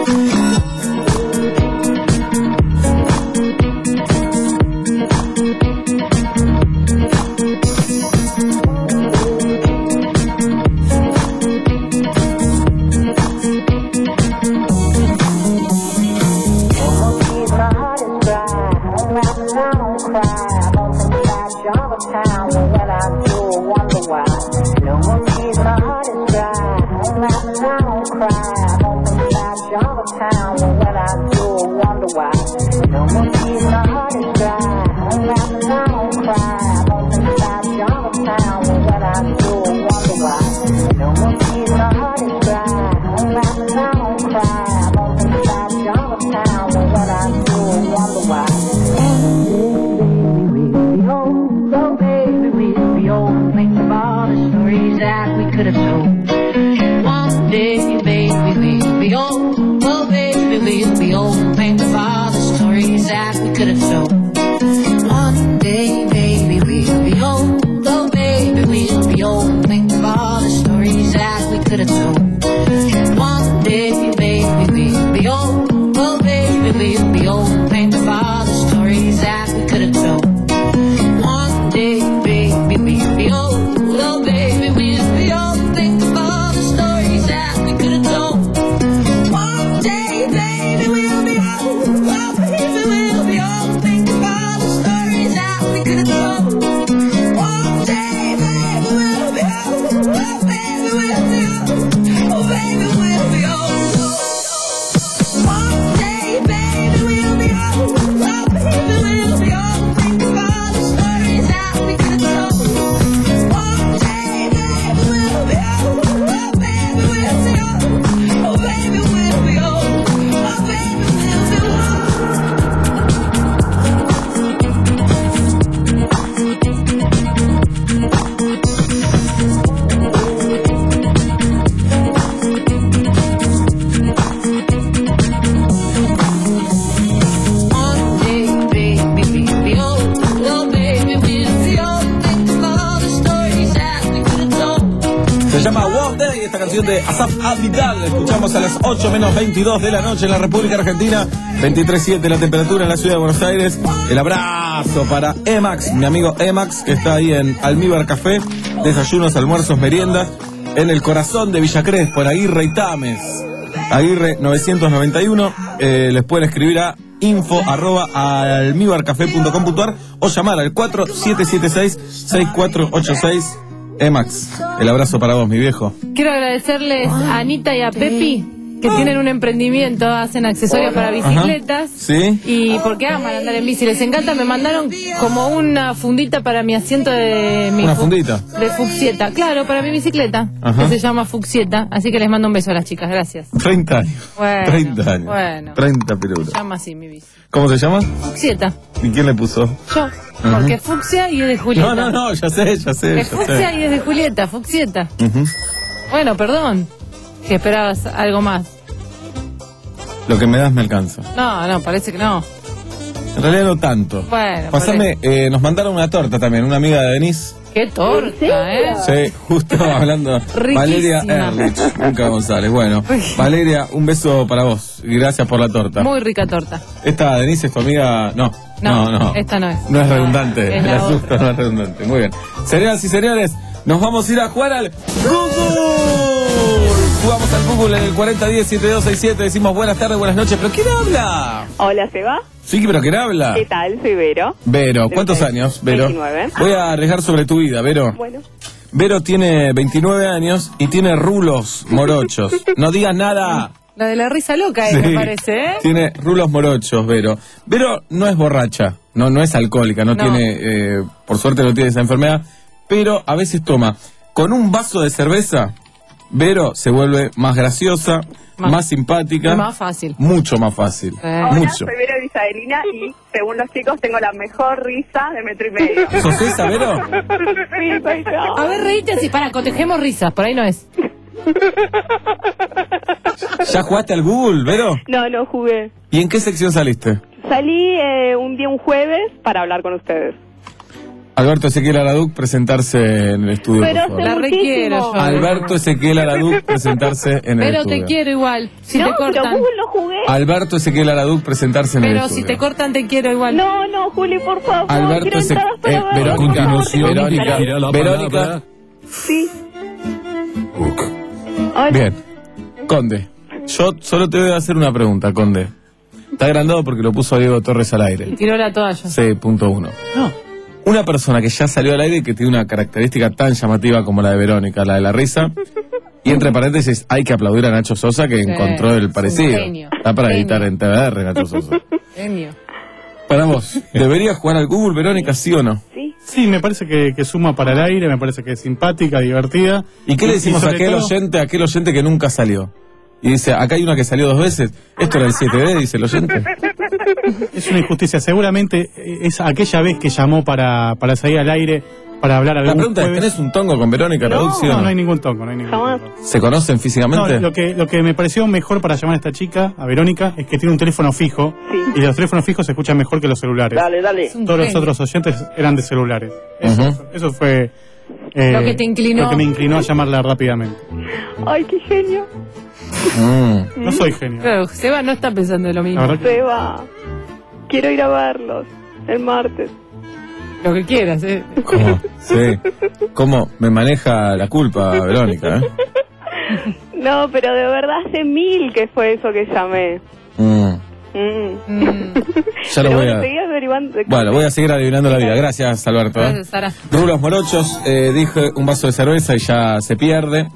De Asaf Abidal, escuchamos a las ocho menos veintidós de la noche en la República Argentina, veintitrés siete la temperatura en la ciudad de Buenos Aires. El abrazo para Emax, mi amigo Emax, que está ahí en Almíbar Café, desayunos, almuerzos, meriendas, en el corazón de Villa Crespo, en Aguirre y Tames, Aguirre novecientos noventa y uno. Eh, les pueden escribir a info arroba almíbarcafé punto com punto ar o llamar al cuatro siete siete seis, seis cuatro ocho seis. Emax, el abrazo para vos, mi viejo. Quiero agradecerles a Anita y a Pepi, que tienen un emprendimiento, hacen accesorios para bicicletas. Ajá. Sí. Y porque aman andar en bici, les encanta. Me mandaron como una fundita para mi asiento de mi ¿Una fu- fundita? de Fuxieta, claro, para mi bicicleta. Ajá. Que se llama Fuxieta. Así que les mando un beso a las chicas, gracias. treinta años. Bueno, treinta años. bueno. treinta pirulos. Se llama así mi bici. ¿Cómo se llama? Fuxieta. ¿Y quién le puso? Yo. Ajá. Porque es fucsia y es de Julieta. No, no, no, ya sé, ya sé. Es ya fucsia sé. y es de Julieta, Fuxieta. Ujú. Bueno, perdón. Que esperabas algo más. Lo que me das me alcanza. No, no, parece que no. En realidad no tanto. Bueno, Pásame, eh, nos mandaron una torta también, una amiga de Denise. Qué torta, ¿eh? Sí, justo hablando. Riquísima. Valeria Erlich, Luca González. Bueno, Valeria, un beso para vos y gracias por la torta. Muy rica torta. Esta Denise es tu amiga. No, No, no, no. esta no es. No es redundante. Es El la asusto otra. no es redundante. Muy bien. Señoras y señores, nos vamos a ir a jugar al Google Jugamos al Google en el cuarenta diez setenta y dos sesenta y siete. Decimos buenas tardes, buenas noches. ¿Pero quién habla? Hola, ¿Seba? Sí, pero ¿quién habla? ¿Qué tal? Soy Vero. Vero, ¿cuántos años, Vero? veintinueve. Voy a arriesgar sobre tu vida, Vero. Bueno. Vero tiene veintinueve años y tiene rulos morochos. No digas nada. La de la risa loca, eh, Sí. me parece, ¿eh? Tiene rulos morochos, Vero. Vero no es borracha, no, no es alcohólica, no, No. tiene, eh, por suerte no tiene esa enfermedad, pero a veces toma. Con un vaso de cerveza, Vero se vuelve más graciosa, más, Más- simpática. Es más fácil. Mucho más fácil. Eh. Hola, Mucho. soy Vero Isaelina y según los chicos tengo la mejor risa de metro y medio. ¿Sos esa, Vero? Sí, soy yo. A ver, reíte así, para, cotejemos risas, por ahí no es. ¿Ya jugaste al Google, Vero? No, no jugué. ¿Y en qué sección saliste? Salí eh, un día, un jueves, para hablar con ustedes. Alberto Ezequiel Araduc presentarse en el estudio, Pero por favor. hace La requiero yo. Alberto Ezequiel Araduc presentarse en el Pero estudio. te quiero igual. Si no, te cortan. pero Google no jugué. Alberto Ezequiel Araduc presentarse en el Pero estudio. si te cortan, te quiero igual. No, no, Juli, por favor. Alberto quiero Eze- entradas para eh, verlo. Verónica, Por favor, continuación, Verónica. dirá la Verónica. palabra. Sí. Bien. Conde, yo solo te voy a hacer una pregunta, Conde. Está agrandado porque lo puso Diego Torres al aire. Tiró la toalla. C punto uno. Una persona que ya salió al aire y que tiene una característica tan llamativa como la de Verónica, la de la risa. Y entre paréntesis, hay que aplaudir a Nacho Sosa que Sí, encontró el es un parecido. genio. Está para Genio. editar en T V R, Nacho Sosa. Genio. Para vos, ¿debería jugar al Google, Verónica, sí o no? Sí, me parece que, que suma para el aire, me parece que es simpática, divertida. ¿Y qué le decimos a sobre aquel todo- oyente, a aquel oyente que nunca salió? Y dice, acá hay una que salió dos veces. Esto era el siete D, dice el oyente. Es una injusticia. Seguramente es aquella vez que llamó para, para salir al aire, para hablar algún La pregunta es, jueves. ¿tenés un tongo con Verónica Araduc, sí o No, no? no hay ningún tongo, no hay ningún tongo. ¿Se conocen físicamente? No, lo que, lo que me pareció mejor para llamar a esta chica, a Verónica, es que tiene un teléfono fijo. Y los teléfonos fijos se escuchan mejor que los celulares. Dale, dale. Todos los otros oyentes eran de celulares. Eso, Ujú. eso fue eh, Lo que te inclinó. lo que me inclinó a llamarla rápidamente. Ay, qué genio. Mm. No soy genio. Claro, Seba no está pensando en lo mismo. La verdad que- Seba, quiero ir a verlos el martes. Lo que quieras, eh. ¿Cómo? Sí. ¿Cómo me maneja la culpa, Verónica? ¿eh? No, pero de verdad hace mil que fue eso que llamé. Mm. Mm. Ya lo Pero voy bueno, a... seguí averiguando. Bueno, voy a seguir adivinando la vida. Gracias, Alberto. ¿eh? Gracias, Sara. Rulos morochos, eh, dije un vaso de cerveza y ya se pierde.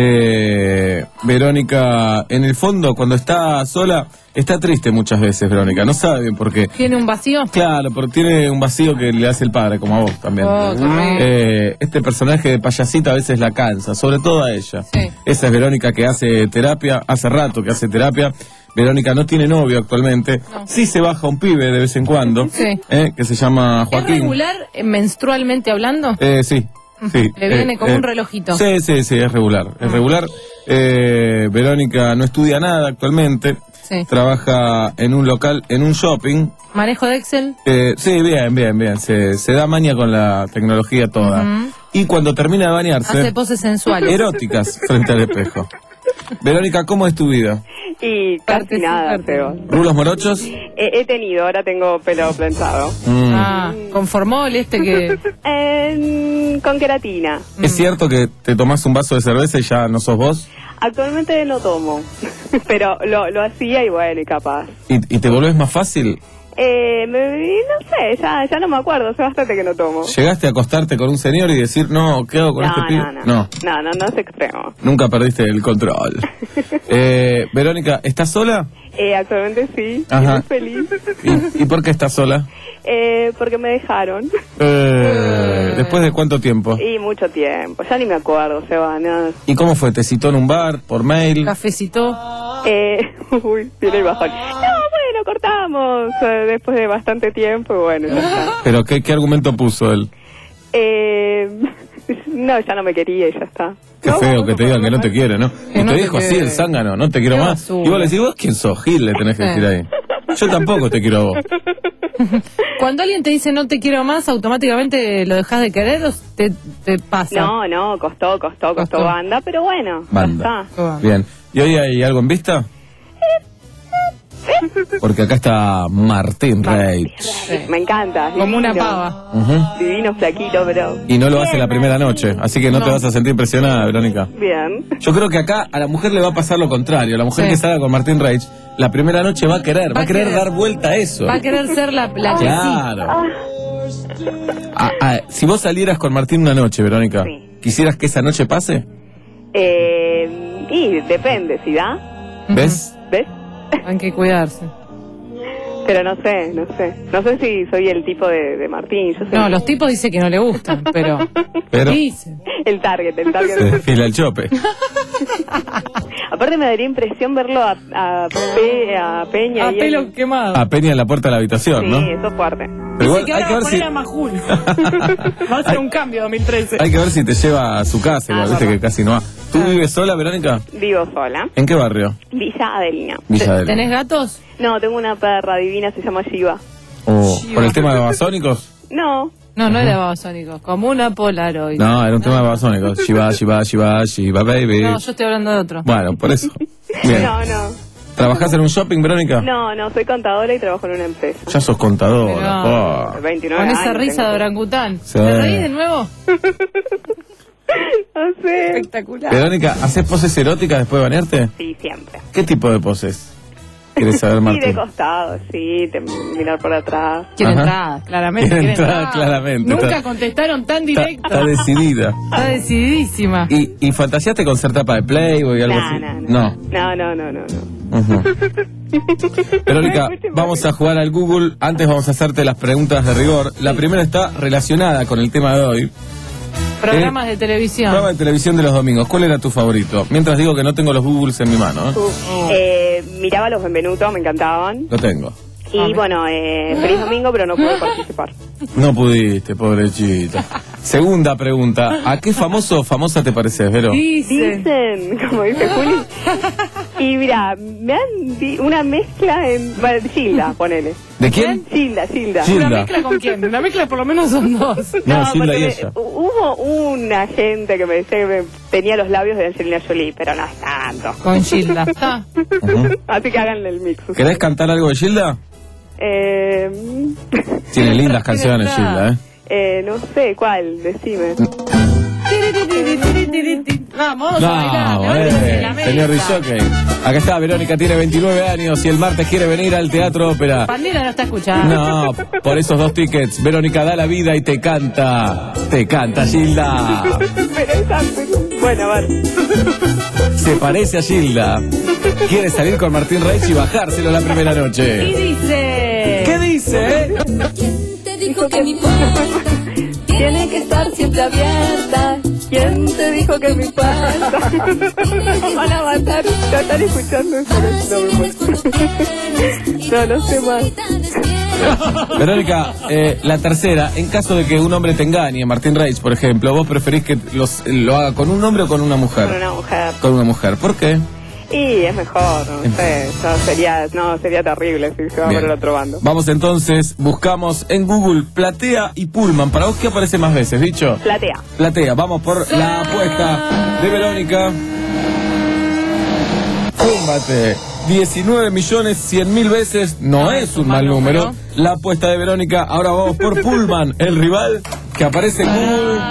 Eh, Verónica, en el fondo, cuando está sola, está triste muchas veces, Verónica. No sabe bien por qué. ¿Tiene un vacío? Claro, porque tiene un vacío que le hace el padre, como a vos también. Oh, terrible. Eh, este personaje de payasita a veces la cansa, sobre todo a ella. Sí. Esa es Verónica que hace terapia, hace rato que hace terapia. Verónica no tiene novio actualmente. Sí se baja un pibe de vez en cuando, Sí. eh, que se llama ¿Es Joaquín. regular eh, menstrualmente hablando? Eh, sí. Sí, Le viene eh, como eh, un relojito. Sí, sí, sí, es regular. Es regular. Eh, Verónica no estudia nada actualmente. Sí. Trabaja en un local, en un shopping. ¿Manejo de Excel? Eh, sí, bien, bien, bien. Se, se da maña con la tecnología toda. Ujú. Y cuando termina de bañarse, Hace poses sensuales. eróticas frente al espejo. Verónica, ¿cómo es tu vida? Y casi nada, Seba. ¿Rulos morochos? He, he tenido, ahora tengo pelo planchado. Mm. Ah, con formol este que... En- con queratina. ¿Es cierto que te tomás un vaso de cerveza y ya no sos vos? Actualmente no tomo, pero lo, lo hacía y bueno, y capaz. ¿Y, y te volvés más fácil? Eh, me, no sé, ya, ya no me acuerdo, hace bastante que no tomo. ¿Llegaste a acostarte con un señor y decir, no, ¿qué hago con No, este pibe? no, no, no, no, no es extremo. Nunca perdiste el control. eh, Verónica, ¿estás sola? Eh, actualmente sí, Ajá. muy feliz. ¿Y, y por qué estás sola? Eh, porque me dejaron. Eh, ¿Después de cuánto tiempo? Y mucho tiempo, ya ni me acuerdo, Seba, no. ¿Y cómo fue? ¿Te citó en un bar, por mail? Cafecito. Eh, uy, tiene el bajón. No, bueno, cortamos eh, después de bastante tiempo y bueno, ya está. ¿Pero qué, qué argumento puso él? Eh, no, ya no me quería y ya está. Qué feo que te digan que no te quiere, ¿no? Y no te te dijo así quiere. el zángano, no te quiero Qué más. basura. Y vos le decís, ¿vos quién sos? Gil, le tenés que decir ahí. Yo tampoco te quiero a vos. Cuando alguien te dice no te quiero más, ¿automáticamente lo dejas de querer o te, te pasa? No, no, costó, costó, costó banda, pero bueno, Banda. ya está. Bien. ¿Y hoy hay algo en vista? Sí, Porque acá está Martín Reich. Me encanta. Como una divino. pava. Ujú. Divino, flaquito, pero... Y no lo hace la primera noche, así que no, No. te vas a sentir presionada, Verónica. Bien. Yo creo que acá a la mujer le va a pasar lo contrario. La mujer Sí. que salga con Martín Reich, la primera noche va a querer, va, a querer, dar vuelta a eso. Va a querer ser la, la que sí. Claro. Ah, ah, si vos salieras con Martín una noche, Verónica, ¿quisieras que esa noche pase? Eh, y depende, si da. ¿Ves? ¿Ves? Hay que cuidarse. Pero no sé, no sé. No sé si soy el tipo de, de Martín. Yo soy No, los tipos dicen que no le gustan, pero... Pero Dice. el target, el se target. desfila el chope. Aparte me daría impresión verlo a, a, Pe- a Peña A y pelo él. quemado. A Peña en la puerta de la habitación, Sí, ¿no? eso es fuerte. Pero igual que hay ahora que va a ver si poner a Majul. Va a ser un cambio dos mil trece. hay que ver si te lleva a su casa, igual, Ah, viste verdad. que casi no va. ¿Tú vives sola, Verónica? Vivo sola. ¿En qué barrio? Villa Adelina. Villa Adelina. ¿Tenés gatos? No, tengo una perra divina, se llama Shiva. Oh, ¿por el tema de babasónicos? No. No, no es de babasónicos, como una Polaroid. No, era un tema de babasónicos. Shiva, Shiva, Shiva, Shiva, baby. No, yo estoy hablando de otro. Bueno, por eso. Bien. No, no. ¿Trabajás en un shopping, Verónica? No, no, soy contadora y trabajo en una empresa. Ya sos contadora. Pero- Oh. veintinueve Con esa años risa tengo. de orangután. Sí. ¿Te reís de nuevo? No sé. Espectacular. Verónica, ¿haces poses eróticas después de bañarte? Sí, siempre. ¿Qué tipo de poses? ¿Quieres saber, Sí, de Martín? costado, sí, te, mirar por atrás. Quiere Ajá. entrada, claramente. Quiere quiere entrada, entrada. claramente. Nunca Está- contestaron tan Está, directo. está decidida. Está decididísima. ¿Y, ¿Y fantaseaste con ser tapa de Playboy o algo No, así? no, No. No, no, no, no, no. Ujú. Verónica, vamos a jugar al Google. Antes vamos a hacerte las preguntas de rigor. La primera está relacionada con el tema de hoy. Programas de televisión. Programa de televisión de los domingos. ¿Cuál era tu favorito? Mientras digo que no tengo los Googles en mi mano. ¿eh? Eh, miraba los Benvenuto, me encantaban. Lo tengo. Y bueno, eh, feliz domingo, pero no pude participar. No pudiste, pobrecita. Segunda pregunta. ¿A qué famoso o famosa te pareces, Vero? Dicen, como dice Juli. Y mira, me han di una mezcla en... Bueno, Gilda, ponele. ¿De quién? Gilda, Gilda. Gilda. ¿Una mezcla con quién? Una mezcla por lo menos son dos. No, Gilda porque y me- ella. hubo una gente que me decía que me- tenía los labios de Angelina Jolie, pero no es tanto. Con Gilda. Está. Así que háganle el mix. ¿Querés cantar algo de Gilda? Eh, Tiene lindas canciones, Gilda, ¿eh? eh, no sé, ¿cuál? Decime. Vamos a No, bailar. levántense de la eh, mesa. señor Rizoque. Acá está, Verónica tiene veintinueve años y el martes quiere venir al Teatro Ópera. Pandera no está escuchando. No, por esos dos tickets, Verónica da la vida y te canta. Te canta, Gilda. Pero esa... Bueno, a ver. Se parece a Gilda. Quiere salir con Martín Reich y bajárselo la primera Y noche. dice... ¿Qué dice? Te dijo que mi puerta tiene que estar siempre abierta. ¿Quién te dijo que mi puerta? Van a matar. Ya están escuchando eso. No, me muero. No, no sé más. Verónica, eh, la tercera, en caso de que un hombre te engañe, Martín Reich, por ejemplo, ¿vos preferís que los, lo haga con un hombre o con una mujer? Con una mujer. Con una mujer. ¿Por qué? Y es mejor, no sé. No, sería, no, sería terrible si se va Bien. por el otro bando. Vamos entonces, buscamos en Google Platea y Pullman. ¿Para vos qué aparece más veces, bicho? Platea. Platea, vamos por la apuesta de Verónica. Fúmbate. diecinueve millones cien mil veces no es un mal número. La apuesta de Verónica. Ahora vamos por Pullman, el rival que aparece en Google.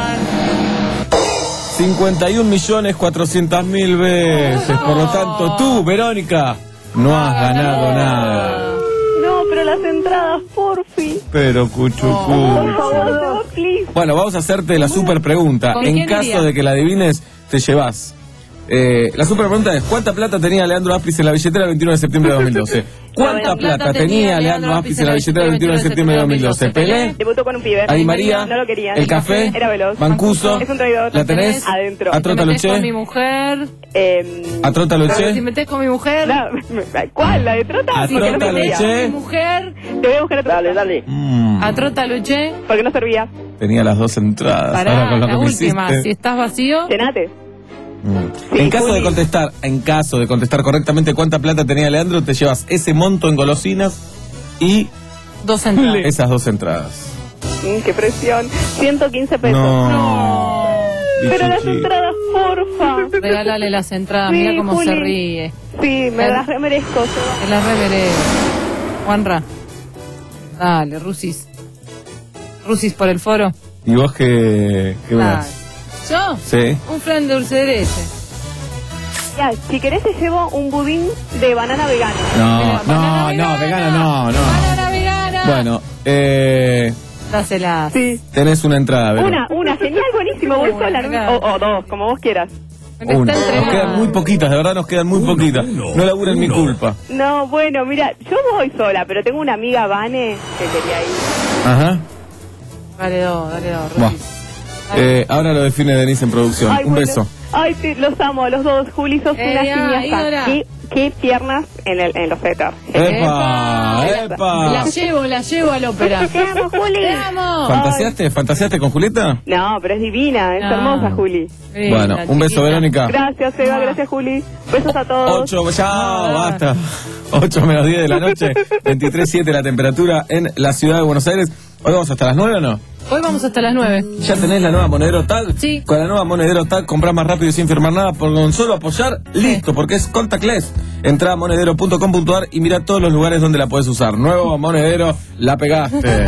cincuenta y un millones cuatrocientos mil veces. Por lo tanto, tú, Verónica, no has ganado nada. No, pero las entradas, porfi. Pero cuchu Por favor, no, please. Bueno, vamos a hacerte la super pregunta. ¿Con En quién caso iría? de que la adivines, te llevas. Eh, la super pregunta es: ¿cuánta plata tenía Leandro Aspis en la billetera el veintiuno de septiembre de dos mil doce? ¿Cuánta plata tenía Leandro Aspis en la billetera el veintiuno de septiembre de dos mil doce? Pelé, Debutó con un pibe. Adi María, No lo quería. El Café, Era veloz. Mancuso, Es un traidor. ¿la tenés? Adentro. A Trota Te metés con mi Luché, mujer. Eh, a Trota Pero si Luché, metés con mi mujer. no, ¿cuál? ¿La de Trota? A Sí, que no Trota servía. Luché. Mi mujer. Te voy a buscar a Trota. Dale, dale. Mm, A Trota Luché. Porque no servía. tenía las dos entradas. Ahora Pará, con lo la que me última. hiciste. Si estás vacío. Llenate. Mm. En caso de contestar, en caso de contestar correctamente cuánta plata tenía Leandro, te llevas ese monto en golosinas y Dos entradas. esas dos entradas. Mm, qué presión. ciento quince pesos. No. Pero las Bichichi. entradas, porfa. Regálale las entradas. Sí, Mira cómo Juli. se ríe. Sí, me las remerezco. Me las remerezco. Juanra. Dale, Rusis. Rusis por el foro. ¿Y vos qué, qué me Ah, das? ¿Yo? Sí. Un flan de dulce de leche. Ya, si querés te llevo un budín de banana vegano. No, no, no, vegano no, no. Banana vegana. Bueno, eh, Dásela. Sí. tenés una entrada, Vero. Una, una, genial, buenísimo. Voy Una, sola, venga. o, o dos, como vos quieras. Una. Nos quedan muy poquitas, de verdad nos quedan muy poquitas. No laburen mi culpa. No, bueno, mira, yo voy sola, pero tengo una amiga, Vane, que quería ir. Ajá. Dale dos, dale dos. Buah. Eh, ahora lo define Denise en producción. Ay, Un bueno. beso. Ay, te, los amo, los dos. Juli, sos Eh, una ya, ídola. cineasta. ¿Qué, qué piernas en, el, en los setas. ¡Epa! ¡Epa! La llevo, la llevo al ópera. Te amo, Juli. Te amo. ¿Fantaseaste? ¿Fantaseaste con Julieta? No, pero es divina, es No. hermosa, Juli. Sí, Bueno, la un beso, chiquita. Verónica. Gracias, Eva, gracias, Juli. Besos a todos. Ocho, chao, basta. ocho menos diez de la noche, veintitrés siete la temperatura en la ciudad de Buenos Aires. ¿Hoy vamos hasta las nueve o no? Hoy vamos hasta las nueve. ¿Ya tenés la nueva Monedero Tag? Sí. Con la nueva Monedero Tag comprás más rápido y sin firmar nada por con solo apoyar, listo, porque es contactless. Entrá a monedero punto com punto ar y mira todos los lugares donde la puedes usar. Nuevo Monedero, la pegaste.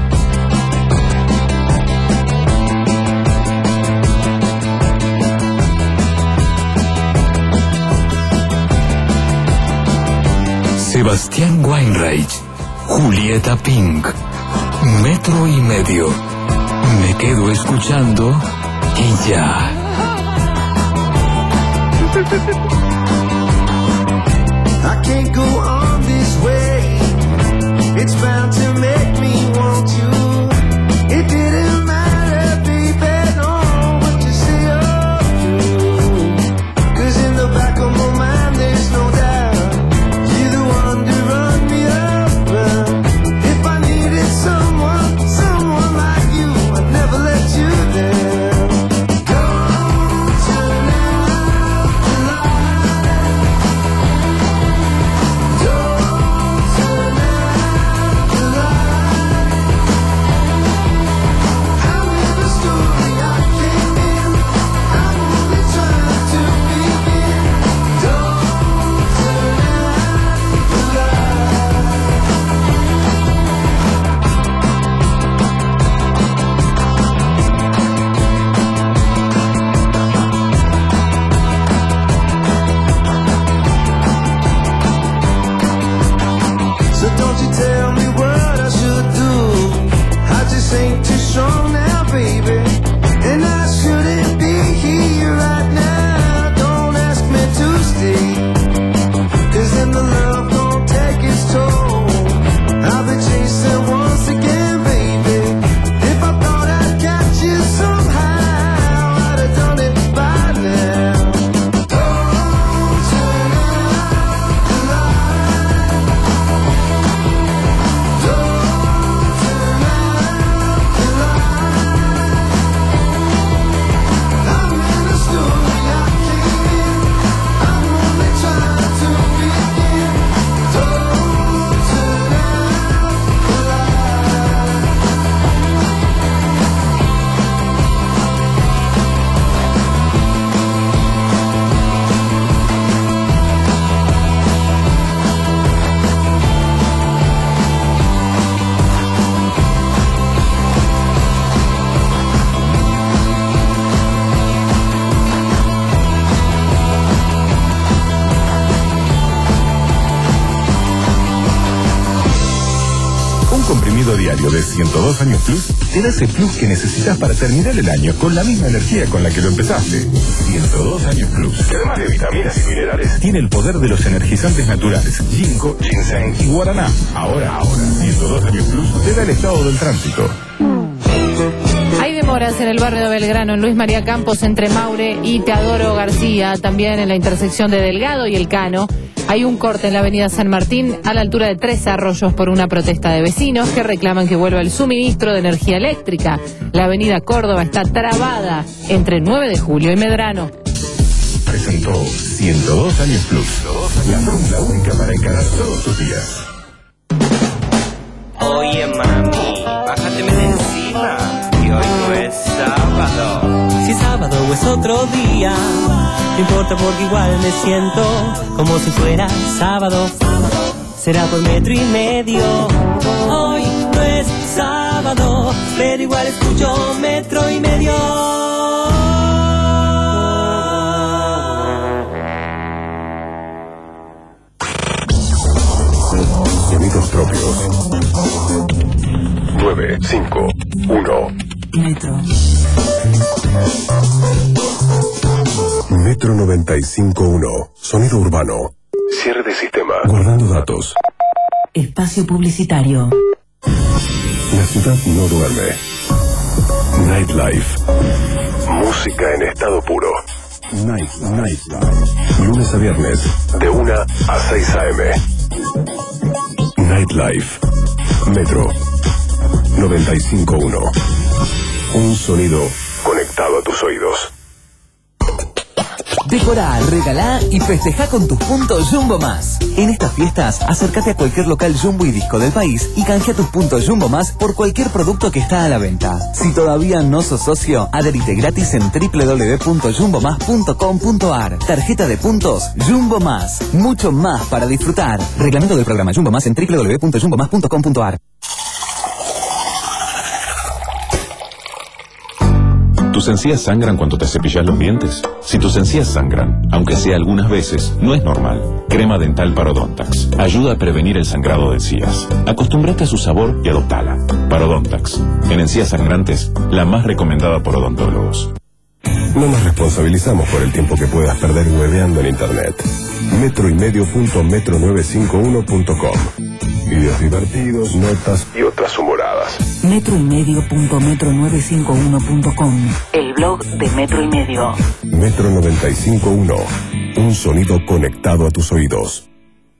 Sebastián Weinreich, Julieta Pink, metro y medio. Me quedo escuchando y ya. I can't go on this way. It's bound to make me want you. It didn't matter, baby, no, what you say or do. 'Cause in the back of my mind there's no doubt you're the one to run me over. If I needed someone, someone like you, I'd never let you down. Don't turn out the light. Don't turn out the light. I'm in the story I came in. I'm only trying to begin. Don't turn out the light. So don't you tell me what I should do. I just ain't too strong now, baby. And I shouldn't be here right now. Don't ask me to stay. 'Cause then the love gon' take its toll. I'll be chasing once again, baby. If I thought I'd catch you somehow, I'd have done it by now. Don't turn out the light. Don't turn out the light. I'm in the story I came in. I'm only trying to begin. Don't turn out the light. Un comprimido diario de ciento dos años plus te da ese plus que necesitas para terminar el año con la misma energía con la que lo empezaste. ciento dos años plus, que además de vitaminas y minerales, tiene el poder de los energizantes naturales, ginkgo, ginseng y guaraná. Ahora, ahora, ciento dos años plus te da el estado del tránsito. Hay demoras en el barrio de Belgrano, en Luis María Campos, entre Maure y Teodoro García, también en la intersección de Delgado y El Cano. Hay un corte en la avenida San Martín a la altura de Tres Arroyos por una protesta de vecinos que reclaman que vuelva el suministro de energía eléctrica. La avenida Córdoba está trabada entre nueve de julio y Medrano. Presentó ciento dos años plus, la fórmula única para encarar todos tus días. Oye mami, bájateme de encima, que hoy no es sábado. Si es sábado o es otro día. No importa porque igual me siento como si fuera sábado. Será por metro y medio. Hoy no es sábado, pero igual escucho metro y medio. Sonidos propios. nueve cinco uno. Metro. Metro noventa y cinco uno. Sonido urbano. Cierre de sistema. Guardando datos. Espacio publicitario. La ciudad no duerme. Nightlife. Música en estado puro. Night, Nightlife. Lunes a viernes, de una a seis a eme. Nightlife. Metro noventa y cinco uno. Un sonido conectado a tus oídos. Decorá, regalá y festejá con tus puntos Jumbo Más. En estas fiestas, acércate a cualquier local Jumbo y Disco del país y canjea tus puntos Jumbo Más por cualquier producto que está a la venta. Si todavía no sos socio, adherite gratis en doble u doble u doble u punto jumbo más punto com punto ar. Tarjeta de puntos Jumbo Más. Mucho más para disfrutar. Reglamento del programa Jumbo Más en doble u doble u doble u punto jumbo más punto com punto ar. ¿Tus encías sangran cuando te cepillas los dientes? Si tus encías sangran, aunque sea algunas veces, no es normal. Crema dental Parodontax. Ayuda a prevenir el sangrado de encías. Acostúmbrate a su sabor y adoptala. Parodontax. En encías sangrantes, la más recomendada por odontólogos. No nos responsabilizamos por el tiempo que puedas perder hueveando en internet. metro y medio punto metro novecientos cincuenta y uno punto com. Videos divertidos, notas y otras humoradas. Metro y medio punto metro novecientos cincuenta y uno punto com. El blog de Metro y Medio. Metro noventa y cinco punto uno. Un sonido conectado a tus oídos.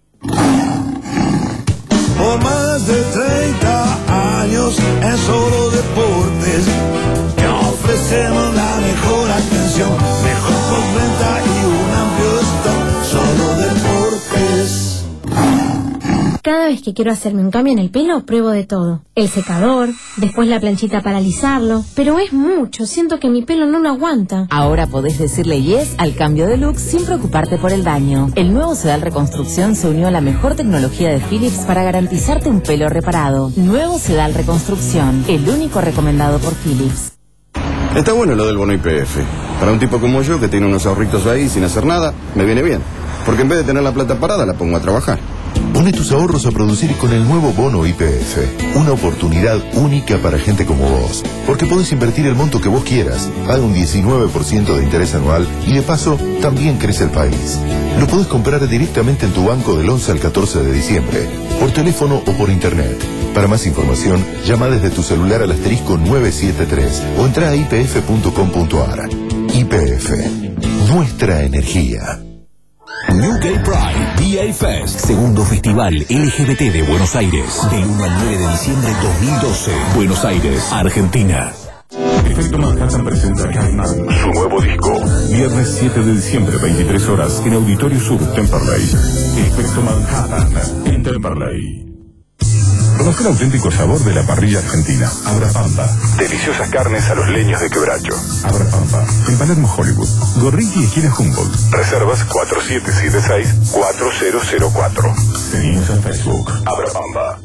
Por más de treinta años en Solo Deportes te ofrecemos la mejor atención, mejor postventa y un amplio stock. Solo Deportes. Cada vez que quiero hacerme un cambio en el pelo, pruebo de todo. El secador, después la planchita para alisarlo, pero es mucho, siento que mi pelo no lo aguanta. Ahora podés decirle yes al cambio de look sin preocuparte por el daño. El nuevo Sedal Reconstrucción se unió a la mejor tecnología de Philips para garantizarte un pelo reparado. Nuevo Sedal Reconstrucción, el único recomendado por Philips. Está bueno lo del bono I P F. Para un tipo como yo que tiene unos ahorritos ahí sin hacer nada, me viene bien. Porque en vez de tener la plata parada, la pongo a trabajar. Pone tus ahorros a producir con el nuevo bono I P F. Una oportunidad única para gente como vos. Porque podés invertir el monto que vos quieras. Paga un diecinueve por ciento de interés anual y de paso también crece el país. Lo podés comprar directamente en tu banco del once al catorce de diciembre. Por teléfono o por internet. Para más información, llama desde tu celular al asterisco nueve siete tres o entra a i p f punto com punto ar. I P F. Nuestra energía. New Gay Pride V A Fest, segundo festival L G B T de Buenos Aires, del uno al nueve de diciembre de dos mil doce, Buenos Aires, Argentina. Efecto Manhattan presenta Catman, su nuevo disco. Viernes siete de diciembre, veintitrés horas, en Auditorio Sur, Temperley. Efecto Manhattan, en Temperley. Conoce el auténtico sabor de la parrilla argentina. Abrapampa. Deliciosas carnes a los leños de quebracho. Abrapampa. En Palermo, Hollywood. Gorriti, esquina Humboldt. Reservas cuatro siete siete seis cuatro cero cero cuatro. Seguimos en Facebook. Abrapampa.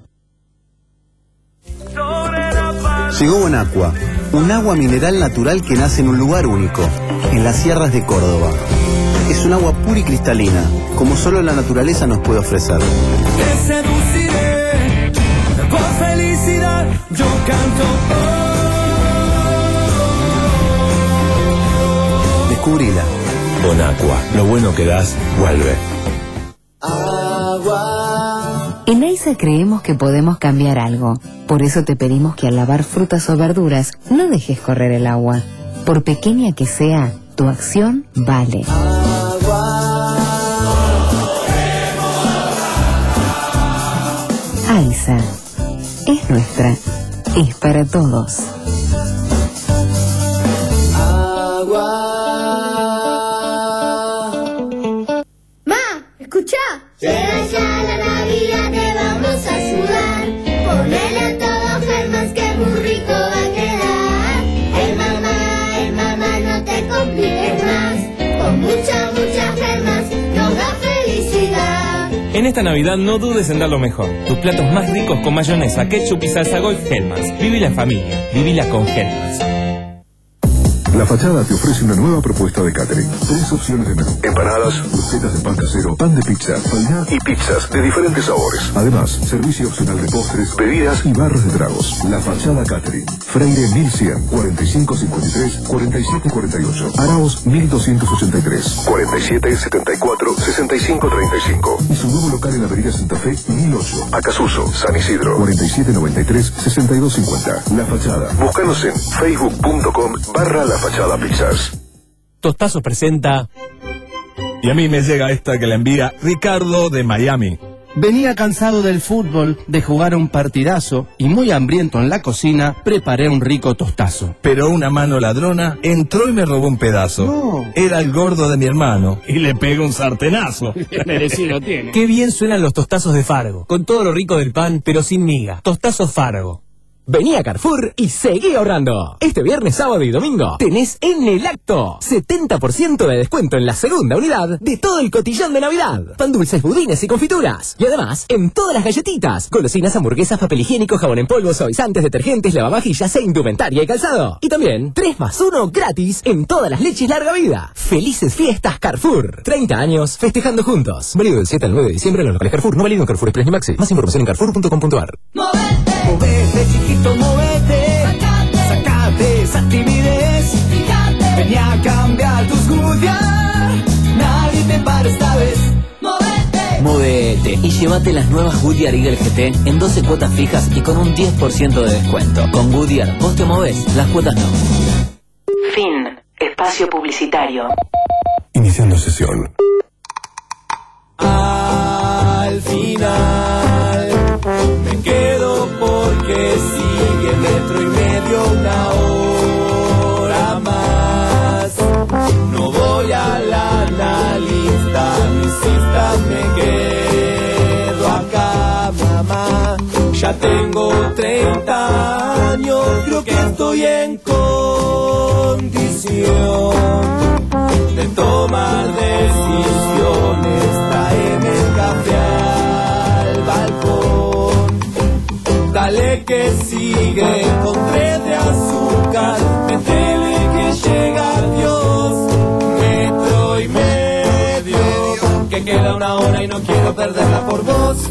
Llegó Bonaqua, un agua mineral natural que nace en un lugar único, en las sierras de Córdoba. Es un agua pura y cristalina, como solo la naturaleza nos puede ofrecer. Te seduciré, por felicidad yo canto. Descubrila. Bonaqua, lo bueno que das, vuelve. En AISA creemos que podemos cambiar algo. Por eso te pedimos que al lavar frutas o verduras no dejes correr el agua. Por pequeña que sea, tu acción vale. AISA es nuestra, es para todos. Ma, escuchá. Llega ya la Navidad, te vamos a ayudar. Ponele a todo Germás que muy rico va a quedar. El mamá, el mamá no te En esta Navidad no dudes en dar lo mejor. Tus platos más ricos con mayonesa, ketchup y salsa golf Hellmann's. Viví la familia, vivila con Hellmann's. La Fachada te ofrece una nueva propuesta de catering. Tres opciones de menú. Empanadas, recetas de pan casero, pan de pizza, painá y pizzas de diferentes sabores. Además, servicio opcional de postres, bebidas y barras de tragos. La Fachada Catering. Freire mil cien, cuarenta y cinco cincuenta y tres, cuarenta y siete cuarenta y ocho. Arauz mil doscientos ochenta y tres, cuarenta y siete setenta y cuatro, sesenta y cinco treinta y cinco. Y su nuevo local en Avenida Santa Fe, mil ocho. Acasuso, San Isidro. cuarenta y siete noventa y tres, sesenta y dos cincuenta. La Fachada. Búscanos en facebook punto com barra La Fachada Pizzas. Tostazos presenta. Y a mí me llega esta que la envía Ricardo de Miami. Venía cansado del fútbol, de jugar un partidazo y muy hambriento en la cocina, preparé un rico tostazo. Pero una mano ladrona entró y me robó un pedazo. No. Era el gordo de mi hermano y le pegó un sartenazo. Merecido tiene. Qué bien suenan los tostazos de Fargo, con todo lo rico del pan, pero sin miga. Tostazos Fargo. Vení a Carrefour y seguí ahorrando. Este viernes, sábado y domingo tenés en el acto setenta por ciento de descuento en la segunda unidad de todo el cotillón de Navidad. Pan dulces, budines y confituras. Y además, en todas las galletitas, golosinas, hamburguesas, papel higiénico, jabón en polvo, suavizantes, detergentes, lavavajillas e indumentaria y calzado. Y también tres más uno gratis en todas las leches larga vida. Felices fiestas Carrefour. treinta años festejando juntos. Válido del siete al nueve de diciembre en los locales Carrefour. No válido en Carrefour Express ni Maxi. Más información en carrefour punto com punto ar. Movete, chiquito, movete. Sacate, sacate esa timidez. Fíjate. Vení a cambiar tus Goodyear. Nadie te para esta vez. Movete. Movete y llévate las nuevas Goodyear Eagle G T en doce cuotas fijas y con un diez por ciento de descuento. Con Goodyear, vos te movés, las cuotas no. Fin. Espacio publicitario. Iniciando sesión. Al final me quedo porque sigue metro y medio una hora más. No voy a la analista, mis citas me quedo acá, mamá. Ya tengo treinta años, creo que estoy en condición de tomar decisiones. Traeme el café al balcón. Dale que sigue con tres de azúcar. Métele que llega Dios. Metro y medio, que queda una hora y no quiero perderla por vos.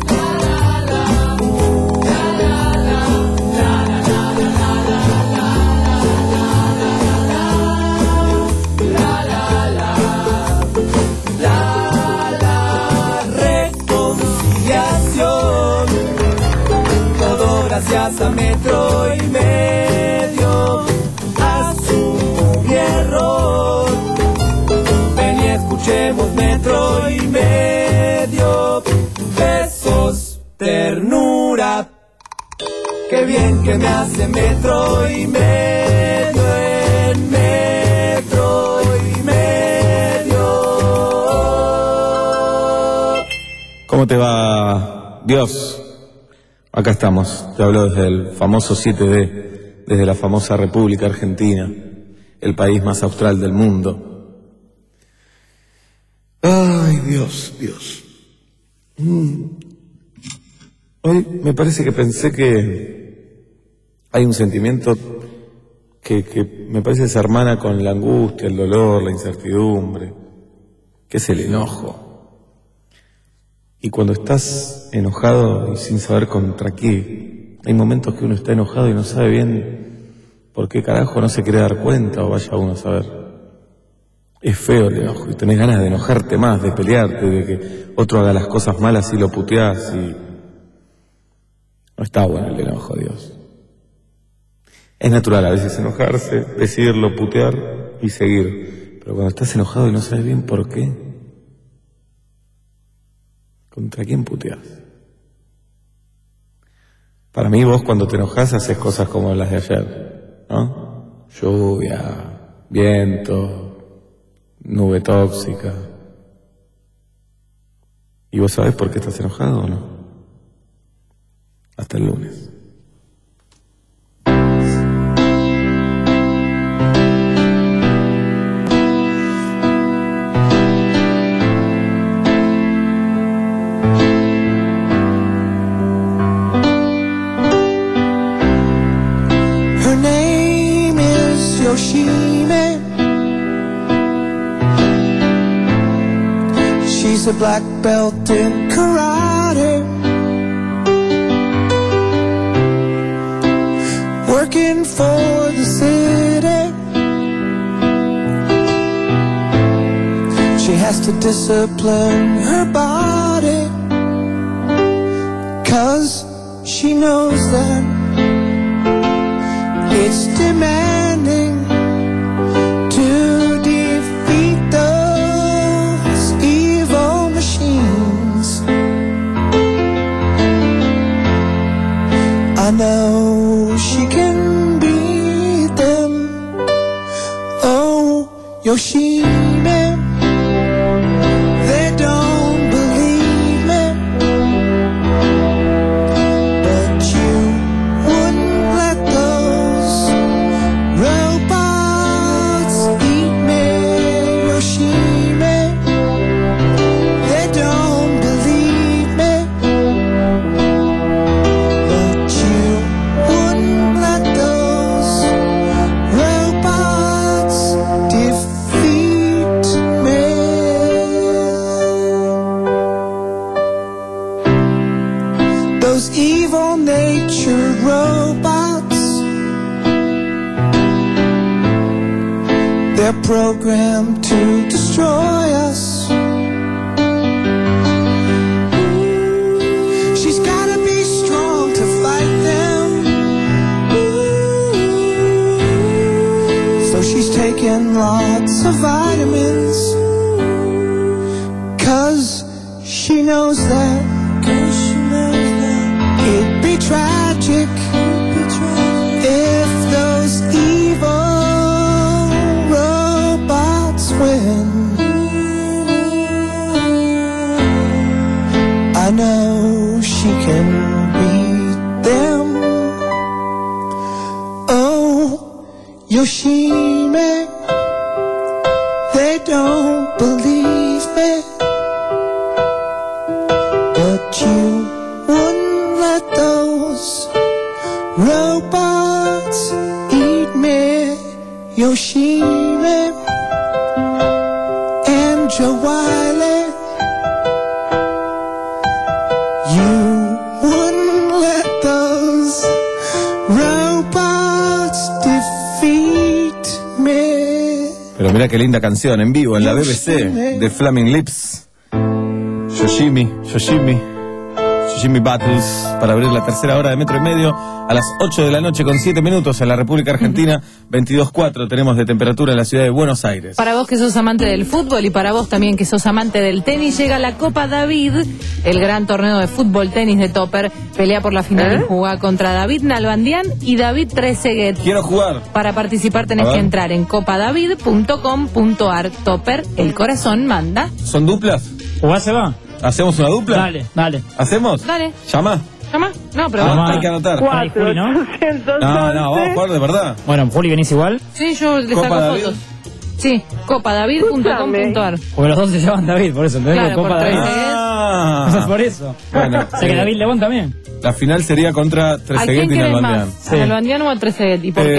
Gracias a metro y medio, asumo mi error. Ven y escuchemos metro y medio. Besos, ternura. Qué bien que me hace metro y medio en metro y medio. ¿Cómo te va, Dios? Acá estamos, te hablo desde el famoso siete D, desde la famosa República Argentina, el país más austral del mundo. Ay, Dios, Dios. Mm. Hoy me parece que pensé que hay un sentimiento que, que me parece se hermana con la angustia, el dolor, la incertidumbre, que es el enojo. Y cuando estás enojado y sin saber contra qué, hay momentos que uno está enojado y no sabe bien por qué carajo, no se quiere dar cuenta o vaya uno a saber. Es feo el enojo y tenés ganas de enojarte más, de pelearte, de que otro haga las cosas malas y lo puteás y... No está bueno el enojo, Dios. Es natural a veces enojarse, decirlo, putear y seguir. Pero cuando estás enojado y no sabes bien por qué... ¿Contra quién puteás? Para mí vos cuando te enojás haces cosas como las de ayer, ¿no? Lluvia, viento, nube tóxica. ¿Y vos sabés por qué estás enojado o no? Hasta el lunes. Yoshime. She's a black belt in karate, working for the city. She has to discipline her body, 'cause she knows that it's demanding to defeat those evil machines. I know she can beat them. Oh, Yoshime. They don't believe me, but you wouldn't let those robots eat me, Yoshime. They don't believe me, but you wouldn't let those robots defeat me. Those evil-natured robots, they're programmed to destroy us. She's gotta be strong to fight them, so she's taking lots of vitamins, 'cause she knows that it'd be tragic if those evil robots win. I know she can beat them. Oh, Yoshime. They don't believe me, but you wouldn't let those robots eat me, Yoshime. And Joe Wiley, you wouldn't let those robots defeat me. Pero mira qué linda canción en vivo en la B B C de Flaming Lips. Yoshimi, Yoshimi, Yoshimi Battles, para abrir la tercera hora de Metro y Medio a las ocho de la noche con siete minutos en la República Argentina. veintidós cuatro tenemos de temperatura en la ciudad de Buenos Aires. Para vos que sos amante del fútbol y para vos también que sos amante del tenis, llega la Copa David, el gran torneo de fútbol tenis de Topper. Pelea por la final ¿Eh? y jugá contra David Nalbandian y David Trezeguet. Quiero jugar. Para participar tenés que entrar en copadavid punto com punto ar. Topper, el corazón manda. ¿Son duplas? ¿Jugás se va? ¿Hacemos una dupla? Dale, dale. ¿Hacemos? Dale. ¿Llama? ¿Llama? No, pero Ah, vos- hay que anotar. Cuatro, Juli, ¿no? No, no, vamos a jugar de verdad. Bueno, Juli, ¿venís igual? Sí, yo le Copa saco David. fotos. Sí, copadavid punto com punto ar. Porque los dos se llaman David, por eso. ¿Entendés? Claro, Copa por David. Ah. Por eso. Bueno, O sea que eh, David Lebón también. La final sería contra ¿A quién Trezeguet y querés Nalbandian. más? ¿A Nalbandian o a Trezeguet? ¿Y por qué?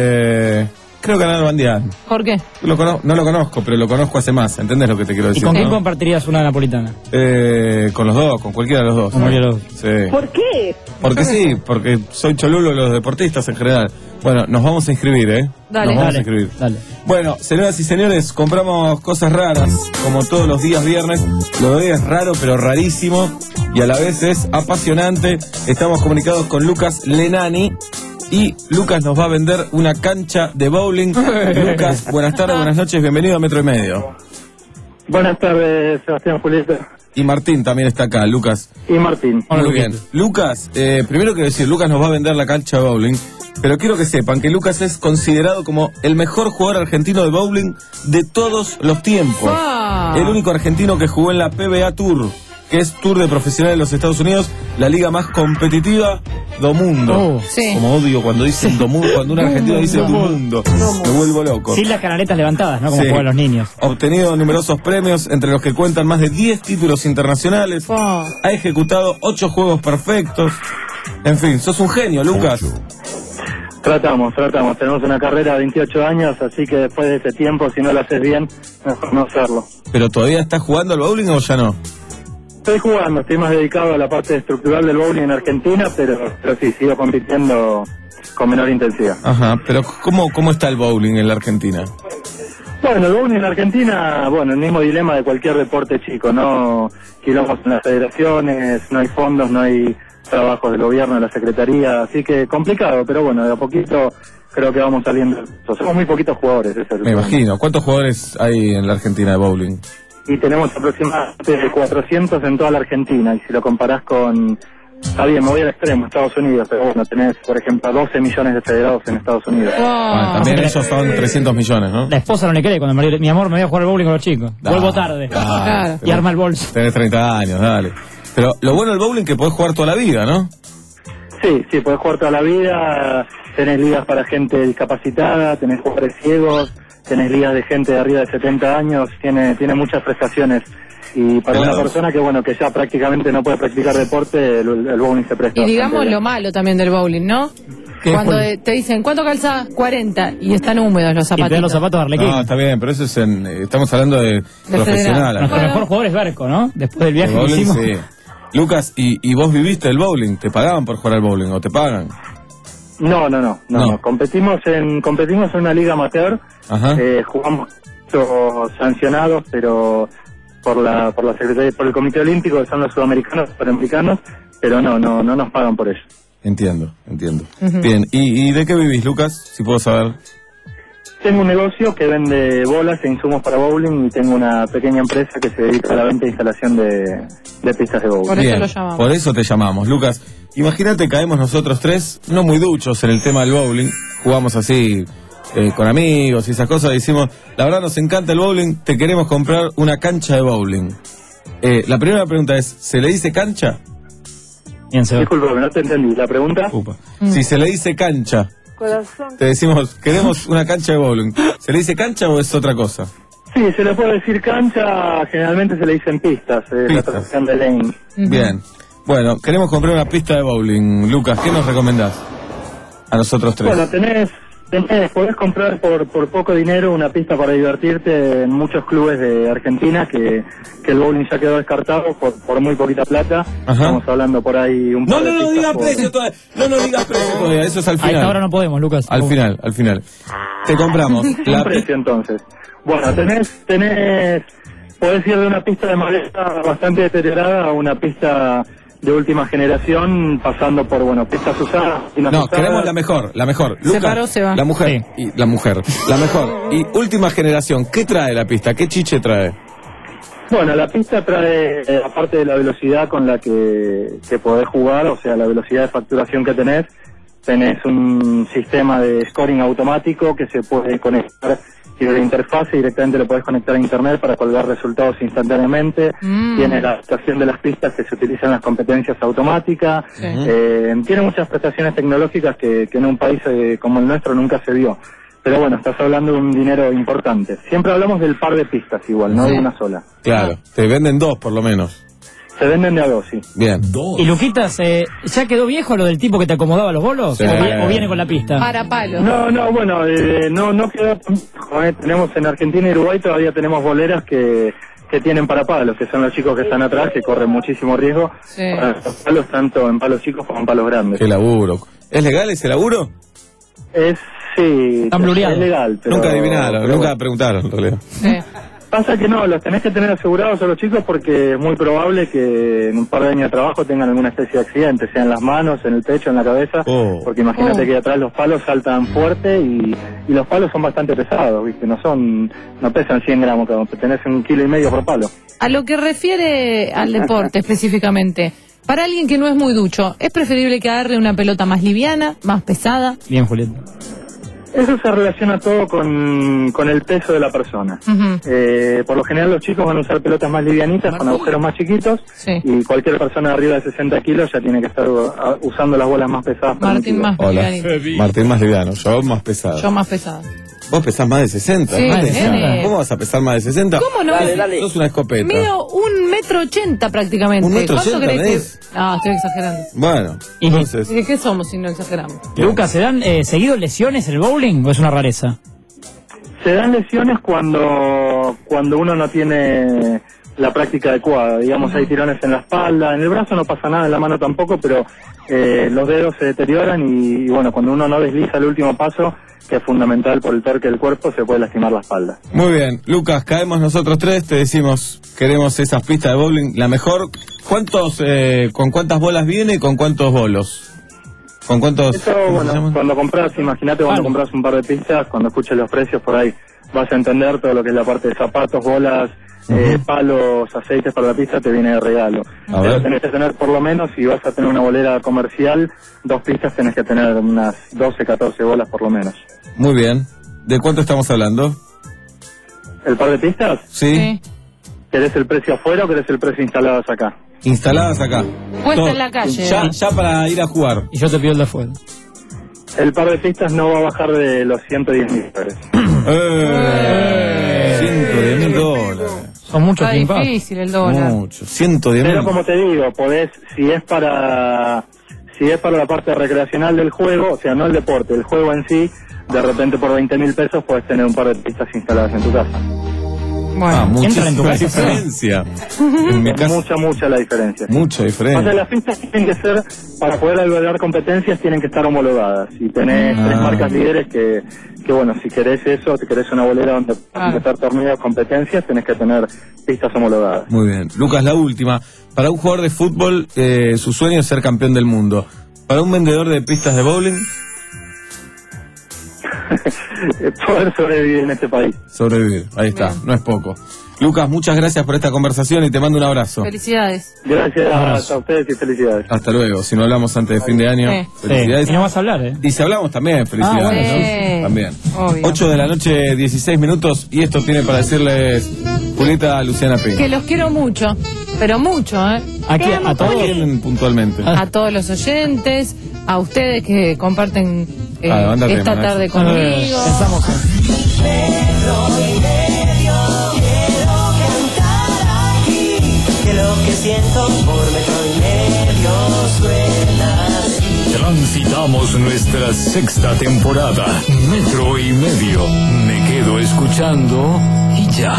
Eh, creo que a Nalbandian. ¿Por qué? Lo cono- no lo conozco, pero lo conozco hace más. ¿Entendés lo que te quiero ¿Y decir? con quién no? compartirías una napolitana? Eh, con los dos, con cualquiera de los dos. Con cualquiera de los Sí. ¿Por qué? Porque sí, porque soy cholulo de los deportistas en general. Bueno, nos vamos a inscribir, ¿eh? Dale. Nos vamos Dale, a inscribir. dale. Bueno, señoras y señores, compramos cosas raras, como todos los días viernes. Lo de hoy es raro, pero rarísimo, y a la vez es apasionante. Estamos comunicados con Lucas Lenani, y Lucas nos va a vender una cancha de bowling. Lucas, buenas tardes, buenas noches, bienvenido a Metro y Medio. Buenas tardes, Sebastián Julieta. Y Martín también está acá, Lucas. Y Martín. Muy bien. Lucas, eh, primero quiero decir, Lucas nos va a vender la cancha de bowling, pero quiero que sepan que Lucas es considerado como el mejor jugador argentino de bowling de todos los tiempos. Ah. El único argentino que jugó en la P B A Tour, que es Tour de Profesionales de los Estados Unidos, la liga más competitiva do mundo. Oh, sí. Como odio cuando dicen do mundo, cuando un argentino dice do mundo, me vuelvo loco. Sin las canaletas levantadas, ¿no? Como Sí. juegan los niños. Obtenido numerosos premios, entre los que cuentan más de diez títulos internacionales. Oh. Ha ejecutado ocho juegos perfectos. En fin, sos un genio, Lucas. Tratamos, tratamos. Tenemos una carrera de veintiocho años, así que después de ese tiempo, si no lo haces bien, mejor no hacerlo. ¿Pero todavía estás jugando al bowling o ya no? Estoy jugando, estoy más dedicado a la parte estructural del bowling en Argentina, pero, pero sí, sigo compitiendo con menor intensidad. Ajá, pero ¿cómo, cómo está el bowling en la Argentina? Bueno, el bowling en Argentina, bueno, el mismo dilema de cualquier deporte chico, ¿no? Quilombos en las federaciones, no hay fondos, no hay trabajos del gobierno, de la secretaría, así que complicado, pero bueno, de a poquito creo que vamos saliendo. Somos muy poquitos jugadores, ese es el Me problema. imagino. ¿Cuántos jugadores hay en la Argentina de bowling? Y tenemos aproximadamente cuatrocientos en toda la Argentina, y si lo comparás con... Está bien, me voy al extremo, Estados Unidos, pero bueno, tenés, por ejemplo, doce millones de federados en Estados Unidos. Ah, también esos son trescientos millones, ¿no? La esposa no le cree cuando el marido, mi amor, me voy a jugar al bowling con los chicos. Ah, Vuelvo tarde. ah, y arma el bolso. Tenés treinta años, dale. Pero lo bueno del bowling es que podés jugar toda la vida, ¿no? Sí, sí, podés jugar toda la vida, tenés ligas para gente discapacitada, tenés jugadores ciegos, tenés ligas de gente de arriba de setenta años, tiene, tiene muchas prestaciones. Y para Claro. una persona que bueno que ya prácticamente no puede practicar deporte, el, el bowling se presta. Y digamos bastante lo bien. malo también del bowling, ¿no? Cuando Juli? te dicen, ¿cuánto calza? cuarenta, y están húmedos los zapatitos. No, está bien, pero eso es en... eh, Estamos hablando de, profesional. Nuestro acá. mejor jugador es Berco, ¿no? Después del viaje El que bowling, hicimos. sí. Lucas, ¿y, ¿y vos viviste el bowling? ¿Te pagaban por jugar al bowling o te pagan? No, no, no, no, no. Competimos en competimos en una liga amateur, Ajá. eh, jugamos todos sancionados, pero por la por la secretaría, por el Comité Olímpico, que son los sudamericanos, panamericanos, pero no, no, no nos pagan por ello. Entiendo, entiendo. Ujú. Bien, ¿y, ¿y de qué vivís, Lucas? Si puedo saber. Tengo un negocio que vende bolas e insumos para bowling, y tengo una pequeña empresa que se dedica a la venta e instalación de, de pistas de bowling. Bien, por eso te llamamos, Lucas. Imagínate, caemos nosotros tres, no muy duchos en el tema del bowling, jugamos así eh, con amigos y esas cosas, y decimos, la verdad nos encanta el bowling, te queremos comprar una cancha de bowling. Eh, la primera pregunta es, ¿se le dice cancha? Disculpa, no te entendí. ¿La pregunta? Si se le dice cancha, te decimos, queremos una cancha de bowling, ¿se le dice cancha o es otra cosa? Sí, se le puede decir cancha, generalmente se le dicen pistas, eh, la traducción de lane. Bien. Bueno, queremos comprar una pista de bowling. Lucas, ¿qué nos recomendás? A nosotros tres. Bueno, tenés, tenés, podés comprar por, por poco dinero una pista para divertirte en muchos clubes de Argentina, que, que el bowling ya quedó descartado por, por muy poquita plata. Estamos hablando por ahí un No, par de no, no pistas digas por- precio todavía. No, no digas precio todavía. Eso es al A final. esta hora no podemos, Lucas. Al final, al final. Te compramos Un la precio entonces. Bueno, tenés, tenés, podés ir de una pista de madera bastante deteriorada a una pista de última generación, pasando por, bueno, pistas usadas. piscinas No, usadas. queremos la mejor, la mejor. Se paró, se va. La mujer. Y la mujer. La mejor. Y última generación. ¿Qué trae la pista? ¿Qué chiche trae? Bueno, la pista trae, eh, aparte de la velocidad con la que, que podés jugar, o sea, la velocidad de facturación que tenés, tenés un sistema de scoring automático que se puede conectar y de la interfaz directamente lo podés conectar a internet para colgar resultados instantáneamente. Mm. Tiene la adaptación de las pistas que se utilizan en las competencias automáticas. Sí. Eh, tiene muchas prestaciones tecnológicas que, que en un país eh, como el nuestro nunca se vio. Pero bueno, estás hablando de un dinero importante. Siempre hablamos del par de pistas igual, no Sí. de una sola. Claro. Te venden dos, por lo menos. Se venden de a dos, sí. Bien. Y Luquitas, eh, ¿ya quedó viejo lo del tipo que te acomodaba los bolos? Sí. ¿O, vi- o viene con la pista? Para palo. No, no, bueno, eh, no, no quedó. Joder, tenemos en Argentina y Uruguay todavía tenemos boleras que, que tienen para palos, que son los chicos que están atrás, que corren muchísimo riesgo. Sí. Para los palos, tanto en palos chicos como en palos grandes. Qué laburo. ¿Es legal ese laburo? Es, sí, Están blureados. es legal. Pero, Nunca adivinaron, pero nunca bueno. preguntaron, en realidad. Pasa que no, los tenés que tener asegurados a los chicos porque es muy probable que en un par de años de trabajo tengan alguna especie de accidente, sea en las manos, en el pecho, en la cabeza, Oh. porque imagínate Oh. que atrás los palos saltan fuerte y, y los palos son bastante pesados, ¿viste? No son, no pesan cien gramos, como que tenés un kilo y medio por palo. A lo que refiere al deporte específicamente, para alguien que no es muy ducho, ¿es preferible que agarre una pelota más liviana, más pesada? Bien, Julieta. Eso se relaciona todo con, con el peso de la persona. Ujú. Eh, por lo general los chicos van a usar pelotas más livianitas con agujeros más chiquitos y cualquier persona arriba de sesenta kilos ya tiene que estar uh, usando las bolas más pesadas. Martín más Hola. livianito. Martín más liviano, yo más pesado. Yo más pesada. Vos pesás más de sesenta. Sí, más de nene. sesenta. ¿Cómo vas a pesar más de sesenta? ¿Cómo no? Dale, dale. Sos una escopeta. Mido un metro ochenta prácticamente. ¿Un metro ¿Cuánto ochenta crees medís? que...? Ah, estoy exagerando. Bueno, entonces... ¿De qué somos si no exageramos? Lucas, ¿se dan eh, seguido lesiones el bowling o es una rareza? Se dan lesiones cuando, cuando uno no tiene la práctica adecuada. Digamos, hay tirones en la espalda, en el brazo no pasa nada, en la mano tampoco, pero eh, los dedos se deterioran y, y bueno, cuando uno no desliza el último paso, que es fundamental por el torque del cuerpo, se puede lastimar la espalda. Muy bien, Lucas, caemos nosotros tres, te decimos, queremos esas pistas de bowling, la mejor. ¿Cuántos, eh, con cuántas bolas viene y con cuántos bolos? ¿Con cuántos? Eso, bueno, cuando compras, imagínate cuando compras un par de pistas, cuando escuches los precios por ahí, vas a entender todo lo que es la parte de zapatos, bolas, eh, palos, aceites para la pista, te viene de regalo. A Pero ver. tenés que tener por lo menos, si vas a tener una bolera comercial, dos pistas tenés que tener unas doce, catorce bolas por lo menos. Muy bien. ¿De cuánto estamos hablando? ¿El par de pistas? Sí. ¿Querés el precio afuera o querés el precio instalados acá? Instaladas acá. Puesta Todo. en la calle. Ya, ya para ir a jugar. Y yo te pido el de afuera. El par de pistas no va a bajar de los ciento diez mil dólares. Eh, ciento diez mil dólares. Son muchos Está tiempos. difícil el dólar. Mucho. ciento diez mil. Pero como te digo, podés, si es para si es para la parte recreacional del juego, o sea, no el deporte, el juego en sí, de repente por veinte mil pesos podés tener un par de pistas instaladas en tu casa. Bueno, Ah, entra en tu muchísima casa. diferencia. En mi Es casa, mucha, mucha la diferencia. mucha O sea, diferencia. las pistas tienen que ser, para poder albergar competencias, tienen que estar homologadas. Y tenés Ah. tres marcas líderes que, que, bueno, si querés eso, si querés una bolera donde Ah. empezar torneos, competencias, tenés que tener pistas homologadas. Muy bien. Lucas, la última. Para un jugador de fútbol, eh, su sueño es ser campeón del mundo. Para un vendedor de pistas de bowling, Poder sobrevivir en este país. sobrevivir. Ahí está, Bien. no es poco. Lucas, muchas gracias por esta conversación y te mando un abrazo. Felicidades. Gracias Abrazo. a ustedes y felicidades. Hasta luego. Si no hablamos antes de fin de año, Sí. felicidades. Y no vas a hablar, ¿eh? Y si hablamos también, felicidades. Ah, bueno, sí. También. Obvio. ocho de la noche, dieciséis minutos, y esto tiene para decirles Julieta Luciana P. Que los quiero mucho, pero mucho, ¿eh? ¿A qué? Te ¿A amo, todos? Juli. Vienen puntualmente. A todos los oyentes, a ustedes que comparten eh, Ah, mándate, esta Max. tarde Eh, conmigo. Pensamos en... Que lo que siento por metro y medio suena así. Transitamos nuestra sexta temporada. Metro y medio. Me quedo escuchando y ya.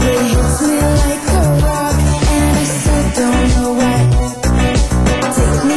Take me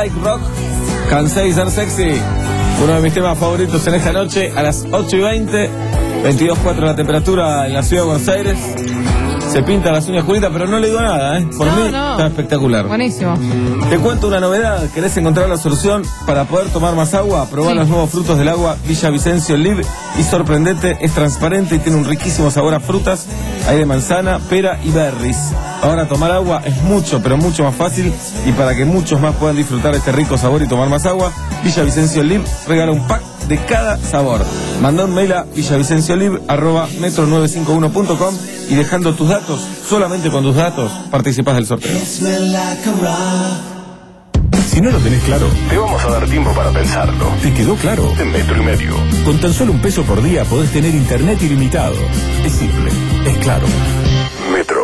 Like Rock, Cansé de ser sexy. Uno de mis temas favoritos en esta noche, a las ocho y veinte, veintidós cuatro la temperatura en la ciudad de Buenos Aires. Se pinta las uñas Julita, pero no le digo nada, ¿eh? Por No, mí no. está espectacular. Buenísimo. Te cuento una novedad. ¿Querés encontrar la solución para poder tomar más agua? Probá Sí. los nuevos frutos del agua Villavicencio Live y sorprendete. Es transparente y tiene un riquísimo sabor a frutas. Hay de manzana, pera y berries. Ahora tomar agua es mucho, pero mucho más fácil. Y para que muchos más puedan disfrutar este rico sabor y tomar más agua, Villavicencio Live regala un pack de cada sabor. Manda un mail a villavicenciolive arroba metro nueve cinco uno punto com y dejando tus datos, solamente con tus datos, participas del sorteo. Si no lo tenés claro, te vamos a dar tiempo para pensarlo. ¿Te quedó claro? En Metro y Medio. Con tan solo un peso por día podés tener internet ilimitado. Es simple, es claro. Metro.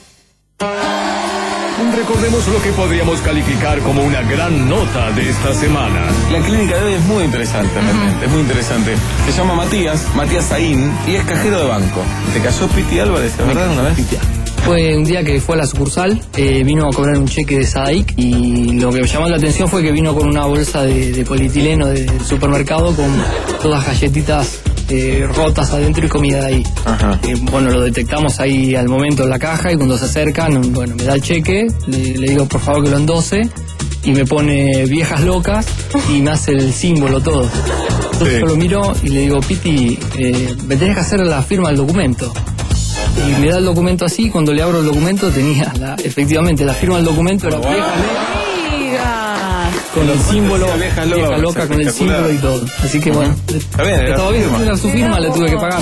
Recordemos lo que podríamos calificar como una gran nota de esta semana. La clínica de hoy es muy interesante, realmente, es muy interesante. Se llama Matías, Matías Saín, y es cajero de banco. ¿Te cayó Piti Álvarez, la verdad, una vez? Fue un día que fue a la sucursal, eh, vino a cobrar un cheque de Sadaic y lo que me llamó la atención fue que vino con una bolsa de, de polietileno del supermercado con todas galletitas eh, rotas adentro y comida de ahí. Ajá. Eh, bueno, lo detectamos ahí al momento en la caja y cuando se acercan, bueno, me da el cheque, le, le digo por favor que lo endose y me pone viejas locas y me hace el símbolo todo. Entonces Sí. yo lo miro y le digo, Piti, eh, me tenés que hacer la firma del documento. Y me da el documento así, cuando le abro el documento tenía la, efectivamente la firma del documento era vieja loca, con el símbolo, Vieja vieja loca, loca, con el espectacular. símbolo y todo. Así que bueno, Está bien, era estaba su bien, firma. era su firma, le tuve que pagar.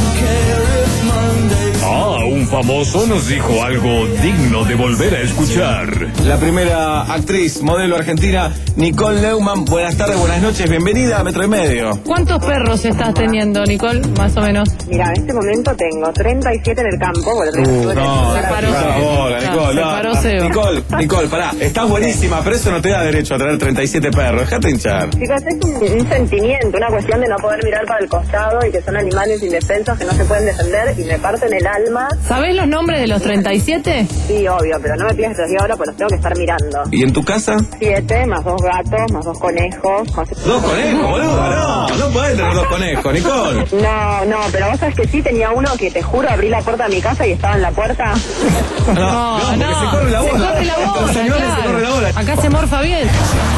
Ah, un famoso nos dijo algo digno de volver a escuchar. La primera actriz, modelo argentina, Nicole Neumann. Buenas tardes, buenas noches, bienvenida a Metro y Medio. ¿Cuántos perros estás teniendo, Nicole? Más o menos. Mira, en este momento tengo treinta y siete en el campo. Bueno, treinta y siete No, en el paró. por favor, Se Nicole. no. paró Seba. Nicole, Nicole, pará, estás buenísima, pero eso no te da derecho a traer treinta y siete perros. Dejate hinchar. Chicos, es un, un sentimiento, una cuestión de no poder mirar para el costado y que son animales indefensos que no se pueden defender y me parten el alma. ¿Sabés los nombres de los treinta y siete? Sí, obvio, pero no me pidas que te los diga ahora porque los tengo que estar mirando. ¿Y en tu casa? Siete, más dos gatos, más dos conejos. Más... ¿Dos conejos, boludo? No, no podés tener dos conejos, Nicole. No, no, pero vos sabés que sí tenía uno que te juro abrí la puerta de mi casa y estaba en la puerta. No, no, porque se corre la bola. Se corre la bola, Los animales claro. se corre la bola. Acá se morfa bien.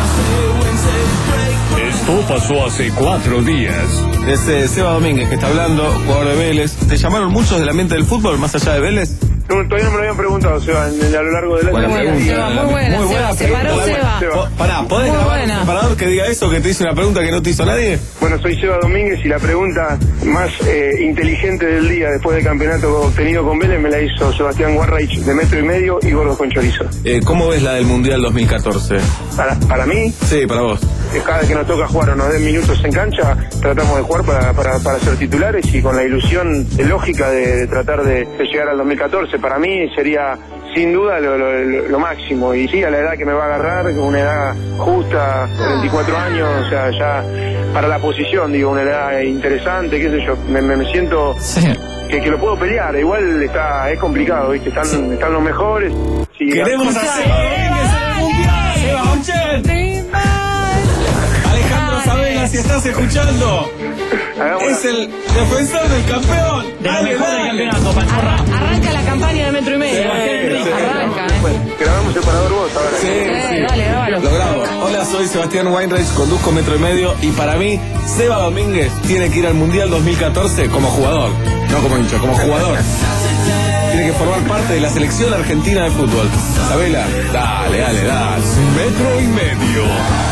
Esto pasó hace cuatro días. Es eh, Seba Domínguez que está hablando, jugador de Vélez. ¿Te llamaron muchos del ambiente del fútbol, más allá de Vélez? No, todavía no me lo habían preguntado, Seba, en- a lo largo del año. Buena Muy buena, pregunta. Seba, muy buena, Muy buena Seba. Se paró pregunta. Seba. Po- Pará, ¿podés Muy grabar buena. un separador que diga eso, que te hice una pregunta que no te hizo nadie? Bueno, soy Seba Domínguez y la pregunta más eh, inteligente del día después del campeonato obtenido con Vélez me la hizo Sebastián Warreich de Metro y Medio y Gordo con Chorizo. Eh, ¿Cómo ves la del Mundial dos mil catorce? Para, para mí, Sí, para vos. eh, cada vez que nos toca jugar o nos den minutos en cancha, tratamos de jugar para, para, para ser titulares y con la ilusión eh, lógica de, de tratar de, de llegar al dos mil catorce. Para mí sería sin duda lo, lo, lo- lo máximo. Y sí, a la edad que me va a agarrar, una edad justa, veinticuatro años, o sea, ya para la posición, digo, una edad interesante, qué sé yo, me, me, me siento que, que lo puedo pelear. Igual está es complicado, ¿viste? Están, están los mejores. Sí, Queremos a Seba Domínguez en el Mundial. Seba, ochen. Alejandro Sabela, si estás escuchando, es el defensor del campeón. Dale, dale. Arra- arranca la campaña de Metro y Medio. Sí, Arranca, ¿eh? grabamos separador vos ahora. Sí, sí. dale, dale. Lo grabo. Hola, soy Sebastián Weinreich, conduzco Metro y Medio y para mí, Seba Domínguez tiene que ir al Mundial dos mil catorce como jugador, no como hincha, como jugador. Tiene que formar parte de la selección argentina de fútbol. Sabela, dale, dale, dale. Metro y Medio.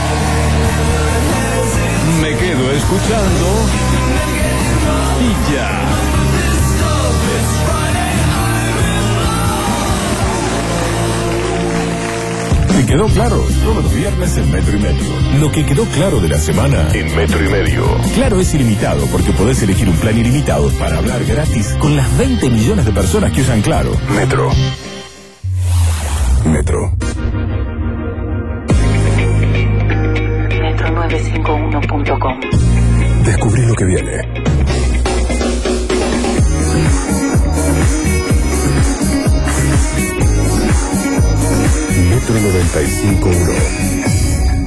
Me quedo escuchando y ya. ¿Te quedó claro? Todos los viernes en Metro y Medio. Lo que quedó claro de la semana en Metro y Medio. Claro es ilimitado porque podés elegir un plan ilimitado para hablar gratis con las veinte millones de personas que usan Claro. Metro. Metro. metro nueve cinco uno punto com. Descubrí lo que viene. Metro noventa y cinco punto uno.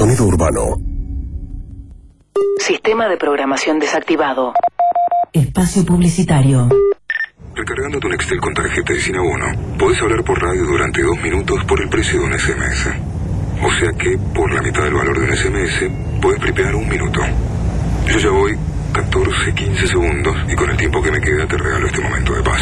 Sonido urbano. Sistema de programación desactivado. Espacio publicitario. Recargando tu Nextel con tarjeta y sin abono, podés hablar por radio durante dos minutos por el precio de un S M S. O sea que, por la mitad del valor de un S M S, podés prepear un minuto. Yo ya voy catorce, quince segundos y con el tiempo que me queda te regalo este momento de paz.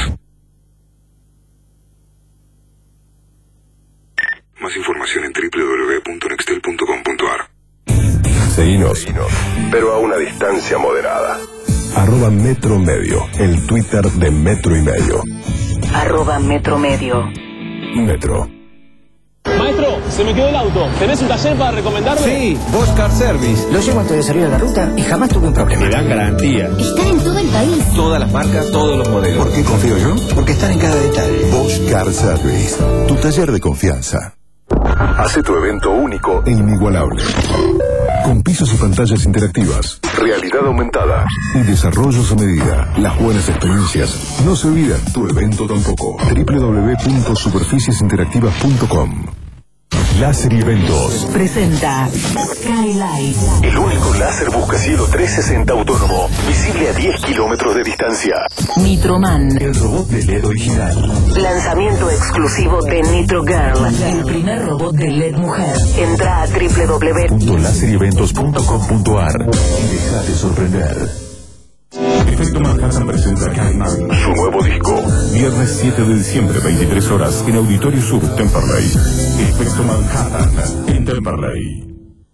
Más información en doble u doble u doble u punto nextel punto com punto a r. Seguinos, pero a una distancia moderada. Arroba Metro Medio, el Twitter de Metro y Medio. Arroba Metro Medio. Metro. Maestro, se me quedó el auto. ¿Tenés un taller para recomendarme? Sí, Bosch Car Service. Lo llevo antes de salir a la ruta y jamás tuve un problema. Me dan garantía. Están en todo el país. Todas las marcas, todos los modelos. ¿Por qué confío yo? Porque están en cada detalle. Bosch Car Service, tu taller de confianza. Hace tu evento único e inigualable. Con pisos y pantallas interactivas, realidad aumentada y desarrollos a medida. Las buenas experiencias no se olvidan, tu evento tampoco. doble u doble u doble u punto superficies interactivas punto com. Láser y Eventos Presenta Skylight. El único láser buscacielo trescientos sesenta autónomo, visible a diez kilómetros de distancia. Nitroman. El robot de L E D original. Lanzamiento exclusivo de Nitro Girl. El primer robot de L E D mujer. Entra a doble u doble u doble u punto láser y eventos punto com punto a r y déjate sorprender. Efecto Manhattan presenta Caimán, su nuevo disco. Viernes siete de diciembre, veintitrés horas, en Auditorio Sur, Temperley. Efecto Manhattan, en Temperley.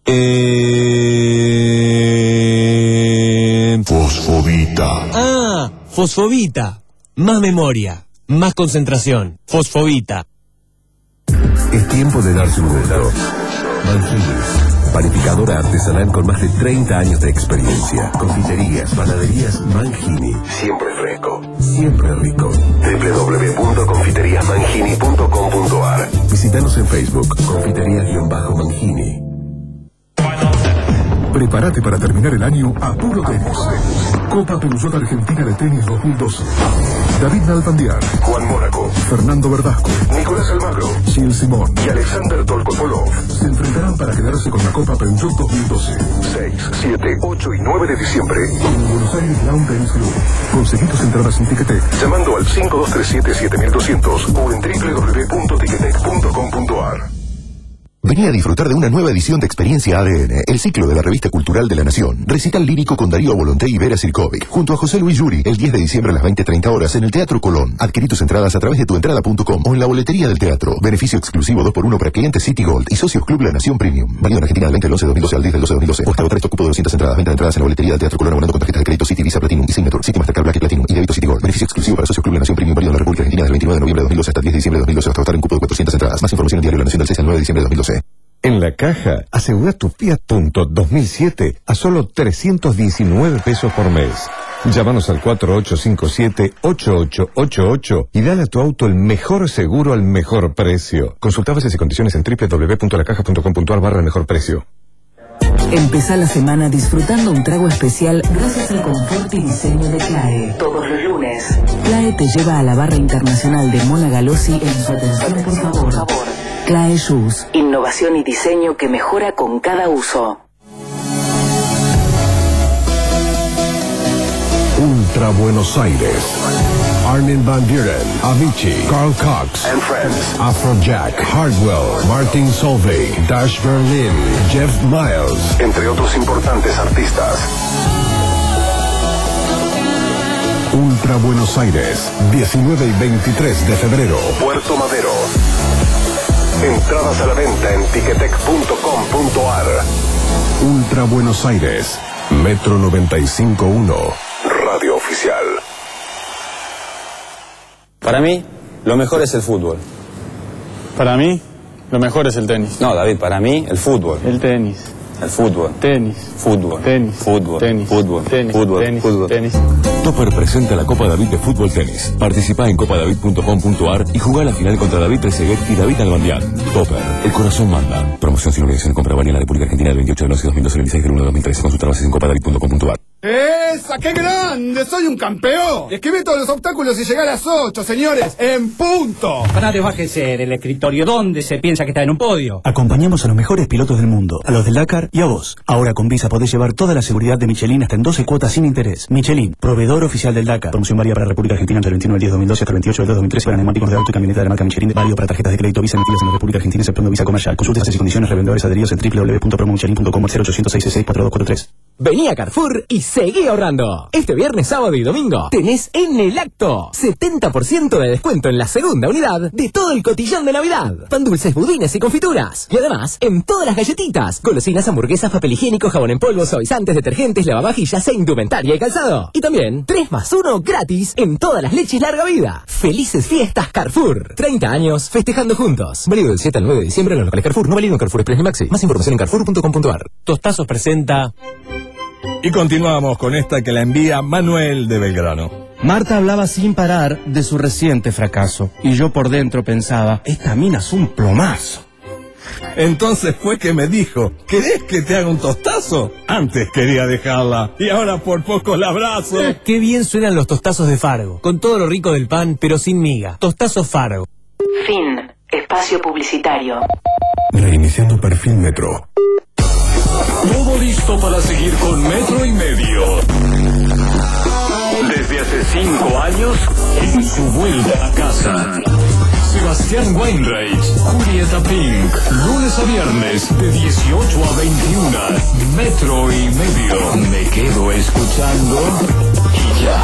Eh... Fosfobita. Ah, Fosfobita. Más memoria, más concentración. Fosfobita. Es tiempo de darse un gusto. Mangini, panificadora artesanal con más de treinta años de experiencia. Confiterías, panaderías Mangini. Siempre fresco, siempre rico. doble u doble u doble u punto confiterías mangini punto com punto a r. Visítanos en Facebook, confiterías-mangini. Prepárate para terminar el año a puro tenis. Copa Peugeot Argentina de Tenis dos mil doce. David Nalbandian, Juan Mónaco, Fernando Verdasco, Nicolás Almagro, Gilles Simón y Alexander Tolkopolov se enfrentarán para quedarse con la Copa Peugeot dos mil doce. seis, siete, ocho y nueve de diciembre en Buenos Aires Lawn Tennis Club. Conseguí tus entradas en Ticketek llamando al cinco dos tres siete, siete mil doscientos o en doble u doble u doble u punto ticketek punto com punto a r. Vení a disfrutar de una nueva edición de Experiencia A D N, el ciclo de la revista cultural de la Nación. Recital lírico con Darío Volonté y Vera Sirkovic, junto a José Luis Yuri, el diez de diciembre a las veinte treinta horas en el Teatro Colón. Adquirí tus entradas a través de tuentrada punto com o en la boletería del teatro. Beneficio exclusivo dos por uno para clientes City Gold y socios Club La Nación Premium. Válido en Argentina del veinte del once de dos mil doce al diez del doce de dos mil doce. Octavo tres, cupo de doscientas entradas. Venta de entradas en la boletería del Teatro Colón abonando con tarjetas de crédito City, Visa, Platinum y Signature, City Mastercard, Black y Platinum y débito City Gold. Beneficio exclusivo para socios Club La Nación Premium. Válido en la República Argentina del veintinueve de noviembre de dos mil doce hasta el diez de diciembre de dos mil doce. Hasta agotar un cupo de cuatrocientas entradas. Más información en Diario La Nación del seis al nueve de diciembre de dos mil doce. En La Caja, asegura tu Fiat Punto dos mil siete a solo trescientos diecinueve pesos por mes. Llámanos al cuatro ocho cinco siete, ocho ocho ocho ocho y dale a tu auto el mejor seguro al mejor precio. Consulta bases y condiciones en doble u doble u doble u punto la caja punto com punto a r barra el mejor precio. Empezá la semana disfrutando un trago especial gracias al confort y diseño de Clae. Todos los lunes. Clae te lleva a la barra internacional de Mona Galossi en su atención, por favor. Por favor. Clae Shoes. Innovación y diseño que mejora con cada uso. Ultra Buenos Aires. Armin van Buren, Avicii, Carl Cox and Friends, Afrojack, Hardwell, Martin Solveig, Dash Berlin, Jeff Miles, entre otros importantes artistas. Ultra Buenos Aires, diecinueve y veintitrés de febrero, Puerto Madero. Entradas a la venta en ticketek punto com punto a r. Ultra Buenos Aires, Metro noventa y cinco punto uno, Radio Oficial. Para mí, lo mejor es el fútbol. Para mí, lo mejor es el tenis. No, David, para mí, el fútbol. El tenis. El fútbol. Tenis. Fútbol. Tenis. Fútbol. Tenis. Fútbol. Tenis. Fútbol. Tenis. Fútbol. Tenis. Topper presenta la Copa David de Fútbol Tenis. Participa en copa david punto com punto a r y juega la final contra David Trezeguet y David Nalbandian. Topper, el corazón manda. Promoción sin obligación de compra válida en la República Argentina del veintiocho del once de dos mil doce al veintiséis del uno de dos mil trece. Consulta bases en copa david punto com punto a r. ¡Esa! ¡Qué grande! ¡Soy un campeón! Esquivé todos los obstáculos y llegué a las ocho, señores, en punto. Parate, bájese del escritorio. ¿Dónde se piensa que está en un podio? Acompañamos a los mejores pilotos del mundo, a los del Dakar y a vos. Ahora con Visa podés llevar toda la seguridad de Michelin hasta en doce cuotas sin interés. Michelin, proveedor oficial del Dakar. Promoción válida para República Argentina entre el veintiuno del diez de dos mil doce hasta el veintiocho del dos de dos mil trece para neumáticos de auto y camioneta de la marca Michelin. Válido para tarjetas de crédito Visa emitidas en la República Argentina exceptuando Visa Comercial. Consulte bases y condiciones. Revendedores adheridos en doble u doble u doble u punto promomichelin punto com cero ochocientos seis seis cuatro dos cuatro tres. Vení a Carrefour y seguí ahorrando. Este viernes, sábado y domingo tenés en el acto setenta por ciento de descuento en la segunda unidad de todo el cotillón de Navidad. Pan dulces, budines y confituras. Y además, en todas las galletitas, golosinas, hamburguesas, papel higiénico, jabón en polvo, suavizantes, detergentes, lavavajillas e indumentaria y calzado. Y también tres más uno gratis en todas las leches larga vida. Felices fiestas Carrefour. treinta años festejando juntos. Válido del siete al nueve de diciembre en los locales Carrefour. No válido en Carrefour Express ni Maxi. Más información en carrefour punto com punto ar. Tostazos presenta... Y continuamos con esta que la envía Manuel de Belgrano. Marta hablaba sin parar de su reciente fracaso. Y yo por dentro pensaba, esta mina es un plomazo. Entonces fue que me dijo, ¿querés que te haga un tostazo? Antes quería dejarla, y ahora por poco la abrazo. Qué bien suenan los tostazos de Fargo, con todo lo rico del pan, pero sin miga. Tostazos Fargo. Fin. Espacio publicitario. Reiniciando perfil Metro. Todo listo para seguir con Metro y Medio. Desde hace cinco años, en su vuelta a casa. Sebastián Weinreich, Julieta Pink, lunes a viernes de dieciocho a veintiuno, Metro y Medio. Me quedo escuchando y ya.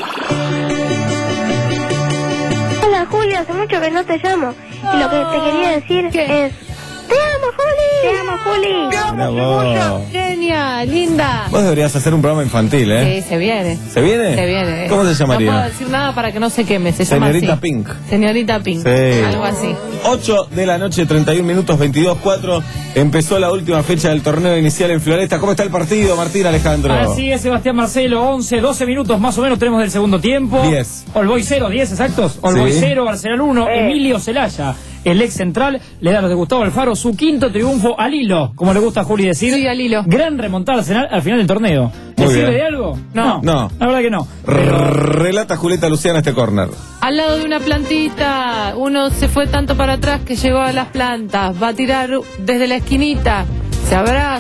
Hola Julia, hace mucho que no te llamo. Y lo que te quería decir ¿Qué? es... ¡Te amo, Juli! ¡Te amo, Juli! ¡Te amo mucho! Genia, linda. Vos deberías hacer un programa infantil, ¿eh? Sí, se viene. ¿Se viene? Se viene. ¿Cómo se llamaría? No puedo decir nada para que no se queme. Se Señorita llama así. Pink. Señorita Pink. Sí. Algo así. ocho de la noche, treinta y un minutos, veintidós cuatro. Empezó la última fecha del torneo inicial en Floresta. ¿Cómo está el partido, Martín Alejandro? Así es, Sebastián Marcelo. once, doce minutos más o menos tenemos del segundo tiempo. diez. All Boys cero, diez exactos. All Boys Sí. cero, Arsenal uno. Eh. Emilio Celaya, el ex central, le da a los de Gustavo Alfaro su quinto triunfo al hilo, como le gusta a Juli decir. Sí, al hilo. Gran remontada Arsenal al final del torneo. ¿Le Muy sirve bien. de algo? No. No. La verdad que no. Relata Julieta Luciana este córner. Al lado de una plantita, uno se fue tanto para atrás que llegó a las plantas. Va a tirar desde la esquinita. ¿Se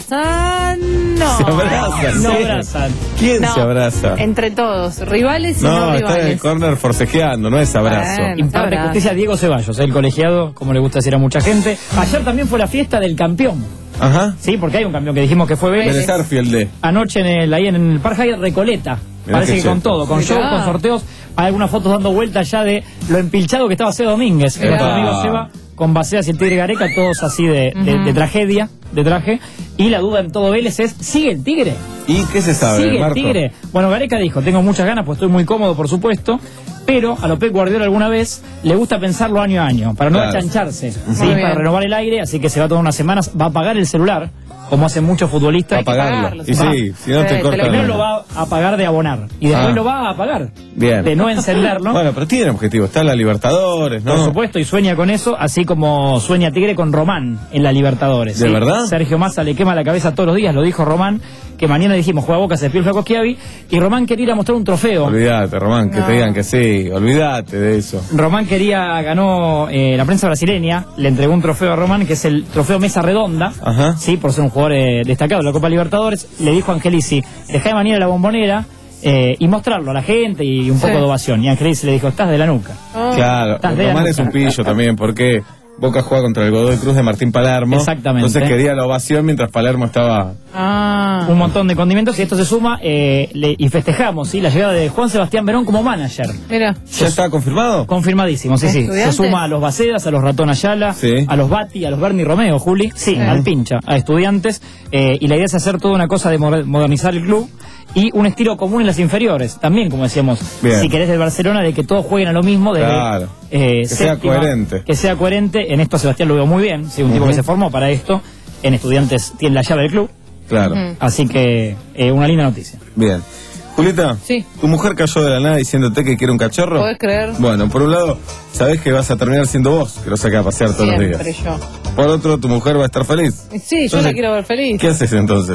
abrazan? No. Se abrazan. No sí. abrazan. ¿Quién No, se abraza? Entre todos, rivales y no, No, está en el rivales. córner forcejeando, no es abrazo. Bueno. Imparte Abrazo. justicia a Diego Ceballos, el colegiado, como le gusta decir a mucha gente. Ayer también fue la fiesta del campeón. Ajá. Sí, porque hay un campeón que dijimos que fue Vélez. Vélez Arfield de. Anoche en el, ahí en el Parque Hyatt Recoleta. Mirá Parece qué que con cheto. todo, con Mirá. show, con sorteos. Hay algunas fotos dando vueltas ya de lo empilchado que estaba Seba Domínguez, Mirá. nuestro amigo Seba, con Baceas y el Tigre Gareca, todos así de, de- Ujú. de tragedia, de traje. Y la duda en todo Vélez es, ¿sigue el Tigre? ¿Y qué se sabe, ¿Sigue el Marto? Tigre? Bueno, Gareca dijo, tengo muchas ganas, pues estoy muy cómodo, por supuesto, pero a lo Pep Guardiola alguna vez le gusta pensarlo año a año, para no Claro. achancharse, Muy ¿sí? bien. Para renovar el aire, así que se va todas unas semanas, va a apagar el celular, como hacen muchos futbolistas. A pagarlo. pagarlo, Y Va. sí, si no Sí, te te cortan. lo- Primero lo va a apagar de abonar, y después Ah. lo va a apagar, Bien. de no encenderlo. Bueno, pero tiene objetivo. Está la Libertadores, ¿no? Por supuesto, y sueña con eso, así como sueña Tigre con Román en la Libertadores. ¿De ¿sí? verdad? Sergio Massa le quema la cabeza todos los días, lo dijo Román, que mañana dijimos, juega Boca, se despidió el Flaco Schiavi, y Román quería ir a mostrar un trofeo. Olvídate, Román, que No. te digan que sí. Olvídate de eso. Román quería, ganó eh, la prensa brasileña, le entregó un trofeo a Román, que es el trofeo Mesa Redonda, Ajá. sí, por ser un jugador eh, destacado de la Copa Libertadores. Le dijo a Angelici, dejá de venir a la Bombonera eh, y mostrarlo a la gente y un Sí. poco de ovación. Y Angelici le dijo, estás de la nuca. Oh. Claro, Estás de Román la es un nuca. pillo también, porque Boca juega contra el Godoy Cruz de Martín Palermo. Exactamente. Entonces quería la ovación mientras Palermo estaba... Ah. Un montón de condimentos y esto se suma eh, le- y festejamos ¿sí? la llegada de Juan Sebastián Verón como manager. Mira. ¿Ya está confirmado? Confirmadísimo, sí, sí. Se ¿Estudiantes? suma a los Bacedas, a los Ratón Ayala, Sí. a los Bati, a los Bernie Romeo, Juli, sí, Sí. al pincha, a estudiantes. eh, y la idea es hacer toda una cosa de moder- modernizar el club y un estilo común en las inferiores. También, como decíamos, Bien. si querés del Barcelona, de que todos jueguen a lo mismo. De, Claro. eh, Que sea séptima, coherente. Que sea coherente. En esto Sebastián lo veo muy bien. Sí, un tipo Ujú. que se formó para esto. En estudiantes tiene la llave del club. Claro. Ujú. Así que eh, una linda noticia. Bien. Julieta, Sí. ¿tu mujer cayó de la nada diciéndote que quiere un cachorro? ¿Podés creer? Bueno, por un lado, sabés que vas a terminar siendo vos, que lo saca a pasear todos los Siempre días. yo. Por otro, tu mujer va a estar feliz. Sí, yo Entonces, la quiero ver feliz. ¿Qué haces entonces?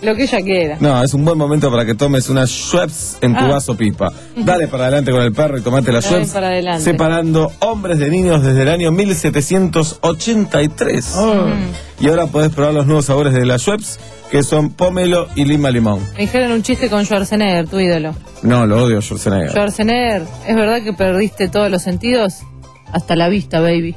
Lo que ella quiera. No, es un buen momento para que tomes unas Schweppes en tu Ah. vaso pipa. Dale para adelante con el perro y tomate las Dale Schweppes. para adelante. Separando hombres de niños desde el año mil setecientos ochenta y tres. Y ahora podés probar los nuevos sabores de las Schweppes, que son pomelo y lima limón. Me dijeron un chiste con Schwarzenegger, tu ídolo. No, lo odio, Schwarzenegger. Schwarzenegger, ¿es verdad que perdiste todos los sentidos? Hasta la vista, baby.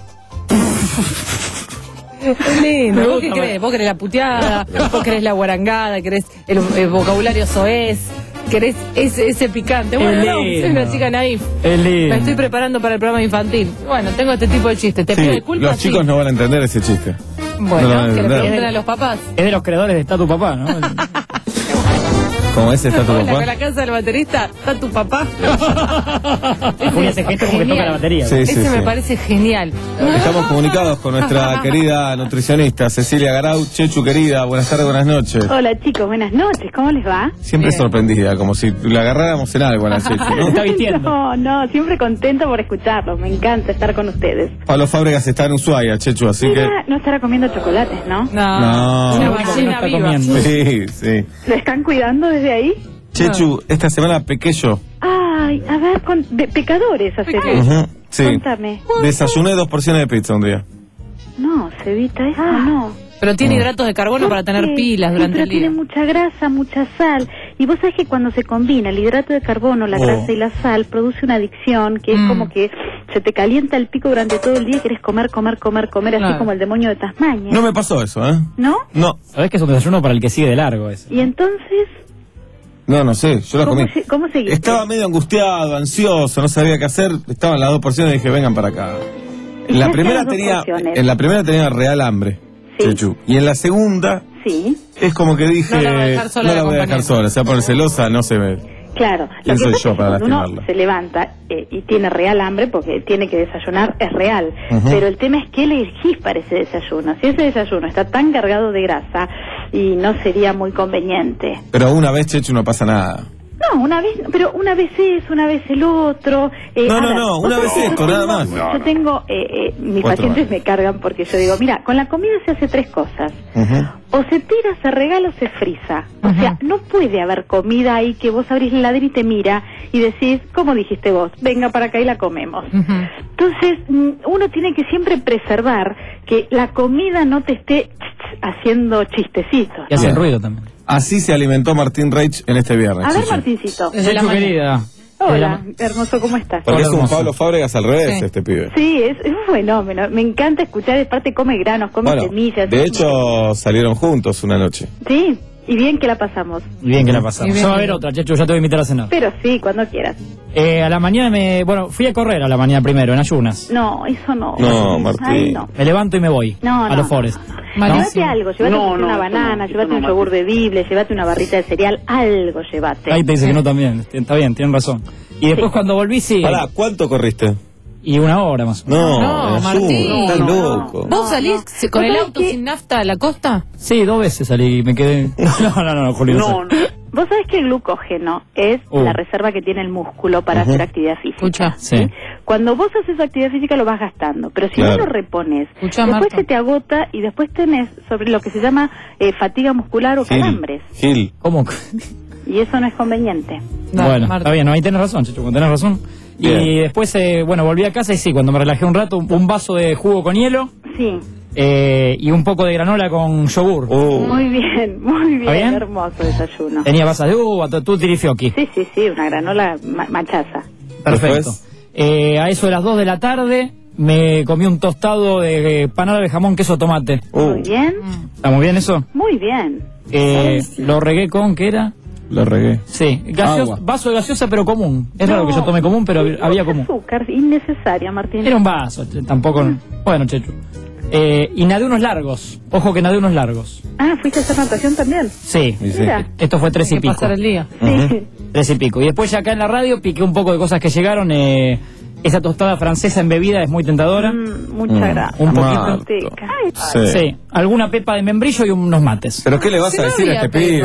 Es lindo. Me ¿Vos gusta, qué crees? ¿Vos querés la puteada? ¿Vos querés la guarangada? ¿Querés el, el vocabulario soez? ¿Querés ese, ese picante? Bueno, Es no, lindo. soy una chica naif. Es lindo. Me estoy preparando para el programa infantil. Bueno, tengo este tipo de chistes. ¿Te Sí, pido disculpas? los chicos Sí. no van a entender ese chiste. Bueno, no lo van a que le entender. pregunten a los papás. Es de los creadores de Está tu papá, ¿no? Como ese está tu Hola, con papá. la casa del baterista, ¿está tu papá? Julia hace gesto como que toca la batería. Sí, sí, Ese me sí. parece genial. Estamos comunicados con nuestra querida nutricionista Cecilia Garau. Chechu, querida, buenas tardes, buenas noches. Hola chicos, buenas noches, ¿cómo les va? Siempre sorprendida, como si la agarráramos en algo a la Chechu, ¿no? Está vistiendo. No, no, siempre contenta por escucharlos, me encanta estar con ustedes. Pablo Fábregas está en Ushuaia, Chechu, así que... Mira, no estará comiendo chocolates, ¿no? No. Una No, no ballena está viva. comiendo. Sí, sí. ¿Lo están cuidando desde ahí? Chechu, esta semana pequeño. Ay, a ver, con, de pecadores hacer Ujú, sí. Cuéntame. Desayuné dos porciones de pizza un día. No, se evita eso, no. Pero tiene No. hidratos de carbono para tener Sí, pilas sí, durante pero el día. tiene mucha grasa, mucha sal. Y vos sabés que cuando se combina el hidrato de carbono, la Oh. grasa y la sal, produce una adicción que es Mm. como que se te calienta el pico durante todo el día y querés comer, comer, comer, comer, así Claro. como el demonio de Tasmania. No me pasó eso, ¿eh? ¿No? No, Sabés que es un desayuno para el que sigue de largo ese. Y entonces, no, no sé, yo la ¿cómo, comí. se- cómo seguiste? Estaba medio angustiado, ansioso, no sabía qué hacer. Estaban las dos porciones y dije, vengan para acá. ¿Y En la qué primera hacían las dos tenía, porciones? en la primera tenía real hambre, Sí. Chechu. Y en la segunda Sí, es como que dije, No la voy a dejar sola no de la voy a dejar acompañar. sola, se va a poner celosa, no se ve. claro. ¿Quién Lo que soy pasa yo es que para cuando uno lastimarla? se levanta eh, y tiene real hambre, porque tiene que desayunar, es real. Ujú. Pero el tema es qué elegís para ese desayuno. Si ese desayuno está tan cargado de grasa, y no sería muy conveniente. Pero una vez, Chechu, no pasa nada. No, una vez, pero una vez es, una vez el otro. eh, No, a no, ver, no, vos una sabés vez que esto, yo nada tengo- más. Yo tengo, eh, eh, mis Cuatro pacientes más. me cargan porque yo digo, mira, con la comida se hace tres cosas. Ujú. O se tira, se regala o se frisa. O sea, no puede haber comida ahí que vos abrís la heladera y te mira y decís, como dijiste vos, venga para acá y la comemos. Entonces, mm, uno tiene que siempre preservar que la comida no te esté haciendo chistecitos. Y hacen Bien. ruido también. Así se alimentó Martín Reich en este viernes. A ver, Chechu. Martincito. Chechu, querida. Hola, hermoso, ¿cómo estás? Porque es un hermoso. Pablo Fábregas al revés, Sí. este pibe. Sí, es, es un fenómeno. Me encanta escuchar, aparte come granos, come Bueno, semillas. de hecho salieron juntos una noche. Sí, y bien que la pasamos. Bien que la pasamos. Y bien Yo va a que- haber otra, Chechu, ya te voy a invitar a cenar. Pero sí, cuando quieras. Eh, a la mañana me... Bueno, fui a correr a la mañana primero, en ayunas. No, eso no. No, Ay, Martín. no. Me levanto y me voy. No, a no, los no, Forest. Llévate algo, llévate No, una no, eso banana, no, llévate eso un no, yogur bebible, llévate una barrita de cereal, algo llévate. Ahí te dice que no también. Está bien, tienen razón. Y después cuando volví, sí. Pará, ¿cuánto corriste? Y una hora más o menos. No, No, en Martín. Azul, estás No, loco. ¿Vos salís con ¿Vos el sabés auto qué? sin nafta a la costa? Sí, dos veces salí y me quedé... No, no, no, Julio. No, no. Vos sabés que el glucógeno es Uh. la reserva que tiene el músculo para Ujú. hacer actividad física. Escucha. Sí. Cuando vos haces actividad física lo vas gastando, pero si Claro. no lo repones, Escuchá, después Marta. se te agota y después tenés sobre lo que se llama eh, fatiga muscular o Gil, calambres. Gil. ¿Cómo? Y eso no es conveniente. No, bueno, Marta. está bien, no, ahí tenés razón, Chechu, tenés razón. Y Bien. después, eh, bueno, volví a casa y sí, cuando me relajé un rato, un, un vaso de jugo con hielo Sí, eh, y un poco de granola con yogur. Uh, muy bien, muy bien, bien? hermoso desayuno. Tenía pasas de uva, tu- tutti fiocchi. Sí, sí, sí, una granola ma- machaza. Perfecto. Después. Eh, a eso de las dos de la tarde me comí un tostado de panada de jamón, queso, tomate. Muy bien, ¿Está muy bien eso? muy bien. Eh, lo regué con, ¿qué era? lo regué. Sí, gaseosa- Agua. vaso de gaseosa pero común. Es raro No. que yo tome común, pero había Mucha común. azúcar innecesaria, Martín. Era un vaso, che, tampoco... Bueno, Chechu. Eh, y nadé unos largos. Ojo que nadé unos largos. Ah, ¿fuiste a hacer natación también? Sí. Y sí. Mira. Esto fue tres y Hay que pico. pasar el día. Sí. Tres y pico. Y después ya acá en la radio piqué un poco de cosas que llegaron. Eh, esa tostada francesa en bebida es muy tentadora. Mm, mucha Mm. grasa. Un poquito. Marto. Ay, Sí. Sí. Alguna pepa de membrillo y unos mates. ¿Pero qué le vas Si a no decir a había este pibe? pepas.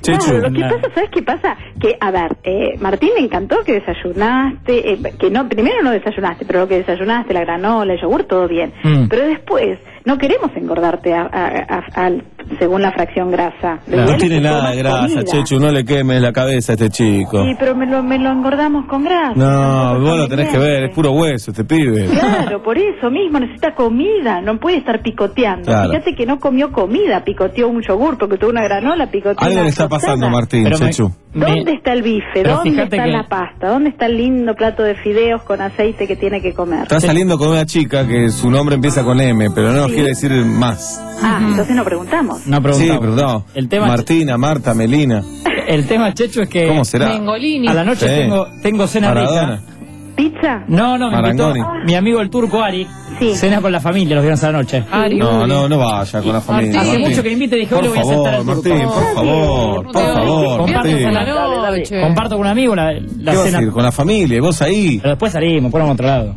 Chechu. Claro, lo que Nah. pasa, ¿sabes qué pasa? Que, a ver, eh, Martín, me encantó que desayunaste, eh, que no, primero no desayunaste, pero lo que desayunaste, la granola, el yogur, todo bien. Mm. Pero después, no queremos engordarte a, a- a- al- según la fracción grasa. Lo No ideal es tiene que nada comas de grasa, comida. Chechu, no le quemes la cabeza a este chico. Sí, pero me lo, me lo engordamos con grasa. No, Tampoco vos lo tenés que ver, es puro hueso este pibe. Claro, por eso mismo necesita comida, no puede estar picoteando. Claro. Fíjate que no comió comida, picoteó un yogur, porque tuvo una granola, picoteó Algo una le está tostada. pasando, Martín, Pero me- Chechu. ¿Dónde está el bife? Pero ¿Dónde fíjate está que- la pasta? ¿Dónde está el lindo plato de fideos con aceite que tiene que comer? Está saliendo con una chica que su nombre empieza con M, pero no nos Sí. quiere decir más. Ah, entonces no preguntamos. No Sí, preguntamos. pero no. El tema, Martina, Marta, Melina. el tema, Chechu, es que ¿Cómo será? Mengolini. a la noche Sí. tengo, tengo cena Maradona. rica. ¿Pizza? No, no, me invitó Marangoni. mi amigo el turco Ari. Sí. Cena con la familia los viernes a la noche. Ari, No, uy. no, no vaya con la familia. Hace Martín. mucho que me invite, dije, hoy Por le voy a aceptar favor, al turco. Martín, por favor, por favor, Comparto Martín. con a la la noche. Comparto con un amigo la, la ¿Qué vas a cena. decir? Con la familia, y vos ahí. Pero después salimos, ponemos a otro lado.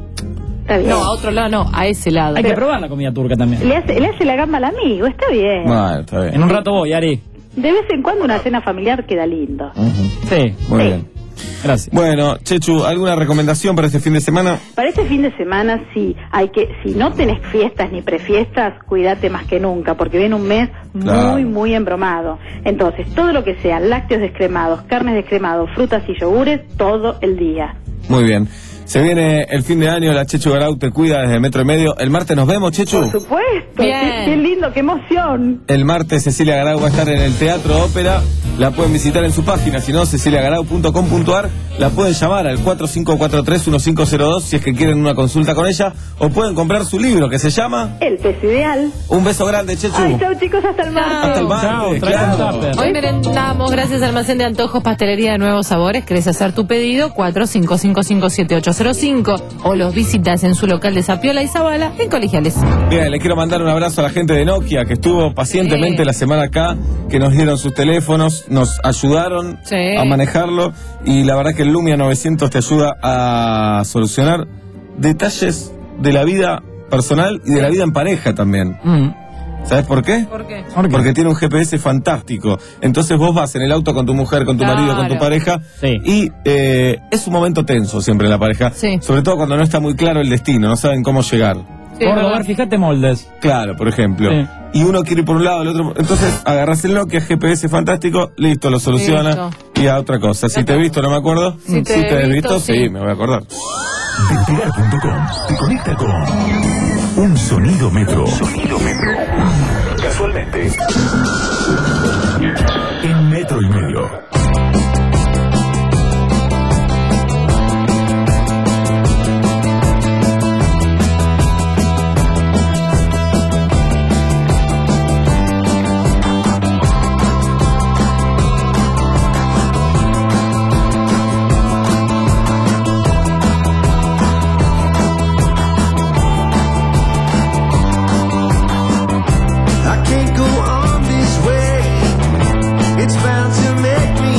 Está bien. No, a otro lado no, a ese lado. Hay que probar la comida turca también. Le hace, le hace la gamba al amigo, está bien. Bueno, está bien. En un rato voy, Ari. De vez en cuando una cena familiar queda lindo. Ujú. Sí, Muy Sí. bien. gracias. Bueno, Chechu, ¿alguna recomendación para este fin de semana? Para este fin de semana sí, hay que, si no tenés fiestas ni prefiestas, cuídate más que nunca, porque viene un mes Claro. muy, muy embromado. Entonces, todo lo que sea lácteos descremados, carnes descremados, frutas y yogures, todo el día. Muy bien. Se viene el fin de año, la Chechu Garau te cuida desde Metro y Medio. El martes nos vemos, Chechu. Por supuesto, Bien. qué, qué lindo, qué emoción. El martes Cecilia Garau va a estar en el Teatro Ópera. La pueden visitar en su página, si no, cecilia garau punto com punto ar. La pueden llamar al cuatro cinco cuatro tres uno cinco cero dos si es que quieren una consulta con ella. O pueden comprar su libro que se llama El pez ideal. Un beso grande, Chechu. Ay, chau chicos, hasta el martes. Hasta el martes, Chao, trae claro. un tupper. Hoy merendamos gracias al Almacén de Antojos Pastelería de Nuevos Sabores. ¿Querés hacer tu pedido? cuatro cinco cinco cinco siete ocho cero cinco o los visitas en su local de Zapiola y Zabala en Colegiales. Bien, le quiero mandar un abrazo a la gente de Nokia que estuvo pacientemente Sí. la semana acá, que nos dieron sus teléfonos, nos ayudaron Sí. a manejarlo y la verdad que el Lumia novecientos te ayuda a solucionar detalles de la vida personal y de la vida en pareja también. Mm. ¿Sabes por qué? ¿Por qué? ¿Por qué? Porque tiene un G P S fantástico. Entonces vos vas en el auto con tu mujer, con tu Claro. marido, con tu pareja. Sí. Y eh, es un momento tenso siempre en la pareja. Sí. Sobre todo cuando no está muy claro el destino, no saben cómo llegar. Sí, Gordo, a verdad. ver, fíjate moldes. Claro, por ejemplo. Sí. Y uno quiere ir por un lado, el otro. Entonces agarras el Nokia G P S fantástico, listo, lo soluciona. Listo. Y a otra cosa. Si te he visto, no me acuerdo. Si te he he visto, visto, sí. sí. me voy a acordar. Ventilar punto com te conecta con un sonido metro. Sonido metro. Casualmente. En Metro y Medio. I can't go on this way. It's bound to make me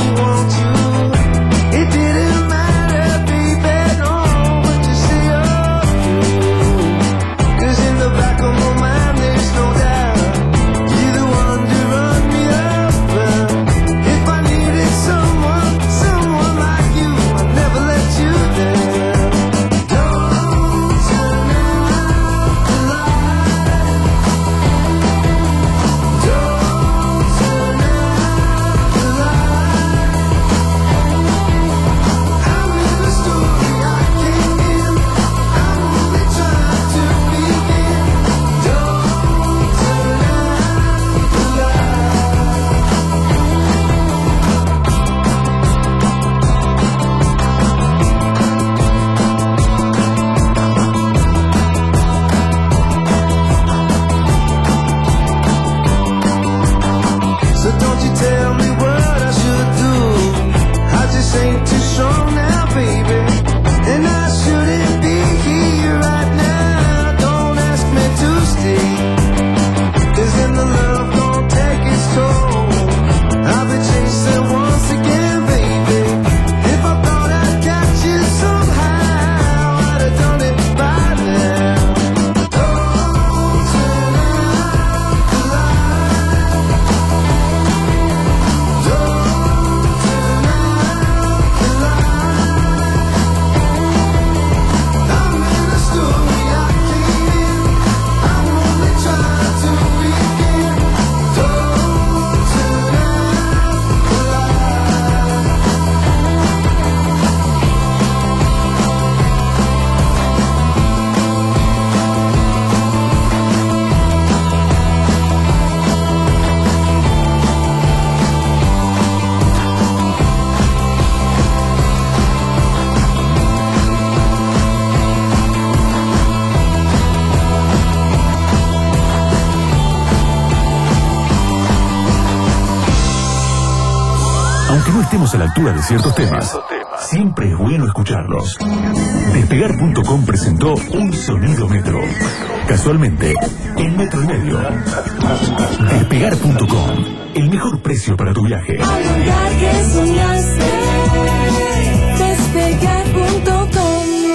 ponernos a la altura de ciertos temas, siempre es bueno escucharlos. Despegar punto com presentó Un Sonido Metro. Casualmente, en metro y medio. Despegar punto com, el mejor precio para tu viaje. Al lugar que soñaste, despegar punto com.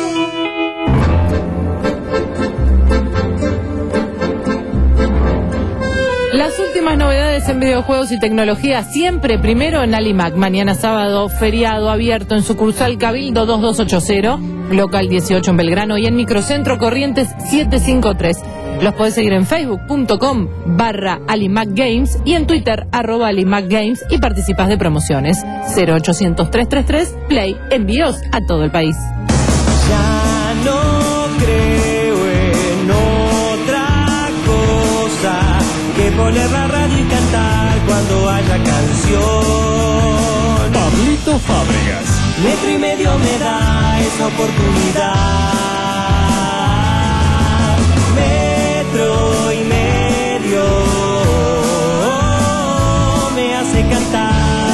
Las últimas novedades en videojuegos y tecnología, siempre primero en Alimac. Mañana sábado, feriado abierto en sucursal Cabildo dos dos ocho cero, local dieciocho en Belgrano, y en Microcentro Corrientes setecientos cincuenta y tres. Los podés seguir en facebook punto com barra Alimac Games y en Twitter arroba Alimac Games y participás de promociones. cero ochocientos, trescientos treinta y tres, Play, envíos a todo el país. Ya no creo en otra cosa que poner la radio y cantar cuando haya canción. Pablito Fábregas. Metro y medio me da esa oportunidad. Metro y medio me hace cantar.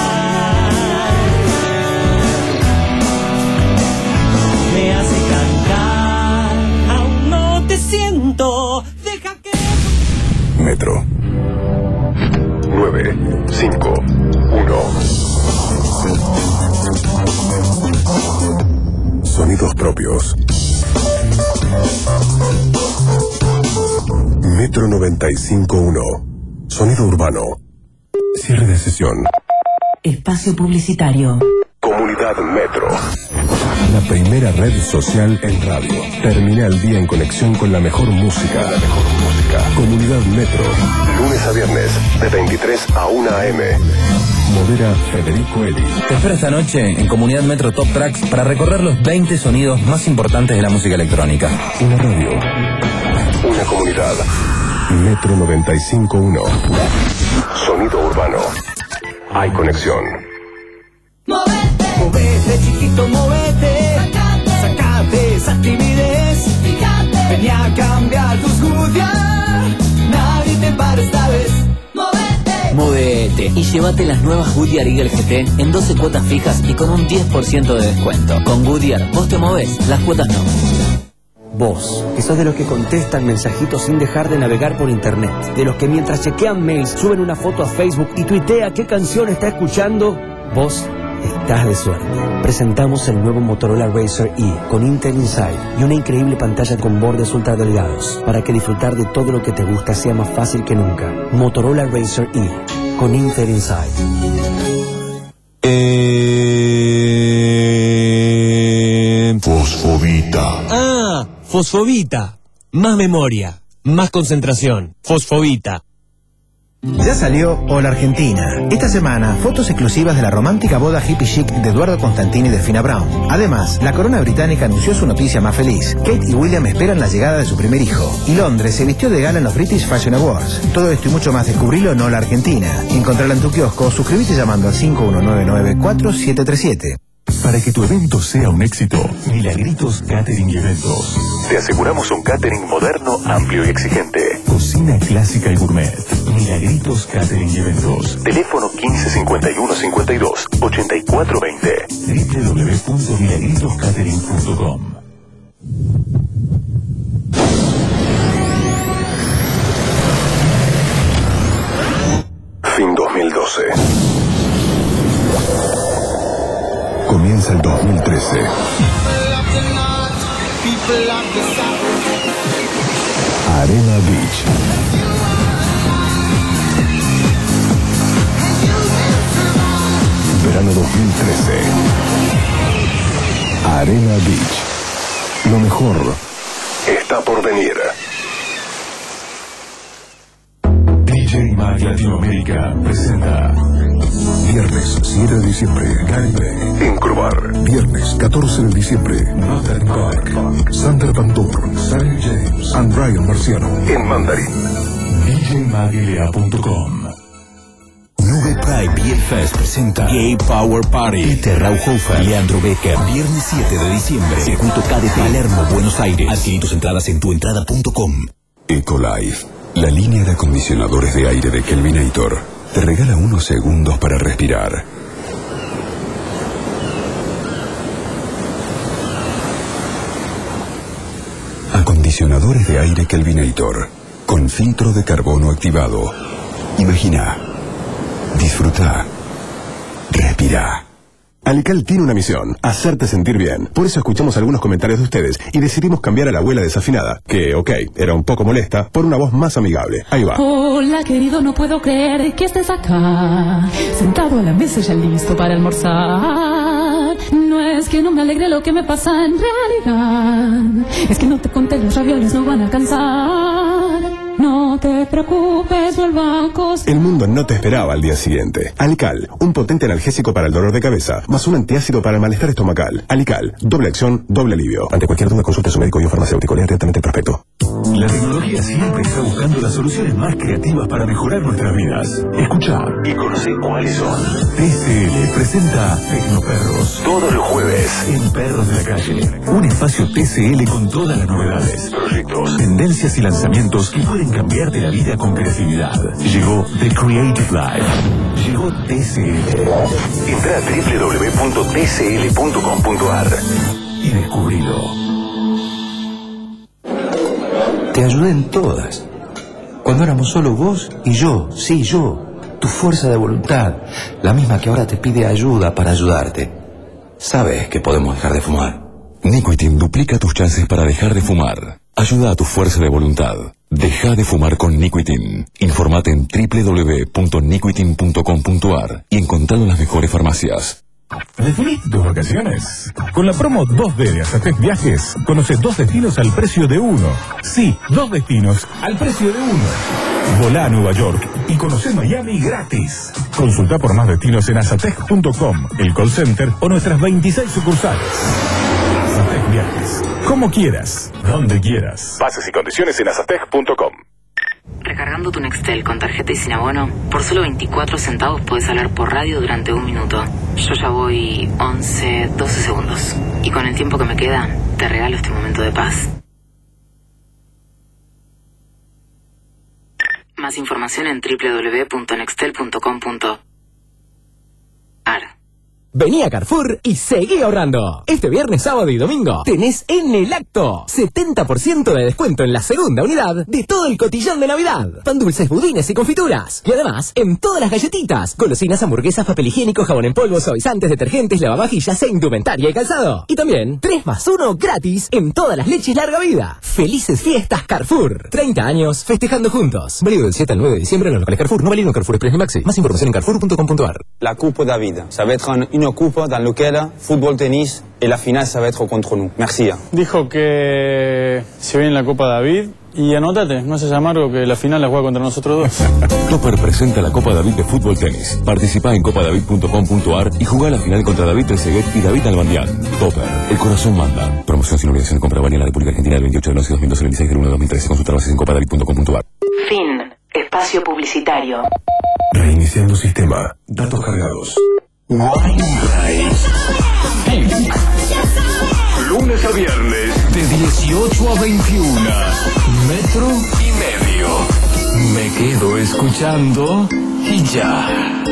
Me hace cantar. Aún no te siento. Deja que... Metro. nueve, cinco, uno. Sonidos propios. Metro noventa y cinco punto uno. Sonido urbano. Cierre de sesión. Espacio publicitario. Comunidad Metro. La primera red social en radio. Termina el día en conexión con la mejor música. La mejor música. Comunidad Metro. Lunes a viernes, de veintitrés a una a eme. Modera Federico Eli. Te espero esta noche en Comunidad Metro Top Tracks para recorrer los veinte sonidos más importantes de la música electrónica. Una radio. Una comunidad. Metro noventa y cinco punto uno. Sonido urbano. Hay conexión. Movete, movete, chiquito, movete. Sacate, sacate esa timidez. Fíjate, ven a cambiar tus Goodyear. Nadie te para esta vez. Movete, Movete y llévate las nuevas Goodyear Eagle G T en doce cuotas fijas y con un diez por ciento de descuento. Con Goodyear, vos te movés, las cuotas no. Vos, que sos de los que contestan mensajitos sin dejar de navegar por internet, de los que mientras chequean mails suben una foto a Facebook y tuitea qué canción está escuchando, vos estás de suerte. Presentamos el nuevo Motorola Razr E con Intel Inside y una increíble pantalla con bordes ultra delgados para que disfrutar de todo lo que te gusta sea más fácil que nunca. Motorola Razr E con Intel Inside. Eh... Fosfovita. Ah, Fosfovita. Más memoria, más concentración. Fosfovita. Ya salió Hola Argentina. Esta semana, fotos exclusivas de la romántica boda hippie chic de Eduardo Constantini y Delfina Brown. Además, la corona británica anunció su noticia más feliz. Kate y William esperan la llegada de su primer hijo. Y Londres se vistió de gala en los British Fashion Awards. Todo esto y mucho más descubrilo en Hola Argentina. Encontrarla en tu kiosco o suscríbete llamando al cinco uno nueve nueve cuatro siete tres siete. Para que tu evento sea un éxito, Milagritos Catering y Eventos. Te aseguramos un catering moderno, amplio y exigente. Cocina clásica y gourmet. Milagritos Catering y Eventos. Teléfono quince cincuenta y uno cincuenta y dos ochenta y cuatro veinte. doble u doble u doble u punto milagritos catering punto com. Fin dos mil doce. Comienza el dos mil trece. Arena Beach. Verano dos mil trece. Arena Beach. Lo mejor está por venir. D J Mag Latinoamérica presenta viernes siete de diciembre, Caribe, en Crobar. Viernes catorce de diciembre, Northern Park, Sander Van Doorn, Sarah James, and Ryan Marciano, en Mandarín. D J mag L A punto com. Nube Pride Beer Fest presenta Gay Power Party. Peter Rauhofer, Leandro Becker. Viernes siete de diciembre, Circuito K D T, Palermo, Buenos Aires. Adquirí tus entradas en tuentrada punto com. Ecolife, la línea de acondicionadores de aire de Kelvinator, te regala unos segundos para respirar. Acondicionadores de aire Kelvinator. Con filtro de carbono activado. Imagina. Disfruta. Respira. Alical tiene una misión, hacerte sentir bien. Por eso escuchamos algunos comentarios de ustedes y decidimos cambiar a la abuela desafinada, que, ok, era un poco molesta, por una voz más amigable. Ahí va. Hola querido, no puedo creer que estés acá, sentado a la mesa ya listo para almorzar. No es que no me alegre lo que me pasa en realidad, es que no te conté, los ravioles no van a alcanzar. No te preocupes, vuelvo a costar. El mundo no te esperaba al día siguiente. Alical, un potente analgésico para el dolor de cabeza, más un antiácido para el malestar estomacal. Alical, doble acción, doble alivio. Ante cualquier duda, consulte a su médico y un farmacéutico. Lea atentamente el prospecto. La tecnología siempre está buscando las soluciones más creativas para mejorar nuestras vidas. Escucha y conoce cuáles son. T C L presenta Tecnoperros todos los jueves en Perros de la Calle. Un espacio T C L con todas las novedades, proyectos, tendencias y lanzamientos que pueden cambiarte la vida con creatividad. Llegó The Creative Life. Llegó T C L. Entra a doble u doble u doble u punto t c l punto com punto a r y descubrilo. Te ayudé en todas. Cuando éramos solo vos y yo, sí, yo. Tu fuerza de voluntad, la misma que ahora te pide ayuda para ayudarte. Sabes que podemos dejar de fumar. Nicotin duplica tus chances para dejar de fumar. Ayuda a tu fuerza de voluntad. Deja de fumar con Nicotin. Informate en doble u doble u doble u punto nicotin punto com punto a r y encontralo en las mejores farmacias. Definí tus vacaciones. Con la promo dos D de Azatec Viajes, conoce dos destinos al precio de uno. Sí, dos destinos al precio de uno. Volá a Nueva York y conoce Miami gratis. Consulta por más destinos en azatec punto com, el call center o nuestras veintiséis sucursales. Azatec Viajes. Como quieras, donde quieras. Bases y condiciones en azatec punto com. Recargando tu Nextel con tarjeta y sin abono, por solo veinticuatro centavos puedes hablar por radio durante un minuto. Yo ya voy once, doce segundos. Y con el tiempo que me queda, te regalo este momento de paz. Más información en doble u doble u doble u punto nextel punto com punto a r. Vení a Carrefour y seguí ahorrando. Este viernes, sábado y domingo tenés en el acto setenta por ciento de descuento en la segunda unidad de todo el cotillón de Navidad. Pan dulces, budines y confituras. Y además, en todas las galletitas, golosinas, hamburguesas, papel higiénico, jabón en polvo, suavizantes, detergentes, lavavajillas e indumentaria y calzado. Y también tres más uno gratis en todas las leches larga vida. Felices fiestas Carrefour. treinta años festejando juntos. Válido del siete al nueve de diciembre en los locales Carrefour. No válido en Carrefour Express ni Maxi. Más información en carrefour punto com punto a r. La Coupe David. Ça va être une coupe dans laquelle football, tennis et la finale ça va être contre nous. Merci. Dijo que se viene la Copa David y anótate, no seas amargo que la final la juega contra nosotros dos. Topper presenta la Copa David de Fútbol Tenis. Participa en copa david punto com punto a r y juega la final contra David Trezeguet y David Albandián. Topper, el corazón manda. Promoción sin obligación de compra válida en la República Argentina del veintiocho del once de dos mil doce al veintiséis del uno de dos mil trece. Consulta bases en copa david punto com punto a r. Fin. Espacio publicitario. Reiniciando sistema. Datos cargados. Lunes a viernes de dieciocho a veintiuno. Metro y medio. Me quedo escuchando y ya.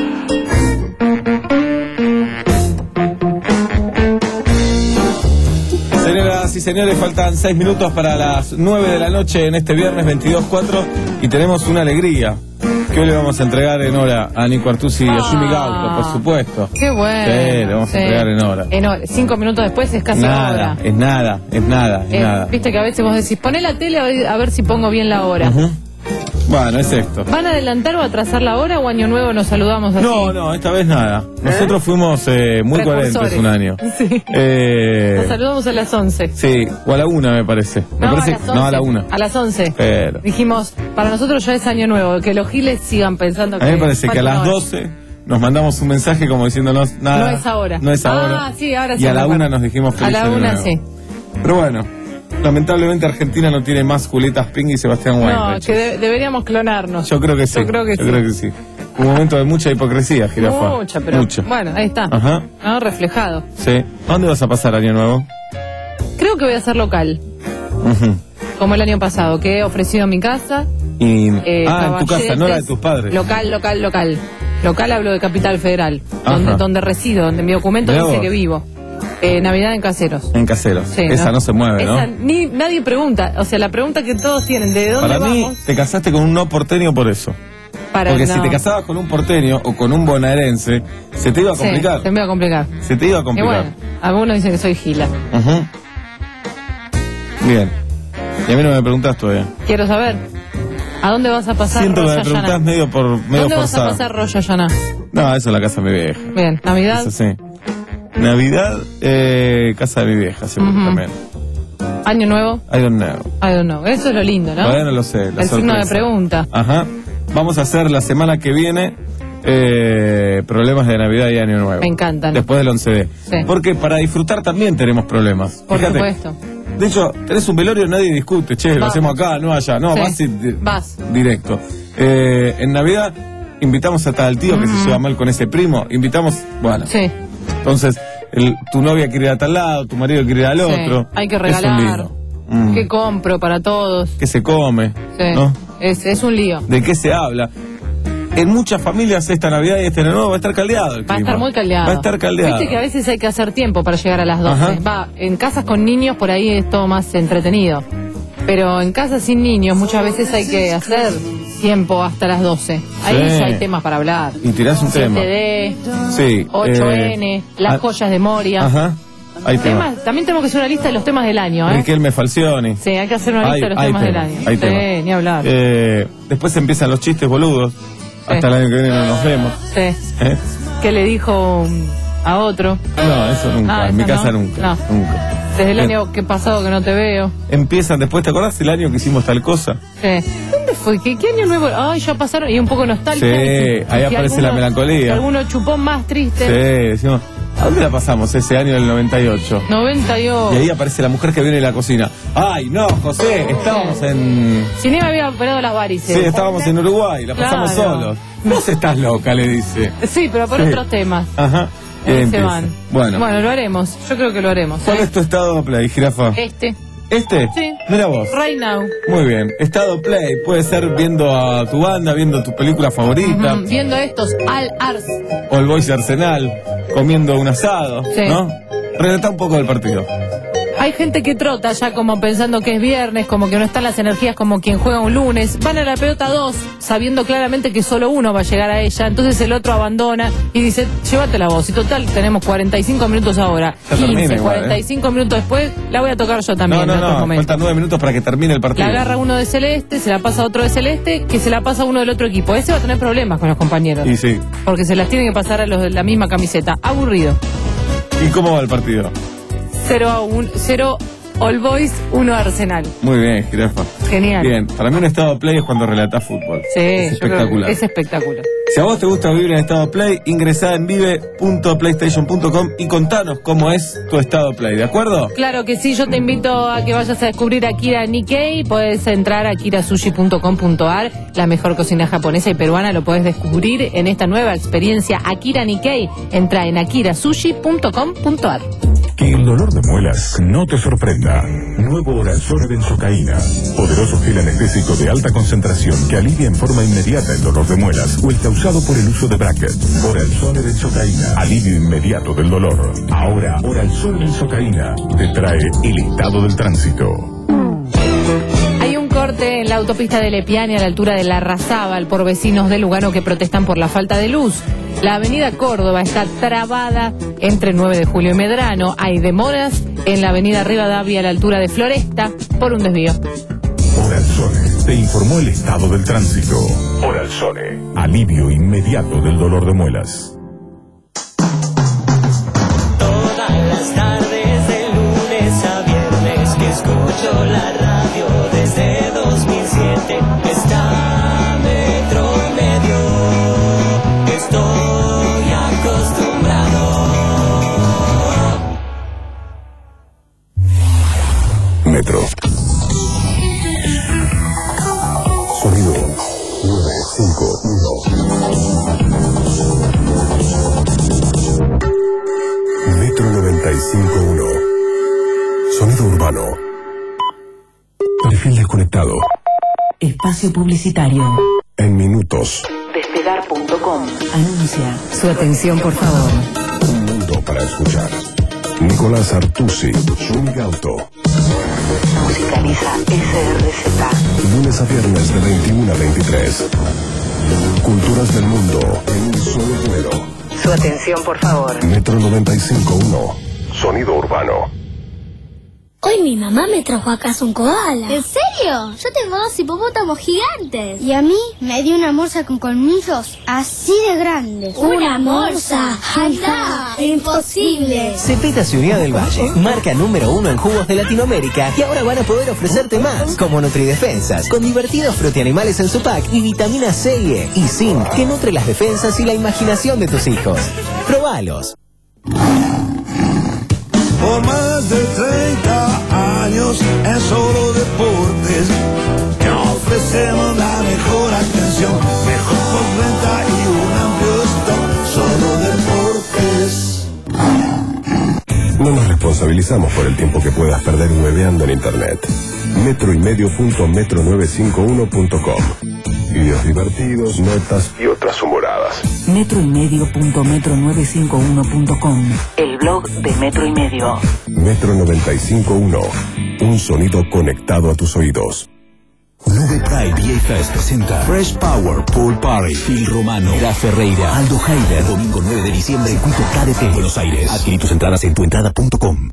Señoras y señores, faltan seis minutos para las nueve de la noche en este viernes veintidós cuatro y tenemos una alegría que hoy le vamos a entregar en hora a Nico Artusi y a Yumi Gauto, por supuesto. Qué bueno. Sí, le vamos Sí. a entregar en hora. En hora. Cinco minutos después es casi Nada, hora. es nada, es nada, es Eh, nada. Viste que a veces vos decís, poné la tele a ver, a ver si pongo bien la hora. Ujú. Bueno, es esto. ¿Van a adelantar o atrasar la hora o año nuevo nos saludamos así? No, no, esta vez nada. Nosotros fuimos eh, muy Precursores. coherentes un año. Sí. Eh, Nos saludamos a las once. sí, o a la una me parece. Me No, parece a las once. no, a la una. A las once. Pero Dijimos, para nosotros ya es año nuevo, que los giles sigan pensando a que... mí me parece que a falta las una hora. doce nos mandamos un mensaje como diciéndonos nada. No es ahora. No es ahora. Ah, sí, ahora sí. Y a me la acuerdo. una nos dijimos A feliz la año una nuevo. sí. Pero bueno, lamentablemente Argentina no tiene más Julietas Ping y Sebastián No, Weinreich. que de- deberíamos clonarnos. Yo creo que sí. Yo creo que Yo sí. creo que sí. Un momento de mucha hipocresía, Jirafa. Mucha, pero Mucho. bueno, ahí está. Ajá. ¿No? Reflejado. Sí. ¿A dónde vas a pasar año nuevo? Creo que voy a ser local, Ujú. como el año pasado, que he ofrecido mi casa. Y... eh, ah, en tu casa, no la de Caballetes, tus padres. Local, local, local. Local hablo de Capital Federal, Ajá. donde, donde resido, donde mi documento Mirá dice vos. que vivo. Eh, Navidad en Caseros. En Caseros. Sí, Esa no, no se mueve, Esa, ¿no? ni nadie pregunta. O sea, la pregunta que todos tienen, ¿de dónde Para mí, vamos? te casaste con un no porteño por eso. Para Porque no. si te casabas con un porteño o con un bonaerense, se te iba a complicar. Sí, se me iba a complicar. Se te iba a Y complicar. bueno, algunos dicen que soy gila. Ujú. Bien. Y a mí no me preguntás todavía. Quiero saber, ¿a dónde vas a pasar Siento que Rosh me preguntás Hashanah? medio por medio ¿Dónde forzado. vas a pasar Rosh Hashanah? No, eso es la casa de mi vieja. Bien, Navidad. Eso sí. Navidad, eh, casa de mi vieja, siempre Ujú. también. Año Nuevo. I don't know. I don't know. Eso es lo lindo, ¿no? Todavía no lo sé. la El signo de sorpresa. pregunta. Ajá. Vamos a hacer la semana que viene eh, problemas de Navidad y Año Nuevo. Me encantan. Después del once D. Sí. Porque para disfrutar también tenemos problemas. Por Fíjate. supuesto. De hecho, tenés un velorio, nadie discute. Che, lo Vamos. hacemos acá, no allá. No, Sí. vas, y- di- Vas. directo. Eh, en Navidad invitamos a tal tío que se lleva mal con ese primo. Invitamos, bueno. Sí. Entonces, el- tu novia quiere ir a tal lado, tu marido quiere ir al Sí. otro. Hay que Es un regalar. lío. Mm. ¿Qué compro para todos? ¿Qué se come? Sí. ¿No? Es, es un lío. ¿De qué se habla? En muchas familias esta Navidad y este Año Nuevo va a estar caldeado el Va a clima. estar muy caldeado. Va a estar caldeado. Viste que a veces hay que hacer tiempo para llegar a las doce. Ajá. Va, en casas con niños por ahí es todo más entretenido. Pero en casas sin niños muchas veces hay que hacer tiempo hasta las doce. Ahí Sí. ya hay temas para hablar. Y tirás un tema. siete D, Sí. ocho eh, N, las ah, joyas de Moria. Ajá. Hay tema. Temas- también tenemos que hacer una lista de los temas del año, ¿eh? Riquelme Falcioni. Sí, hay que hacer una lista Hay- de los hay temas tema, del año. hay Sí, tema. ni hablar. Eh, después empiezan los chistes boludos. Hasta el año que viene no nos vemos. Sí. ¿Eh? ¿Qué le dijo um, a otro? No, eso nunca. Ah, en mi eso casa no. nunca. No. Nunca. Desde el Eh, año que pasado que no te veo. Empiezan después, ¿te acordás el año que hicimos tal cosa? Sí. ¿Dónde fue? ¿Qué, qué año nuevo? Ay, ya pasaron. Y un poco nostálgico. Sí, ahí aparece la melancolía. Si alguno chupó más triste. Sí, decimos, ¿a dónde la pasamos ese año del noventa y ocho? noventa y ocho. Y ahí aparece la mujer que viene de la cocina. ¡Ay, no, José! Estábamos en... Cinema había operado las varices. Sí, estábamos en Uruguay, la pasamos Claro. solos. Vos estás loca, le dice. Sí, pero por Sí. otros temas. Ajá. Y Ahí ahí se empieza. van. Bueno, Bueno, lo haremos. Yo creo que lo haremos. ¿cuál ¿eh? es tu estado play, jirafa? Este. ¿Este? Sí. Mira vos. Right now. Muy bien. Estado play. Puede ser viendo a tu banda, viendo tu película favorita. Mm, Viendo estos Al Ars. O el Boys Arsenal. Comiendo un asado. Sí. ¿No? Relata un poco del partido. Hay gente que trota ya como pensando que es viernes, como que no están las energías como quien juega un lunes. Van a la pelota dos, sabiendo claramente que solo uno va a llegar a ella. Entonces el otro abandona y dice, llévatela vos. Y total, tenemos cuarenta y cinco minutos ahora. Ya termina quince, igual, cuarenta y cinco minutos después, la voy a tocar yo también No, no, en otros no. momentos. Faltan nueve minutos para que termine el La partido. agarra uno de celeste, se la pasa a otro de celeste, que se la pasa a uno del otro equipo. Ese va a tener problemas con los compañeros. Y sí. Porque se las tienen que pasar a los de la misma camiseta. Aburrido. ¿Y cómo va el partido? Cero a un, cero All Boys, uno Arsenal. Muy bien, jirafa. Genial. Bien, para mí un estado play es cuando relatás fútbol. Sí, es yo creo que espectacular. es espectacular. Si a vos te gusta vivir en estado play, ingresá en vive punto playstation punto com y contanos cómo es tu estado play, ¿de acuerdo? Claro que sí, yo te invito a que vayas a descubrir Akira Nikkei. Puedes entrar a akira sushi punto com punto ar. La mejor cocina japonesa y peruana lo puedes descubrir en esta nueva experiencia Akira Nikkei. Entra en akira sushi punto com punto ar. Que el dolor de muelas no te sorprenda. Nuevo Oralzone benzocaína. Poderoso gel anestésico de alta concentración que alivia en forma inmediata el dolor de muelas o el causado por el uso de bracket. Oralzone benzocaína. Alivio inmediato del dolor. Ahora, Oralzone benzocaína te trae el estado del tránsito. Hay un corte en la autopista de Lepiane a la altura de La Razábal por vecinos de Lugano que protestan por la falta de luz. La avenida Córdoba está trabada entre nueve de julio y Medrano. Hay demoras en la avenida Rivadavia a la altura de Floresta por un desvío. Oralzone te informó el estado del tránsito. Oralzone. Alivio inmediato del dolor de muelas. Todas las tardes de lunes a viernes que escucho la radio desde dos mil siete está Metro y Medio. Estoy acostumbrado. Metro. Sonido nueve cinco uno. Metro noventa y cinco punto uno. Sonido urbano. Perfil desconectado. Espacio publicitario. En minutos. Despegar punto com. Anuncia. Su atención, por favor. Un mundo para escuchar. Nicolás Artusi, Zúñiga Auto. Musicaliza S R Z. Lunes a viernes de veintiuno a veintitrés. Culturas del mundo en un solo vuelo. Su atención, por favor. Metro noventa y cinco punto uno. Sonido urbano. Hoy mi mamá me trajo a casa un koala. ¿En serio? Yo tengo dos hipopótamos gigantes. Y a mí me dio una morsa con colmillos así de grandes. ¿Una morsa? ¡Anda! ¡Imposible! Cepita Ciudad del Valle, marca número uno en jugos de Latinoamérica, y ahora van a poder ofrecerte más, como Nutridefensas, con divertidos frutianimales en su pack y vitamina C y E y zinc, que nutre las defensas y la imaginación de tus hijos. Probalos. Por más de treinta años en Solo Deportes te ofrecemos la mejor atención, mejor postventa y un amplio stock. Solo Deportes. No nos responsabilizamos por el tiempo que puedas perder hueveando en internet. Metro y medio punto metro novecientos cincuenta y uno punto com. Videos divertidos, notas y otras humoradas. Metro y medio punto metro novecientos cincuenta y uno punto com. El blog de Metro y Medio. Metro noventa y cinco punto uno. Un sonido conectado a tus oídos. Nube Pride D J Fest presenta Fresh Power Pool Party. Phil Romano, Era Ferreira, Aldo Heider. Domingo nueve de diciembre, Circuito K D T, Buenos Aires. Adquirí tus entradas en tuentrada punto com.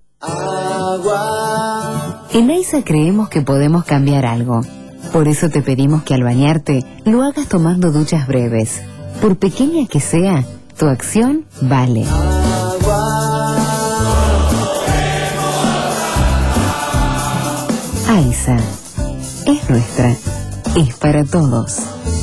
En AISA creemos que podemos cambiar algo. Por eso te pedimos que al bañarte lo hagas tomando duchas breves. Por pequeña que sea, tu acción vale. AISA es nuestra, es para todos.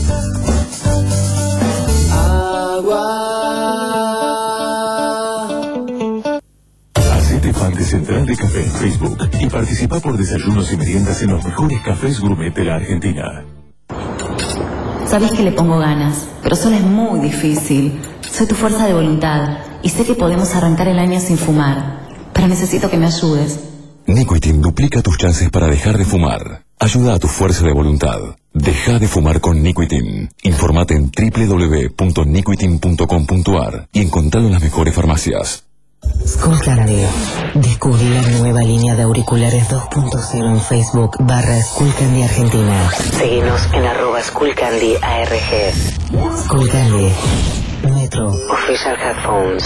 Hacete fan de Central de Café en Facebook y participa por desayunos y meriendas en los mejores cafés gourmet de la Argentina. Sabés que le pongo ganas, pero sola es muy difícil. Soy tu fuerza de voluntad y sé que podemos arrancar el año sin fumar, pero necesito que me ayudes. Nicotine duplica tus chances para dejar de fumar. Ayuda a tu fuerza de voluntad. Deja de fumar con Nicotine. Informate en doble u doble u doble u punto nicotine punto com punto a r y encontralo en las mejores farmacias. Skullcandy. Descubrí la nueva línea de auriculares dos punto cero en Facebook barra Skullcandy Argentina. Seguinos en arroba Skullcandy A R G. Skullcandy. Metro. Official Headphones.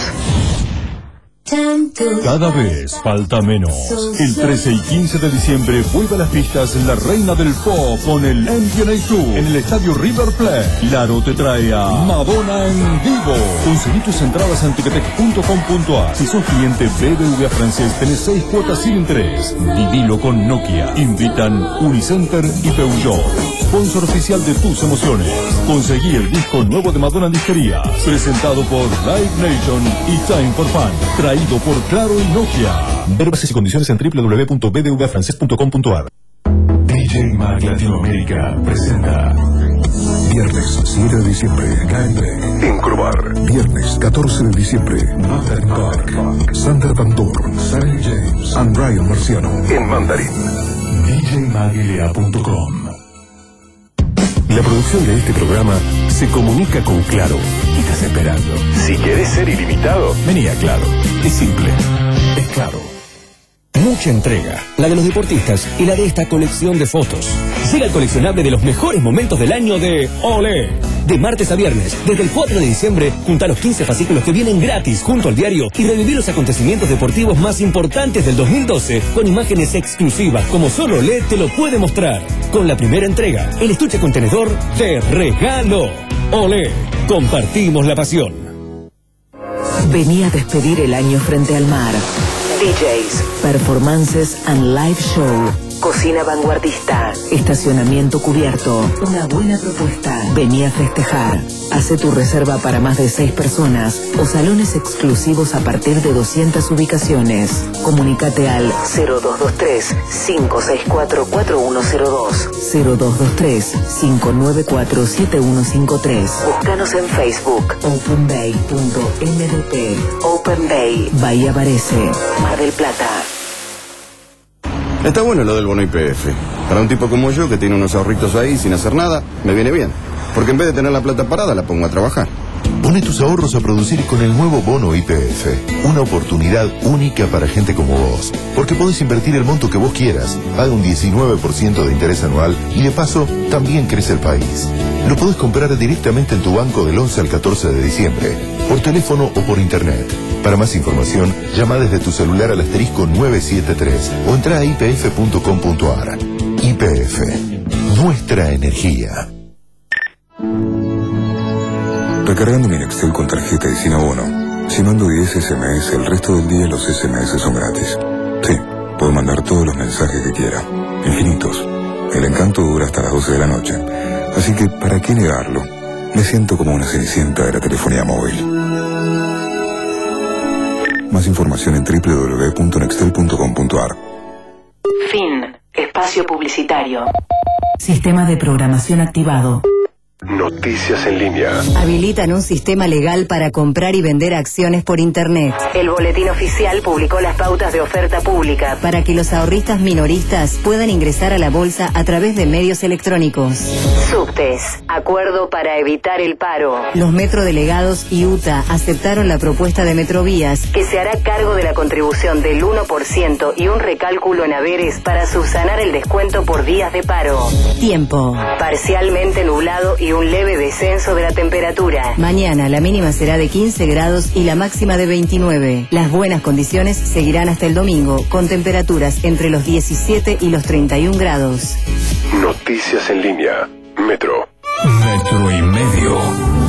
Cada vez falta menos. El trece y quince de diciembre vuelve a las pistas la reina del pop con el M D N A Tour en el estadio River Plate. Laro te trae a Madonna en vivo. Conseguí tus entradas en ticketek punto com punto a r. Si sos cliente B B V A francés, tenés seis cuotas sin interés. Vivilo con Nokia. Invitan Unicenter y Peugeot. Sponsor oficial de tus emociones. Conseguí el disco nuevo de Madonna en disquería. Presentado por Live Nation y Time for Fun. Traído por Claro y Nokia. Ver bases y condiciones en doble u doble u doble u punto b d v a francés punto com punto a r. D J Mag Latinoamérica presenta Viernes siete de diciembre, Gameplay en Crobar. Viernes catorce de diciembre, Mountain Park, Sander Van Dorn, Sarah James and Ryan Marciano en Mandarín. D J mag l a punto com. La producción de este programa se comunica con Claro. ¿Qué estás esperando? Si querés ser ilimitado, vení a Claro. Es simple. Es Claro. Mucha entrega, la de los deportistas y la de esta colección de fotos. Llega el coleccionable de los mejores momentos del año de Olé. De martes a viernes, desde el cuatro de diciembre, junta los quince fascículos que vienen gratis junto al diario y revivir los acontecimientos deportivos más importantes del dos mil doce con imágenes exclusivas como solo Olé te lo puede mostrar. Con la primera entrega, el estuche contenedor de regalo. Olé, compartimos la pasión. Vení a despedir el año frente al mar. D Js, performances and live show. Cocina vanguardista. Estacionamiento cubierto. Una buena propuesta. Vení a festejar. Hace tu reserva para más de seis personas o salones exclusivos a partir de doscientas ubicaciones. Comunícate al cero dos dos tres, cinco seis cuatro, cuatro uno cero dos, cero dos dos tres, cinco nueve cuatro, siete uno cinco tres. Búscanos en Facebook. open bay punto m d p. Open Bay. Bahía Varese. Mar del Plata. Está bueno lo del bono I P F. Para un tipo como yo, que tiene unos ahorritos ahí sin hacer nada, me viene bien. Porque en vez de tener la plata parada, la pongo a trabajar. Pone tus ahorros a producir con el nuevo bono Y P F. Una oportunidad única para gente como vos. Porque podés invertir el monto que vos quieras, paga un diecinueve por ciento de interés anual y de paso también crece el país. Lo podés comprar directamente en tu banco del once al catorce de diciembre, por teléfono o por internet. Para más información, llama desde tu celular al asterisco nueve siete tres o entra a i p f punto com punto a r. Y P F. Nuestra energía. Recargando mi Nextel con tarjeta y sin abono. Si mando diez ese eme ese, el resto del día los ese eme ese son gratis. Sí, puedo mandar todos los mensajes que quiera. Infinitos. El encanto dura hasta las doce de la noche. Así que, ¿para qué negarlo? Me siento como una cenicienta de la telefonía móvil. Más información en doble u doble u doble u punto nextel punto com punto a r. Fin. Espacio publicitario. Sistema de programación activado. Noticias en línea. Habilitan un sistema legal para comprar y vender acciones por Internet. El Boletín Oficial publicó las pautas de oferta pública para que los ahorristas minoristas puedan ingresar a la bolsa a través de medios electrónicos. Subtes. Acuerdo para evitar el paro. Los metrodelegados y U T A aceptaron la propuesta de Metrovías, que se hará cargo de la contribución del uno por ciento y un recálculo en haberes para subsanar el descuento por días de paro. Tiempo. Parcialmente nublado y un leve descenso de la temperatura. Mañana la mínima será de quince grados y la máxima de veintinueve. Las buenas condiciones seguirán hasta el domingo, con temperaturas entre los diecisiete y los treinta y un grados. Noticias en línea. Metro. Metro y medio.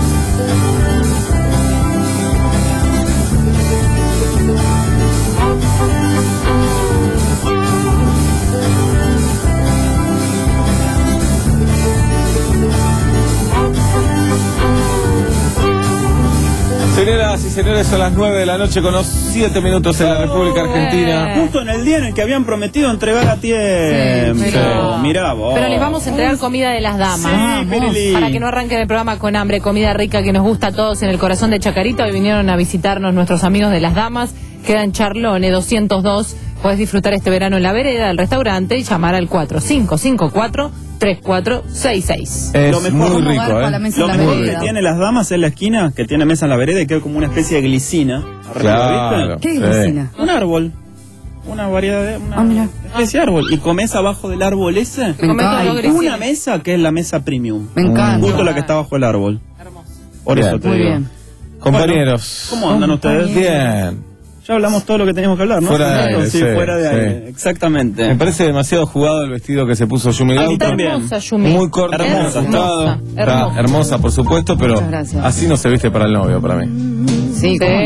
Señoras y señores, son las nueve de la noche con los siete minutos en la República Argentina. Justo en el día en el que habían prometido entregar a tiempo. Sí, pero, Mirá vos. pero les vamos a entregar comida de las damas. Sí, para que no arranquen el programa con hambre, comida rica que nos gusta a todos en el corazón de Chacarita. Hoy vinieron a visitarnos nuestros amigos de las damas. Queda en Charlone doscientos dos. Podés disfrutar este verano en la vereda del restaurante y llamar al cuatro cinco cinco cuatro tres cuatro seis seis. Es lo mejor, muy rico, ¿eh? Lo mejor que tiene las damas en la esquina, que tiene mesa en la vereda y queda como una especie de glicina. Claro, ¿Viste? ¿Qué sí. glicina? Un árbol. Una variedad de una Ah, mira. especie de árbol. Y comes abajo del árbol ese. Me encanta. Hay una mesa que es la mesa premium. Me encanta. Justo la que está bajo el árbol. Por Bien. eso te Muy digo. bien. Compañeros. ¿Cómo andan ustedes? Bien. Ya hablamos todo lo que teníamos que hablar, ¿no? Fuera de aire, Sí, sí, fuera de sí. aire. Exactamente. Me parece demasiado jugado el vestido que se puso Yumi A mí Gautam. también. Hermosa, Yumi. Muy corto, muy Hermosa. ajustado. Hermosa. Está Hermosa. hermosa, por supuesto, pero Muchas gracias. así no se viste para el novio, para mí. Sí, ¿cómo no?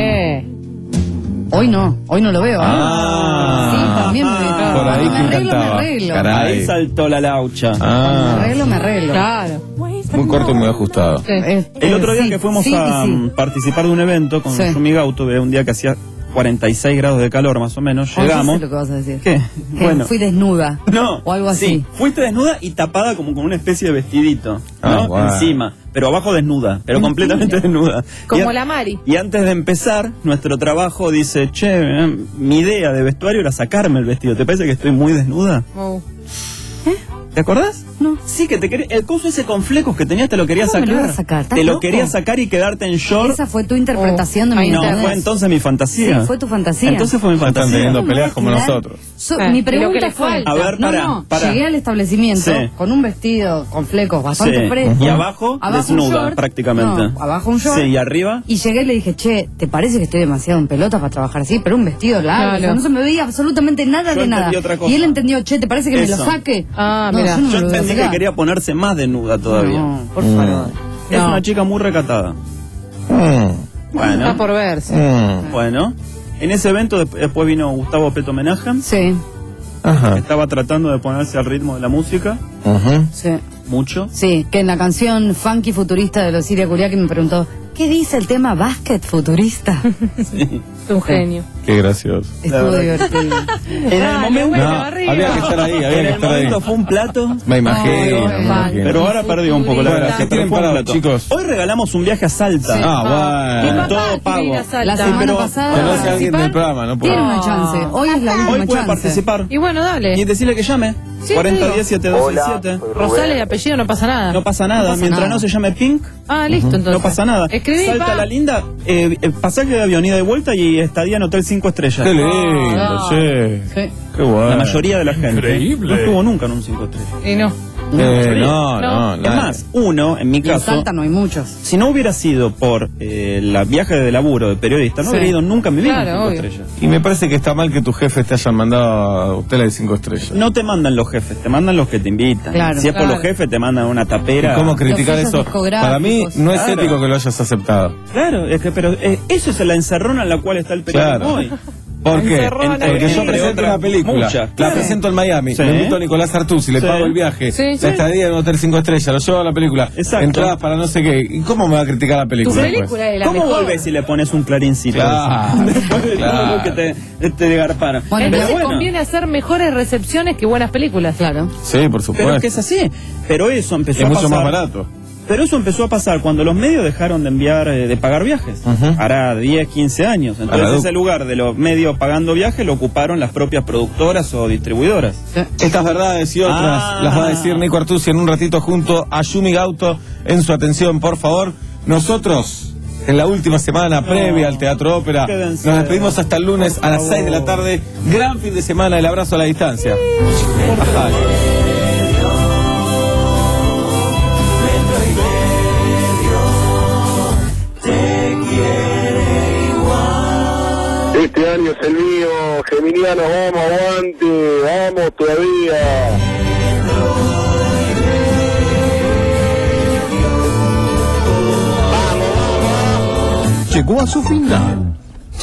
Sí. Hoy no, hoy no lo veo. ¿eh? Ah. Sí, también me veo. Por ahí me te arreglo, me encantaba. arreglo. Caray. Ahí saltó la laucha. Me Ah, arreglo, me arreglo. Claro. muy corto y muy ajustado. Sí. Eh, El eh, otro día sí, que fuimos sí, a sí. um, participar de un evento con Sí. Yumi Gauto, un día que hacía cuarenta y seis grados de calor más o menos, Oh, llegamos. ya sé lo que vas a decir. ¿Qué? Que Bueno. fui desnuda. No. O algo así. Sí, fuiste desnuda y tapada como con una especie de vestidito, ¿no? Ah, guau. Encima, pero abajo desnuda, pero Mentira. completamente desnuda. Como Y a- la Mari. Y antes de empezar, nuestro trabajo dice, che, eh, mi idea de vestuario era sacarme el vestido. ¿Te parece que estoy muy desnuda? Oh. ¿Te acordás? No. Sí, que te quería, el coso ese con flecos que tenías te lo querías ¿Cómo me sacar. lo ibas a sacar? ¿Estás Te lo loco? querías sacar y quedarte en short. Esa fue tu interpretación de Oh, mi ahí No, internet. fue entonces mi fantasía. Sí, fue tu fantasía. Entonces fue mi Están fantasía. teniendo ¿Cómo me peleas voy a como quedar? nosotros. So- Eh, mi y lo que pregunta le fue, falta. A ver, no, pará, no, pará. llegué al establecimiento Sí. con un vestido con flecos bastante Sí. fresco. Y abajo, un desnuda, short. prácticamente. No, abajo un short. Sí, y arriba. Y llegué y le dije, che, ¿te parece que estoy demasiado en pelota para trabajar así? Pero un vestido largo, Claro. o sea, no se me veía absolutamente nada Yo de nada. entendí otra cosa. Y él entendió, che, ¿te parece que me Eso. lo saque? Ah, No, mira. yo no me Yo lo voy a entendí que sacar. quería ponerse más desnuda todavía. No, por Mm. favor. Es No. una chica muy recatada. Mm, Bueno, Está por verse. mm. bueno. En ese evento desp- después vino Gustavo Peto Homenaje. Sí, Ajá. Estaba tratando de ponerse al ritmo de la música. Ujú. sí. Mucho. Sí, que en la canción funky futurista de los Siria Kuriaki me preguntó, ¿qué dice el tema basket futurista? Sí. Es un genio. Qué gracioso. Estuvo verdad. divertido. En el momento, No, había que estar ahí, había en que el estar ahí. momento fue un plato. Me imagino, Ay, me ay, imagino. Pero ahora perdió un poco la Bueno, gracia. ¿qué pero tienen fue un para, plato. chicos? Hoy regalamos un viaje a Salta. Ah, Mi bueno. papá Todo quiere pago. ir a Salta. La semana pero- pasada... Que no sea alguien del programa, no puedo. Tiene una chance. Hoy es la última Hoy puede chance. participar. Y bueno, dale. Y decirle que llame. cuarenta diez, setenta y dos diecisiete. Rosales, el apellido, no pasa nada. No pasa nada, No pasa mientras nada. no se llame Pink. Ah, listo, entonces. No pasa nada. Escribí, Salta pa. la linda, eh, eh, pasaje de avión, ida y vuelta y estadía en hotel cinco estrellas. Qué lindo, Ah, sí. sí. Qué bueno. La mayoría de la gente Increíble. no estuvo nunca en un cinco estrellas. Y no. Eh, no, no, Es nada. más, uno, en mi Y en caso, Salta no hay muchos. si no hubiera sido por eh, la viaje de laburo de periodista, no Sí. hubiera ido nunca en mi vida Claro, a un cinco obvio. estrellas. Y me parece que está mal que tus jefes te hayan mandado a hoteles de cinco estrellas. No te mandan los jefes, te mandan los que te invitan. Claro. Si es por Claro. los jefes, te mandan una tapera. ¿Y cómo criticar sellos eso? discográficos. Para mí no es Claro. ético que lo hayas aceptado. Claro, es que, pero eh, eso es la encerrona en la cual está el periodismo Claro. hoy. ¿Por qué? Encerrona, Porque yo entre presento otras una película, muchas, la claro. presento en Miami, Sí. me invito a Nicolás Artusi, le Sí. pago el viaje, Sí, la sí. estadía en un hotel cinco estrellas, lo llevo a la película, Exacto. entradas para no sé qué. ¿Y cómo me va a criticar la Tu película? después? película es la ¿Cómo mejor. volvés si le pones un clarincito? Claro, Después de claro. todo lo que te, te desgarparon. Bueno, Entonces Pero bueno, conviene hacer mejores recepciones que buenas películas. Claro. Sí, por supuesto. pero es que es así. Pero eso empezó es a mucho pasar. más barato. Pero eso empezó a pasar cuando los medios dejaron de enviar, eh, de pagar viajes. Ujú. Hará diez, quince años. A la Entonces duc. ese lugar de los medios pagando viajes lo ocuparon las propias productoras o distribuidoras. Estas verdades y otras Ah. las va a decir Nico Artusi en un ratito junto a Yumi Gauto en su atención, por favor. Nosotros, en la última semana previa al Teatro Ópera, Quédense. nos despedimos hasta el lunes Por a las favor. seis de la tarde. Gran fin de semana, el abrazo a la distancia. Ajá. Este año es el mío, Geminiano, vamos, aguante, vamos todavía. Llegó a su final.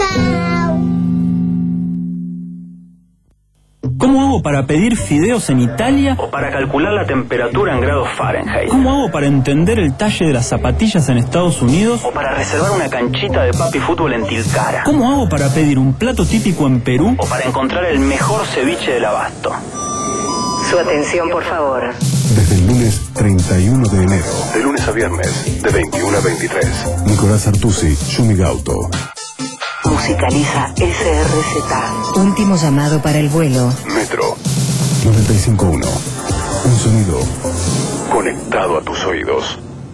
¿Cómo hago para pedir fideos en Italia o para calcular la temperatura en grados Fahrenheit? ¿Cómo hago para entender el talle de las zapatillas en Estados Unidos o para reservar una canchita de papi fútbol en Tilcara? ¿Cómo hago para pedir un plato típico en Perú o para encontrar el mejor ceviche del abasto? Su atención, por favor. Desde el lunes treinta y uno de enero, de lunes a viernes, de veintiuno a veintitrés, Nicolás Artusi, Yumi Gauto. Musicaliza S R Z. Último llamado para el vuelo. Metro noventa y cinco punto uno. Un sonido conectado a tus oídos.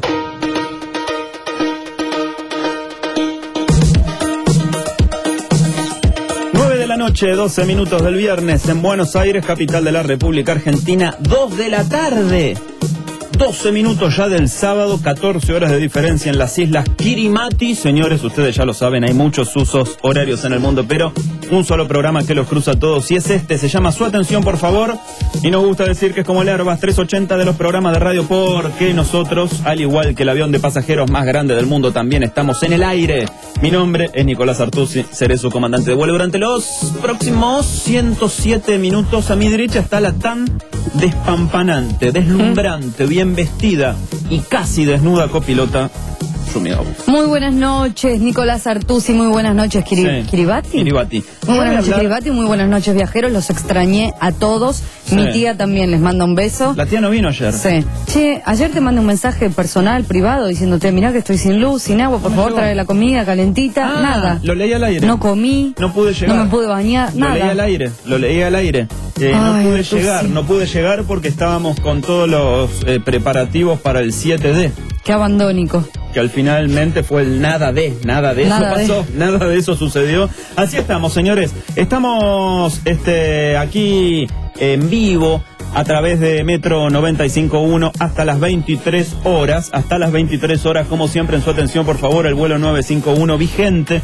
nueve de la noche, doce minutos del viernes en Buenos Aires, capital de la República Argentina, dos de la tarde. doce minutos ya del sábado, catorce horas de diferencia en las islas Kirimati. Señores, ustedes ya lo saben, hay muchos usos horarios en el mundo, pero un solo programa que los cruza a todos y es este, se llama Su Atención, por favor. Y nos gusta decir que es como el Airbus trescientos ochenta de los programas de radio porque nosotros, al igual que el avión de pasajeros más grande del mundo, también estamos en el aire. Mi nombre es Nicolás Artusi, seré su comandante de vuelo durante los próximos ciento siete minutos. A mi derecha está la tan despampanante, deslumbrante, bien vestida y casi desnuda copilota Yumi Gauto. Muy buenas noches, Nicolás Artusi. Muy buenas noches, Kiri- Sí. Kiribati. Kiribati. Muy buenas Voy a noches, hablar- Kiribati. Muy buenas noches, viajeros. Los extrañé a todos. Sí. Mi tía también les manda un beso. La tía no vino ayer. Sí. Che, ayer te mandé un mensaje personal, privado, diciéndote, mirá que estoy sin luz, sin agua, por No me favor, llegó. trae la comida calentita. Ah, nada. Lo leí al aire. No comí. No pude llegar. No me pude bañar, Lo nada. leí al aire, lo leí al aire. Eh, no Ay, pude tú llegar, sí. no pude llegar porque estábamos con todos los eh, preparativos para el siete D. Qué abandónico. Que al finalmente fue el nada de, nada de eso Nada de. pasó, nada de eso sucedió. Así estamos, señores. Estamos este, aquí en vivo a través de Metro noventa y cinco punto uno hasta las veintitrés horas. Hasta las veintitrés horas, como siempre, en su atención, por favor, el vuelo nueve cinco uno vigente.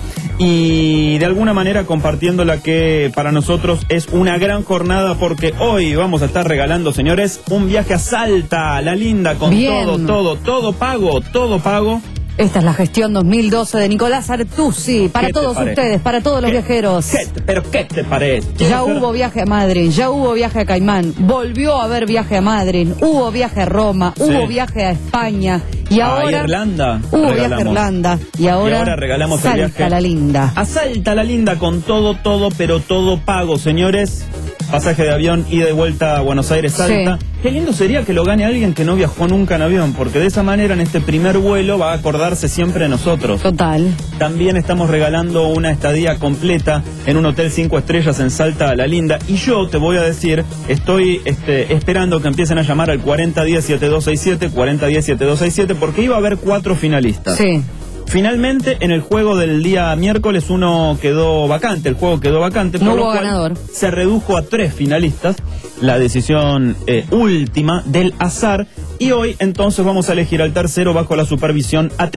Y de alguna manera compartiendo la que para nosotros es una gran jornada porque hoy vamos a estar regalando, señores, un viaje a Salta, la linda, con Bien. todo, todo, todo pago, todo pago. Esta es la gestión dos mil doce de Nicolás Artusi. Para ¿Qué te todos parece? ustedes, para todos los ¿Qué? viajeros. ¿Qué te- ¿Pero qué te parece? Ya hubo viaje a Madrid, ya hubo viaje a Caimán, volvió a haber viaje a Madrid, hubo viaje a Roma, Sí. hubo viaje a España y A ahora Irlanda hubo viaje a regalamos. Irlanda y ahora, Y ahora regalamos el Salta viaje la linda. A Salta la linda con todo, todo, pero todo pago, señores. pasaje de avión ida y vuelta a Buenos Aires, Salta. Sí. Qué lindo sería que lo gane alguien que no viajó nunca en avión, porque de esa manera en este primer vuelo va a acordarse siempre de nosotros. Total. También estamos regalando una estadía completa en un hotel cinco estrellas en Salta La Linda. Y yo te voy a decir, estoy este, esperando que empiecen a llamar al cuarenta diez setenta y dos sesenta y siete, cuarenta diez setenta y dos sesenta y siete, porque iba a haber cuatro finalistas. Sí. Finalmente, en el juego del día miércoles, uno quedó vacante, el juego quedó vacante, por no lo hubo cual ganador. Se redujo a tres finalistas, la decisión eh, última del azar, y hoy entonces vamos a elegir al tercero bajo la supervisión